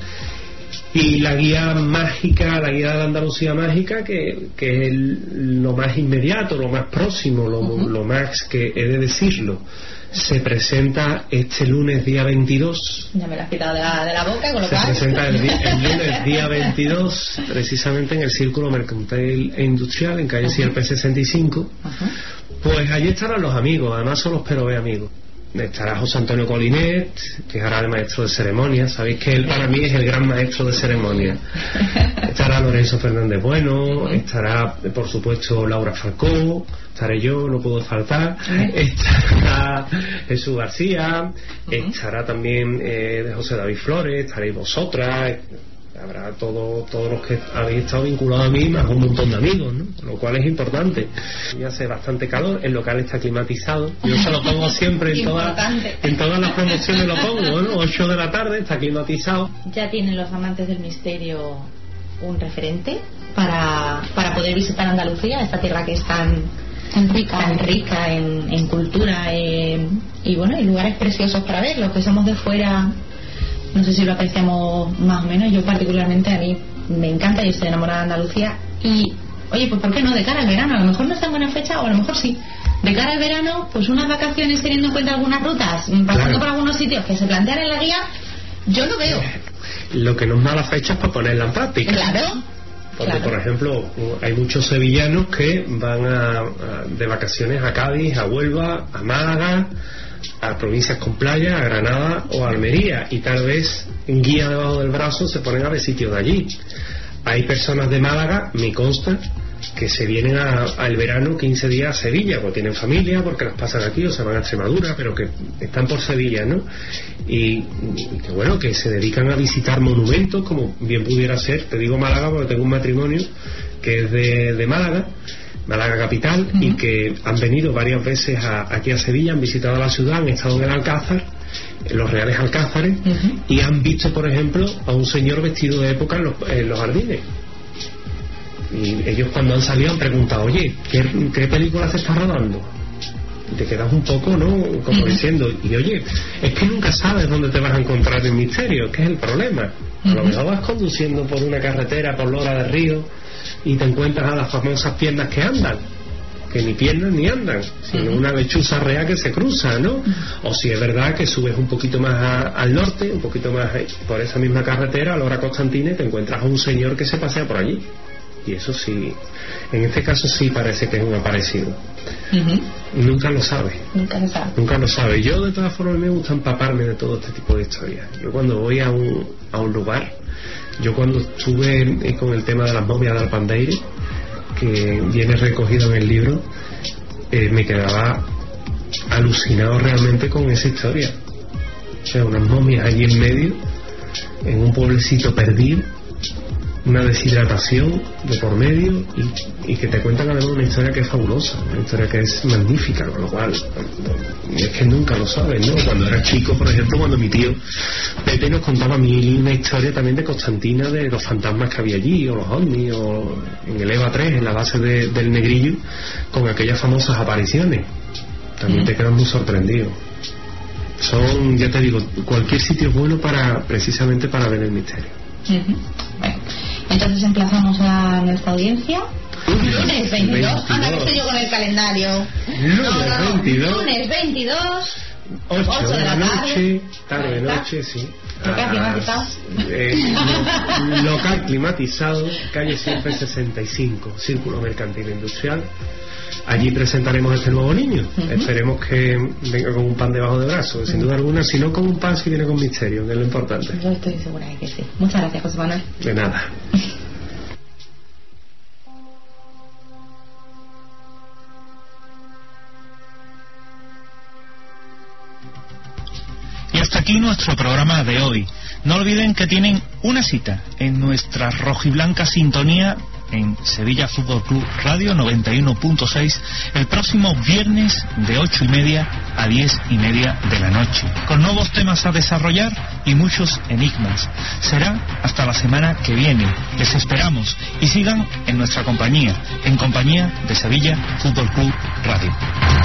Y la guía mágica, la guía de la Andalucía mágica, que, que es el, lo más inmediato, lo más próximo, lo, uh-huh. lo más que he de decirlo, se presenta este lunes día veintidós. Ya me lo has quitado de la, de la boca, con lo Se cual. presenta el, el lunes día veintidós, precisamente en el Círculo Mercantil e Industrial, en calle C L P sesenta y cinco. Uh-huh. Pues allí estarán los amigos, además solo espero ver amigos. Estará José Antonio Colinet, que hará el maestro de ceremonias. Sabéis que él para mí es el gran maestro de ceremonias. Estará Lorenzo Fernández Bueno, estará por supuesto Laura Falcó, estaré yo, no puedo faltar, estará Jesús García, estará también eh, José David Flores, estaréis vosotras, habrá todo, todos los que habéis estado vinculados a mí, más un montón de amigos, ¿no? Lo cual es importante. Ya hace bastante calor, el local está climatizado, yo se lo pongo siempre en, toda, en todas las promociones, lo pongo, ¿no? ocho de la tarde, está climatizado. Ya tienen los amantes del misterio un referente para, para poder visitar Andalucía, esta tierra que es tan, tan rica, tan rica en, en cultura en, y bueno, y lugares preciosos para ver. Los que somos de fuera, no sé si lo apreciamos más o menos. Yo particularmente, a mí me encanta, yo estoy enamorada de Andalucía. Y oye, pues ¿por qué no? De cara al verano, a lo mejor no está en buena fecha, o a lo mejor sí. De cara al verano, pues unas vacaciones teniendo en cuenta algunas rutas, pasando claro. por algunos sitios que se plantean en la guía, yo lo veo. Lo que nos da la fecha es para ponerla en práctica. Claro. Porque, claro. por ejemplo, hay muchos sevillanos que van a, a, de vacaciones a Cádiz, a Huelva, a Málaga, a provincias con playa, a Granada o a Almería, y tal vez en guía debajo del brazo se ponen a ver sitios de allí. Hay personas de Málaga, me consta, que se vienen al verano quince días a Sevilla, porque tienen familia, porque las pasan aquí o se van a Extremadura, pero que están por Sevilla, ¿no? Y, y que bueno, que se dedican a visitar monumentos, como bien pudiera ser, te digo Málaga porque tengo un matrimonio que es de, de Málaga, Málaga capital, uh-huh. y que han venido varias veces a, aquí a Sevilla, han visitado la ciudad, han estado en el Alcázar, en los Reales Alcázares, uh-huh. y han visto, por ejemplo, a un señor vestido de época en los, en los jardines. Y ellos cuando han salido han preguntado, oye, ¿qué, qué película se está rodando? Y te quedas un poco, ¿no? Como uh-huh. diciendo, y oye, es que nunca sabes dónde te vas a encontrar el misterio, que es el problema. A lo mejor vas conduciendo por una carretera, por Lora del Río, y te encuentras a las famosas piernas que andan, que ni piernas ni andan, sino uh-huh. una lechuza real que se cruza, ¿no? Uh-huh. O si es verdad que subes un poquito más a, al norte, un poquito más por esa misma carretera, a Lora Constantina, y te encuentras a un señor que se pasea por allí. Y eso sí, en este caso sí parece que es un aparecido. Uh-huh. Nunca lo sabe. Nunca lo sabe. Nunca lo sabe. Yo de todas formas me gusta empaparme de todo este tipo de historias. Yo cuando voy a un, a un lugar, yo cuando estuve con el tema de las momias de Alpandeire, que viene recogido en el libro, eh, me quedaba alucinado realmente con esa historia. O sea, unas momias allí en medio, en un pueblecito perdido, una deshidratación de por medio, y, y que te cuentan además una historia que es fabulosa, una historia que es magnífica, con lo cual es que nunca lo sabes, ¿no? Cuando era chico, por ejemplo, cuando mi tío Pepe nos contaba a mí una historia también de Constantina, de los fantasmas que había allí, o los ovnis, o en el EVA tres, en la base de, del Negrillo, con aquellas famosas apariciones, también te quedas muy sorprendido. Son, ya te digo, cualquier sitio es bueno para, precisamente para ver el misterio. Uh-huh. Bueno, entonces emplazamos a nuestra audiencia. Lunes veintidós. Anda, que estoy yo con el calendario. Lunes no, no, veintidós. Lunes veintidós. ocho de la noche, tarde noche, sí. ¿Local climatizado? Eh, lo, local climatizado, calle C L P sesenta y cinco, Círculo Mercantil e Industrial. Allí presentaremos este nuevo niño. Uh-huh. Esperemos que venga con un pan debajo del brazo, uh-huh. sin duda alguna. Si no con un pan, si viene con misterio, que es lo importante. Yo estoy segura de que sí. Muchas gracias, José Manuel. De nada. hasta aquí nuestro programa de hoy. No olviden que tienen una cita en nuestra rojiblanca sintonía en Sevilla Fútbol Club Radio noventa y uno punto seis el próximo viernes de ocho y media a diez y media de la noche, con nuevos temas a desarrollar y muchos enigmas. Será hasta la semana que viene. Les esperamos y sigan en nuestra compañía, en compañía de Sevilla Fútbol Club Radio.